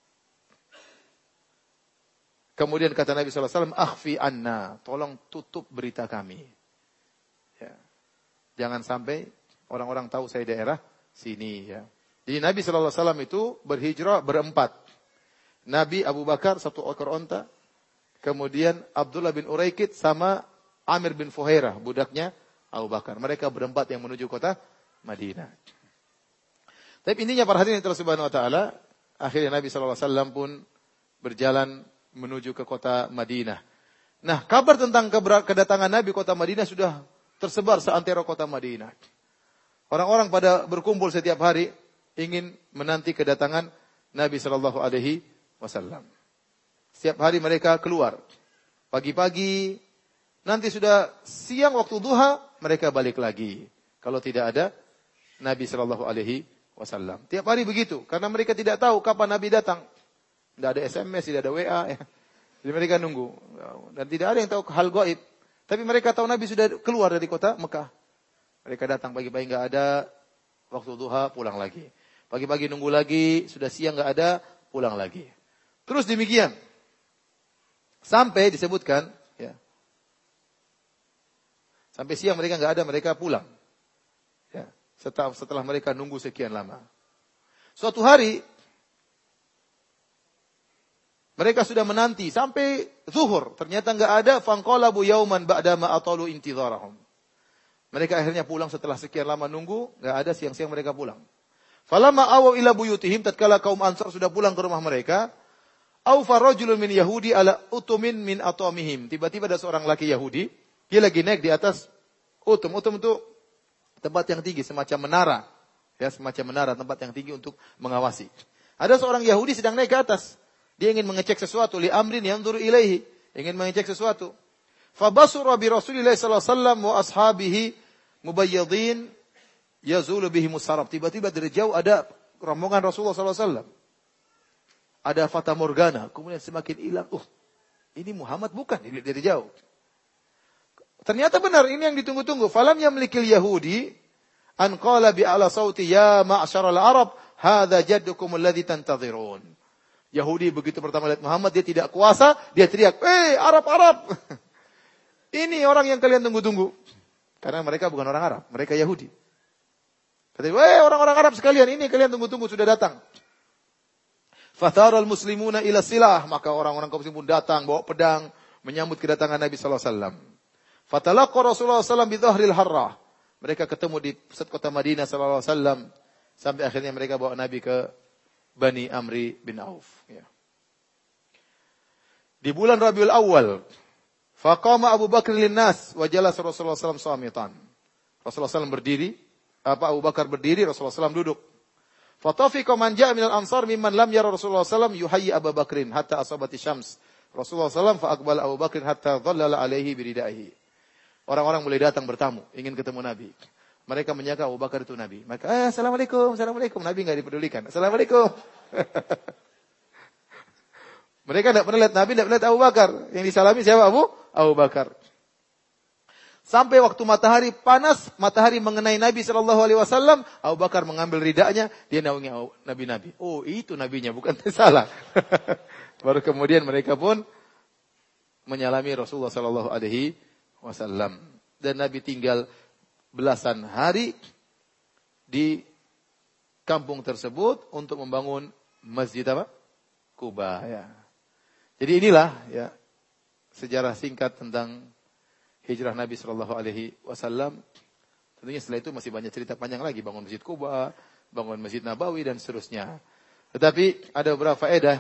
Kemudian kata Nabi sallallahu alaihi wasallam, akhfi anna, tolong tutup berita kami. Ya. Jangan sampai orang-orang tahu saya daerah sini. Ya. Jadi Nabi sallallahu alaihi wasallam itu berhijrah berempat. Nabi, Abu Bakar, satu ekor onta. Kemudian Abdullah bin Uraikid sama Amir bin Fuhairah, budaknya Abu Bakar. Mereka berempat yang menuju kota Madinah. Tapi intinya para hadirin yang Subhanahu wa taala, akhirnya Nabi sallallahu alaihi wasallam pun berjalan menuju ke kota Madinah. Nah, kabar tentang kedatangan Nabi kota Madinah sudah tersebar seantero kota Madinah. Orang-orang pada berkumpul setiap hari ingin menanti kedatangan Nabi sallallahu alaihi wasallam. Setiap hari mereka keluar. Pagi-pagi, nanti sudah siang waktu duha, mereka balik lagi. Kalau tidak ada Nabi sallallahu alaihi wasallam. Tiap hari begitu, karena mereka tidak tahu kapan Nabi datang. Tidak ada S M S, tidak ada W A. Ya. Jadi mereka nunggu. Dan tidak ada yang tahu hal gaib. Tapi mereka tahu Nabi sudah keluar dari kota Mekah. Mereka datang pagi-pagi nggak ada, waktu duha pulang lagi. Pagi-pagi nunggu lagi, sudah siang nggak ada, pulang lagi. Terus demikian. Sampai disebutkan, ya. Sampai siang mereka nggak ada, mereka pulang. Ya. Setelah, setelah mereka nunggu sekian lama. Suatu hari, mereka sudah menanti sampai zuhur. Ternyata nggak ada. Fanqalabu yauman ba'dama atalu intidharahum. Mereka akhirnya pulang setelah sekian lama nunggu. Nggak ada, siang-siang mereka pulang. Falamma awaw ila buyutihim, tatkala kaum Ansar sudah pulang ke rumah mereka. Awfa rajulun min Yahudi ala utumin min atomihim. Tiba-tiba ada seorang laki Yahudi. Dia lagi naik di atas utum. Utum itu tempat yang tinggi, semacam menara. Ya, semacam menara, tempat yang tinggi untuk mengawasi. Ada seorang Yahudi sedang naik ke atas. Dia ingin mengecek sesuatu. Li amrin yanzuru ilaihi. Ingin mengecek sesuatu. Fabasura bi Rasulillah sallallahu alaihi wasallam wa ashabihi mubayyadin yazulu bihi musarab. Tiba-tiba dari jauh ada rombongan Rasulullah sallallahu alaihi wasallam. Ada fata morgana, kemudian semakin hilang. Uh, ini Muhammad bukan, dilihat dari jauh. Ternyata benar, ini yang ditunggu-tunggu. Falam yamlikil Yahudi an qala bi ala sauti ya ma'syaral Arab, hadza jaddukum alladhi tantadhirun. Yahudi begitu pertama lihat Muhammad, dia tidak kuasa, dia teriak, "Eh, Arab, Arab." Ini orang yang kalian tunggu-tunggu. Karena mereka bukan orang Arab, mereka Yahudi. Kata, "Eh, orang-orang Arab sekalian, ini kalian tunggu-tunggu sudah datang." Fatharal muslimuna ila silah, maka orang-orang kaum muslimin datang bawa pedang menyambut kedatangan Nabi sallallahu alaihi wasallam. Fatalaqa Rasulullah sallallahu alaihi wasallam bi dhahril harrah. Mereka ketemu di pusat kota Madinah sallallahu alaihi wasallam sampai akhirnya mereka bawa Nabi ke Bani Amri bin Auf, ya. Di bulan Rabiul Awal, faqama Abu Bakar linnas wa jalasa Rasulullah sallallahu alaihi wasallam samitan. Rasulullah sallallahu alaihi wasallam berdiri, apa Abu Bakar berdiri, Rasulullah sallallahu alaihi wasallam duduk. Fatafiqa man ja'a minal ansar mimman lam yara Rasulullah sallallahu alaihi wasallam yuhayyi Abu Bakrin hatta asabati syams. Rasulullah sallallahu alaihi wasallam fa aqbala Abu Bakrin hatta dhallala alaihi biridaihi. Orang-orang mulai datang bertamu, ingin ketemu Nabi. Mereka menyangka Abu Bakar itu Nabi. Maka, eh, Assalamualaikum, Assalamualaikum. Nabi enggak dipedulikan. Assalamualaikum. Mereka tidak pernah lihat Nabi, tidak pernah lihat Abu Bakar. Yang disalami siapa? Abu? Abu Bakar. Sampai waktu matahari panas, matahari mengenai Nabi shallallahu alaihi wasallam, Abu Bakar mengambil ridaknya, dia naungi Nabi-Nabi. Oh, itu nabinya, bukan salah. Baru kemudian mereka pun menyalami Rasulullah shallallahu alaihi wasallam. Dan Nabi tinggal belasan hari di kampung tersebut untuk membangun masjid apa? Kuba. Ya. Jadi inilah ya sejarah singkat tentang hijrah Nabi shallallahu alaihi wasallam. Tentunya setelah itu masih banyak cerita panjang lagi, bangun masjid Kuba, bangun masjid Nabawi dan seterusnya. Tetapi ada beberapa faedah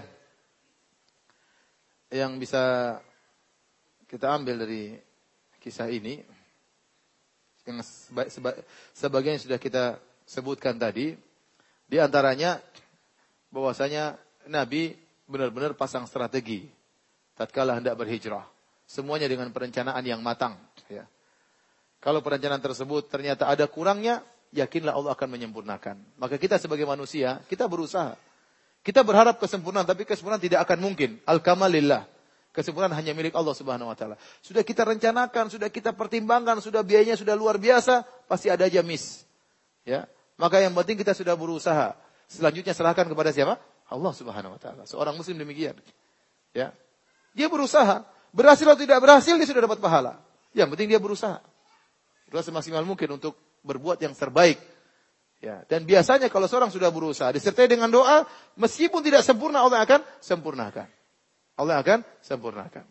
yang bisa kita ambil dari kisah ini, yang seba, seba, sebagian sudah kita sebutkan tadi. Di antaranya bahwasanya Nabi benar-benar pasang strategi tatkala hendak berhijrah. Semuanya dengan perencanaan yang matang. Ya. Kalau perencanaan tersebut ternyata ada kurangnya, yakinlah Allah akan menyempurnakan. Maka kita sebagai manusia, kita berusaha. Kita berharap kesempurnaan, tapi kesempurnaan tidak akan mungkin. Al-kamalillah. Kesempurnaan hanya milik Allah Subhanahu Wa Taala. Sudah kita rencanakan, sudah kita pertimbangkan, sudah biayanya sudah luar biasa, pasti ada aja miss. Ya. Maka yang penting kita sudah berusaha. Selanjutnya serahkan kepada siapa? Allah Subhanahu Wa Taala. Seorang Muslim demikian. Ya. Dia berusaha. Berhasil atau tidak berhasil, dia sudah dapat pahala. Yang penting dia berusaha. Berusaha semaksimal mungkin untuk berbuat yang terbaik. Ya. Dan biasanya kalau seorang sudah berusaha, disertai dengan doa, meskipun tidak sempurna, Allah akan sempurnakan. Allah akan sempurnakan.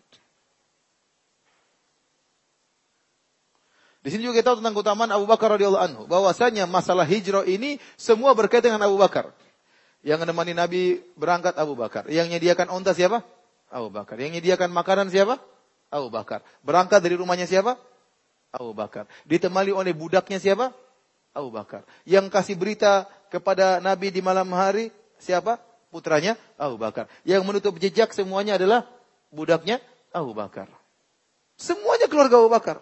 Di sini juga kita tahu tentang keutamaan Abu Bakar radhiyallahu anhu. Bahwasanya masalah hijrah ini semua berkaitan dengan Abu Bakar. Yang menemani Nabi berangkat Abu Bakar. Yang menyediakan unta siapa? Abu Bakar. Yang menyediakan makanan siapa? Abu Bakar. Berangkat dari rumahnya siapa? Abu Bakar. Ditemani oleh budaknya siapa? Abu Bakar. Yang kasih berita kepada Nabi di malam hari siapa? Putranya Abu Bakar. Yang menutup jejak semuanya adalah budaknya Abu Bakar. Semuanya keluarga Abu Bakar.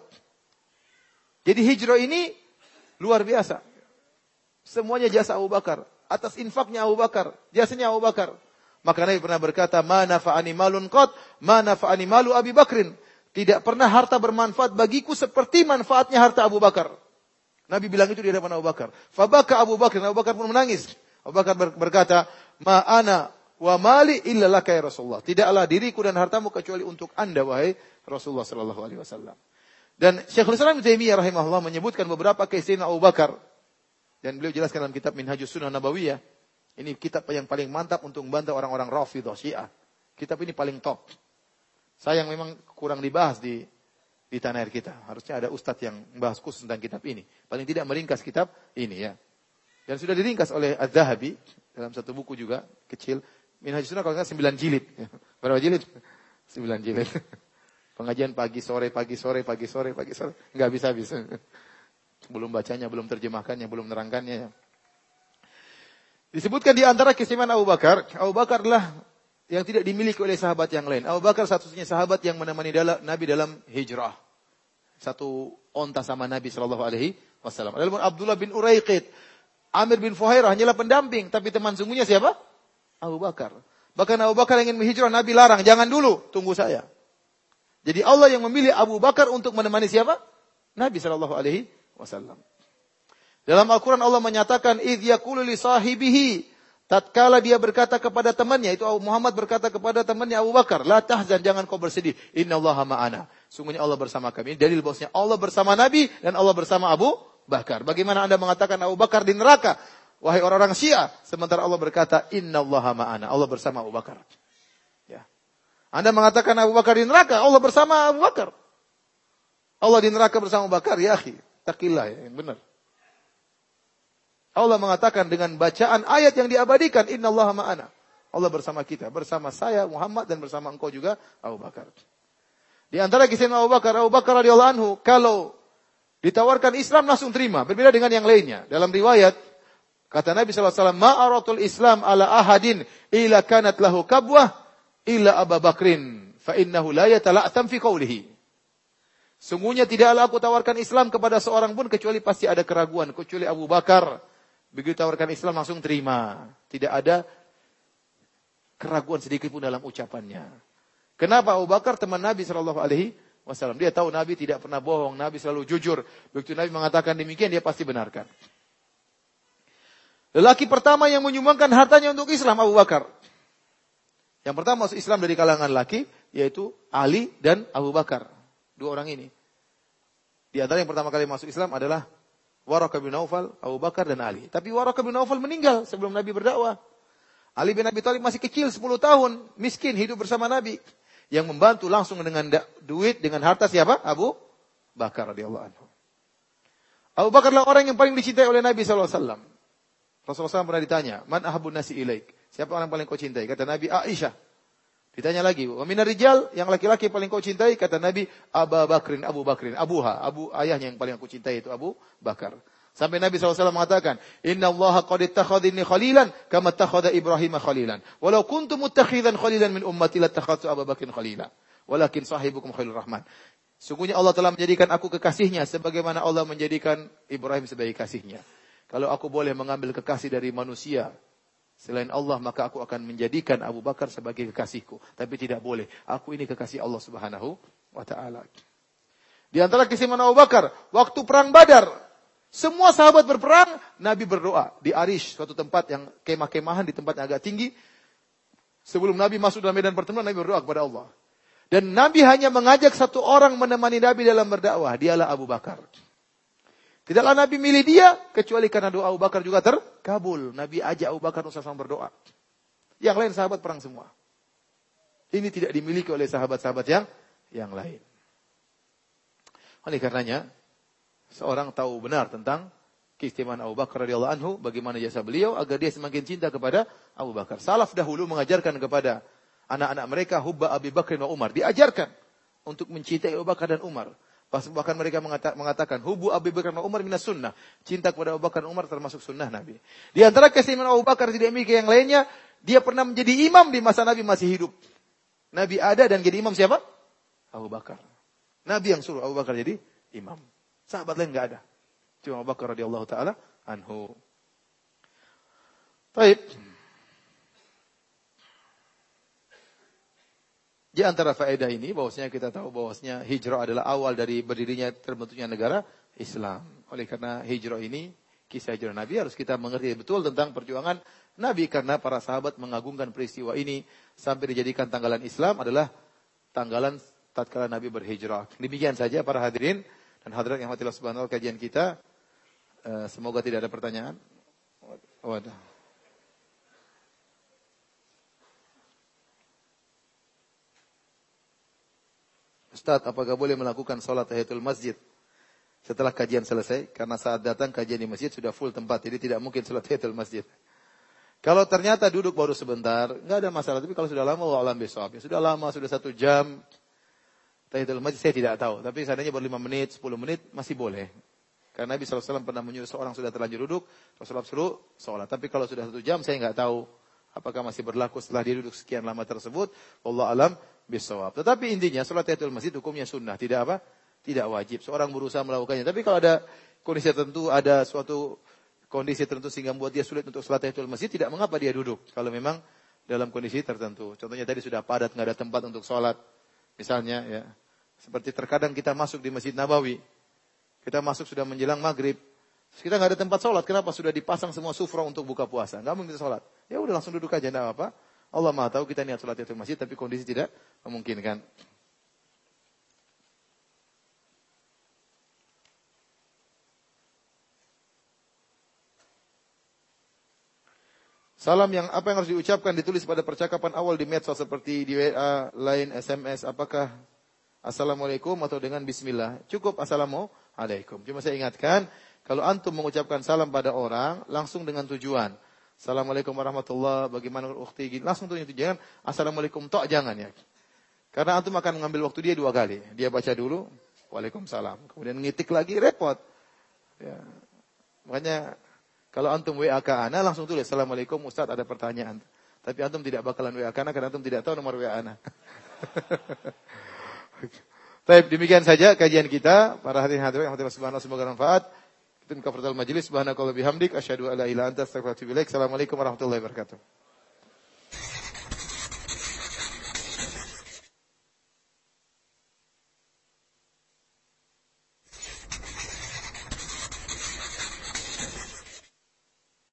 Jadi hijrah ini luar biasa. Semuanya jasa Abu Bakar. Atas infaknya Abu Bakar. Jasanya Abu Bakar. Maka Nabi pernah berkata, "Ma nafa'ani malun qat, ma nafa'ani malu Abi Bakrin." Tidak pernah harta bermanfaat bagiku seperti manfaatnya harta Abu Bakar. Nabi bilang itu di hadapan Abu Bakar. Fabaka Abu Bakr, Abu Bakar pun menangis. Abu Bakar berkata, "Ma ana wa mali illa laka ya Rasulullah." Tidaklah diriku dan hartamu kecuali untuk Anda wahai Rasulullah sallallahu alaihi wasallam. Dan Syekhul Islam Ibnu Taimiyah rahimahullah menyebutkan beberapa keistimewaan Abu Bakar. Dan beliau jelaskan dalam kitab Minhajus Sunnah Nabawiyah. Ini kitab yang paling mantap untuk membantu orang-orang Rafidhah Syiah. Kitab ini paling top. Sayang memang kurang dibahas di di tanah air kita. Harusnya ada ustadz yang membahas khusus tentang kitab ini. Paling tidak meringkas kitab ini ya. Dan sudah diringkas oleh Az-Zahabi dalam satu buku juga kecil. Minhajus Sunnah kalau nggak sembilan jilid. Berapa jilid? Sembilan jilid. Pengajian pagi sore pagi sore pagi sore pagi sore nggak bisa bisa. Belum bacanya, belum terjemahkannya, belum menerangkannya. Disebutkan di antara keistimewaan Abu Bakar, Abu Bakar adalah yang tidak dimiliki oleh sahabat yang lain. Abu Bakar satu-satunya sahabat yang menemani dalam, Nabi dalam hijrah. Satu onta sama Nabi sallallahu alaihi wasallam. Adapun Abdullah bin Uraiqid, Amir bin Fuhairah hanyalah pendamping, tapi teman sungguhnya siapa? Abu Bakar. Bahkan Abu Bakar ingin menghijrah, Nabi larang, jangan dulu, tunggu saya. Jadi Allah yang memilih Abu Bakar untuk menemani siapa? Nabi sallallahu alaihi wasallam. Dalam Al-Quran Allah menyatakan, "Idh yaqulu li sahibihi," tatkala dia berkata kepada temannya, itu Muhammad berkata kepada temannya Abu Bakar, "La tahzan, jangan kau bersedih. Innallaha ma'ana." Sungguhnya Allah bersama kami. Ini dalil bahwasanya Allah bersama Nabi dan Allah bersama Abu Bakar. Bagaimana Anda mengatakan Abu Bakar di neraka? Wahai orang-orang Syiah, sementara Allah berkata, "Innallaha ma'ana." Allah bersama Abu Bakar. Ya. Anda mengatakan Abu Bakar di neraka, Allah bersama Abu Bakar. Allah di neraka bersama Abu Bakar, ya akhi, takillah ya, benar. Allah mengatakan dengan bacaan ayat yang diabadikan, "Innallaha ma'ana." Allah bersama kita, bersama saya Muhammad dan bersama engkau juga Abu Bakar. Di antara kisah Abu Bakar, Abu Bakar radhiyallahu anhu kalau ditawarkan Islam langsung terima, berbeda dengan yang lainnya. Dalam riwayat kata Nabi sallallahu alaihi wasallam, "Ma'aratul Islam ala ahadin illa kanat lahu kabwah illa Abu Bakrin, fa innahu la yatala'tam fi qawlihi." Sungguhnya tidaklah aku tawarkan Islam kepada seorang pun kecuali pasti ada keraguan, kecuali Abu Bakar. Begitu tawarkan Islam langsung terima. Tidak ada keraguan sedikit pun dalam ucapannya. Kenapa? Abu Bakar teman Nabi sallallahu alaihi wasallam. Dia tahu Nabi tidak pernah bohong, Nabi selalu jujur. Begitu Nabi mengatakan demikian, dia pasti benarkan. Lelaki pertama yang menyumbangkan hartanya untuk Islam, Abu Bakar. Yang pertama masuk Islam dari kalangan laki, yaitu Ali dan Abu Bakar. Dua orang ini. Di antara yang pertama kali masuk Islam adalah Waraqah bin Naufal, Abu Bakar dan Ali. Tapi Waraqah bin Naufal meninggal sebelum Nabi berdakwah. Ali bin Abi Thalib masih kecil, sepuluh tahun, miskin, hidup bersama Nabi. Yang membantu langsung dengan duit, dengan harta siapa? Abu Bakar radhiyallahu anhu. Abu Bakar adalah orang yang paling dicintai oleh Nabi sallallahu alaihi wasallam. Rasulullah shallallahu alaihi wasallam pernah ditanya, "Man ahabbun nasi ilaik?" Siapa orang paling kau cintai? Kata Nabi, Aisyah. Ditanya lagi, "Wa minar rijal?" Yang laki-laki paling kau cintai? Kata Nabi, Abu Bakrin, Abu Bakrin, Abuha, Abu ayahnya yang paling aku cintai itu Abu Bakar. Sampai Nabi shallallahu alaihi wasallam mengatakan, "Inna Allaha qad ittakhadhani khalilan kama ittakhadha Ibrahim khalilan. Walau kuntu muttakhidan khalilan min ummati lattakhadtu Abu Bakrin khalila. Walakin sahibukum khalilur rahman." Sungguhnya Allah telah menjadikan aku kekasihnya sebagaimana Allah menjadikan Ibrahim sebagai kasihnya. Kalau aku boleh mengambil kekasih dari manusia selain Allah, maka aku akan menjadikan Abu Bakar sebagai kekasihku. Tapi tidak boleh. Aku ini kekasih Allah Subhanahu wa ta'ala. Di antara keistimewaan Abu Bakar, waktu perang Badar, semua sahabat berperang, Nabi berdoa di Arish, suatu tempat yang kemah-kemahan di tempat yang agak tinggi. Sebelum Nabi masuk dalam medan pertempuran, Nabi berdoa kepada Allah. Dan Nabi hanya mengajak satu orang menemani Nabi dalam berdakwah, dialah Abu Bakar. Tidaklah Nabi milih dia, kecuali karena doa Abu Bakar juga terkabul. Nabi ajak Abu Bakar untuk sama berdoa. Yang lain sahabat perang semua. Ini tidak dimiliki oleh sahabat-sahabat yang yang lain. Oleh karenanya, seorang tahu benar tentang keistimewaan Abu Bakar radhiyallahu anhu, bagaimana jasa beliau agar dia semakin cinta kepada Abu Bakar. Salaf dahulu mengajarkan kepada anak-anak mereka hubba Abi Bakr wa Umar, diajarkan untuk mencintai Abu Bakar dan Umar. Bahkan mereka mengatakan hubbu Abi Bakr wa Umar minas sunnah, cinta kepada Abu Bakar dan Umar termasuk sunnah Nabi. Di antara keistimewaan Abu Bakar tidak memiliki yang lainnya, dia pernah menjadi imam di masa Nabi masih hidup. Nabi ada dan jadi imam siapa? Abu Bakar. Nabi yang suruh Abu Bakar jadi imam. Sahabat lain enggak ada. Cuma Abu Bakar radhiyallahu taala anhu. Baik. Di antara faedah ini bahwasanya kita tahu bahwasanya hijrah adalah awal dari berdirinya terbentuknya negara Islam. Oleh karena hijrah ini, kisah hijrah Nabi, harus kita mengerti betul tentang perjuangan Nabi karena para sahabat mengagungkan peristiwa ini sampai dijadikan tanggalan Islam adalah tanggalan tatkala Nabi berhijrah. Demikian saja para hadirin dan hadirat yang Allah Subhanahu wa taala kajian kita. Semoga tidak ada pertanyaan. Wadah. Ustaz, apakah boleh melakukan sholat tahiyatul masjid setelah kajian selesai? Karena saat datang kajian di masjid sudah full tempat, jadi tidak mungkin sholat tahiyatul masjid. Kalau ternyata duduk baru sebentar, nggak ada masalah. Tapi kalau sudah lama, wallahu a'lam bishawab. Sudah lama, sudah satu jam, tahiyatul masjid saya tidak tahu. Tapi seandainya baru lima menit, sepuluh menit, masih boleh. Karena Nabi shallallahu alaihi wasallam pernah menyuruh seorang sudah terlanjur duduk, Rasulullah suruh sholat. Tapi kalau sudah satu jam, saya nggak tahu apakah masih berlaku setelah dia duduk sekian lama tersebut. Wallahu a'lam bisawab. Tetapi intinya salat tahiyatul masjid hukumnya sunnah, tidak apa? Tidak wajib. Seorang berusaha melakukannya. Tapi kalau ada kondisi tertentu, ada suatu kondisi tertentu sehingga membuat dia sulit untuk salat tahiyatul masjid, tidak mengapa dia duduk. Kalau memang dalam kondisi tertentu. Contohnya tadi sudah padat, nggak ada tempat untuk salat. Misalnya ya, seperti terkadang kita masuk di Masjid Nabawi. Kita masuk sudah menjelang maghrib. Kita nggak ada tempat salat. Kenapa? Sudah dipasang semua sufra untuk buka puasa. Nggak mungkin salat. Ya udah langsung duduk aja, enggak apa-apa. Allah Maha tahu kita niat salat tahiyatul masjid tapi kondisi tidak memungkinkan. Salam yang apa yang harus diucapkan ditulis pada percakapan awal di medsos seperti di W A, Line, S M S, apakah Assalamualaikum atau dengan Bismillah? Cukup Assalamualaikum. Cuma saya ingatkan, kalau antum mengucapkan salam pada orang langsung dengan tujuan Assalamualaikum warahmatullahi wabarakatuh, bagaimana ukhti gini. Langsung tuh jangan Assalamualaikum tok, jangan ya. Karena antum akan mengambil waktu dia dua kali. Dia baca dulu Waalaikumsalam, kemudian ngitik lagi, repot. Ya. Makanya kalau antum W A ke ana langsung tulis Assalamualaikum Ustaz, ada pertanyaan. Tapi antum tidak bakalan W A ke ana karena antum tidak tahu nomor W A ana. Baik, demikian saja kajian kita. Para hadirin hadirat yang Allah Subhanahu wa taala, semoga bermanfaat. Itu kafaratul majlis, subhanakallahumma bihamdik asyhadu an la ilaha illa anta astaghfiruka wa atubu ilaik. Assalamualaikum warahmatullahi wabarakatuh.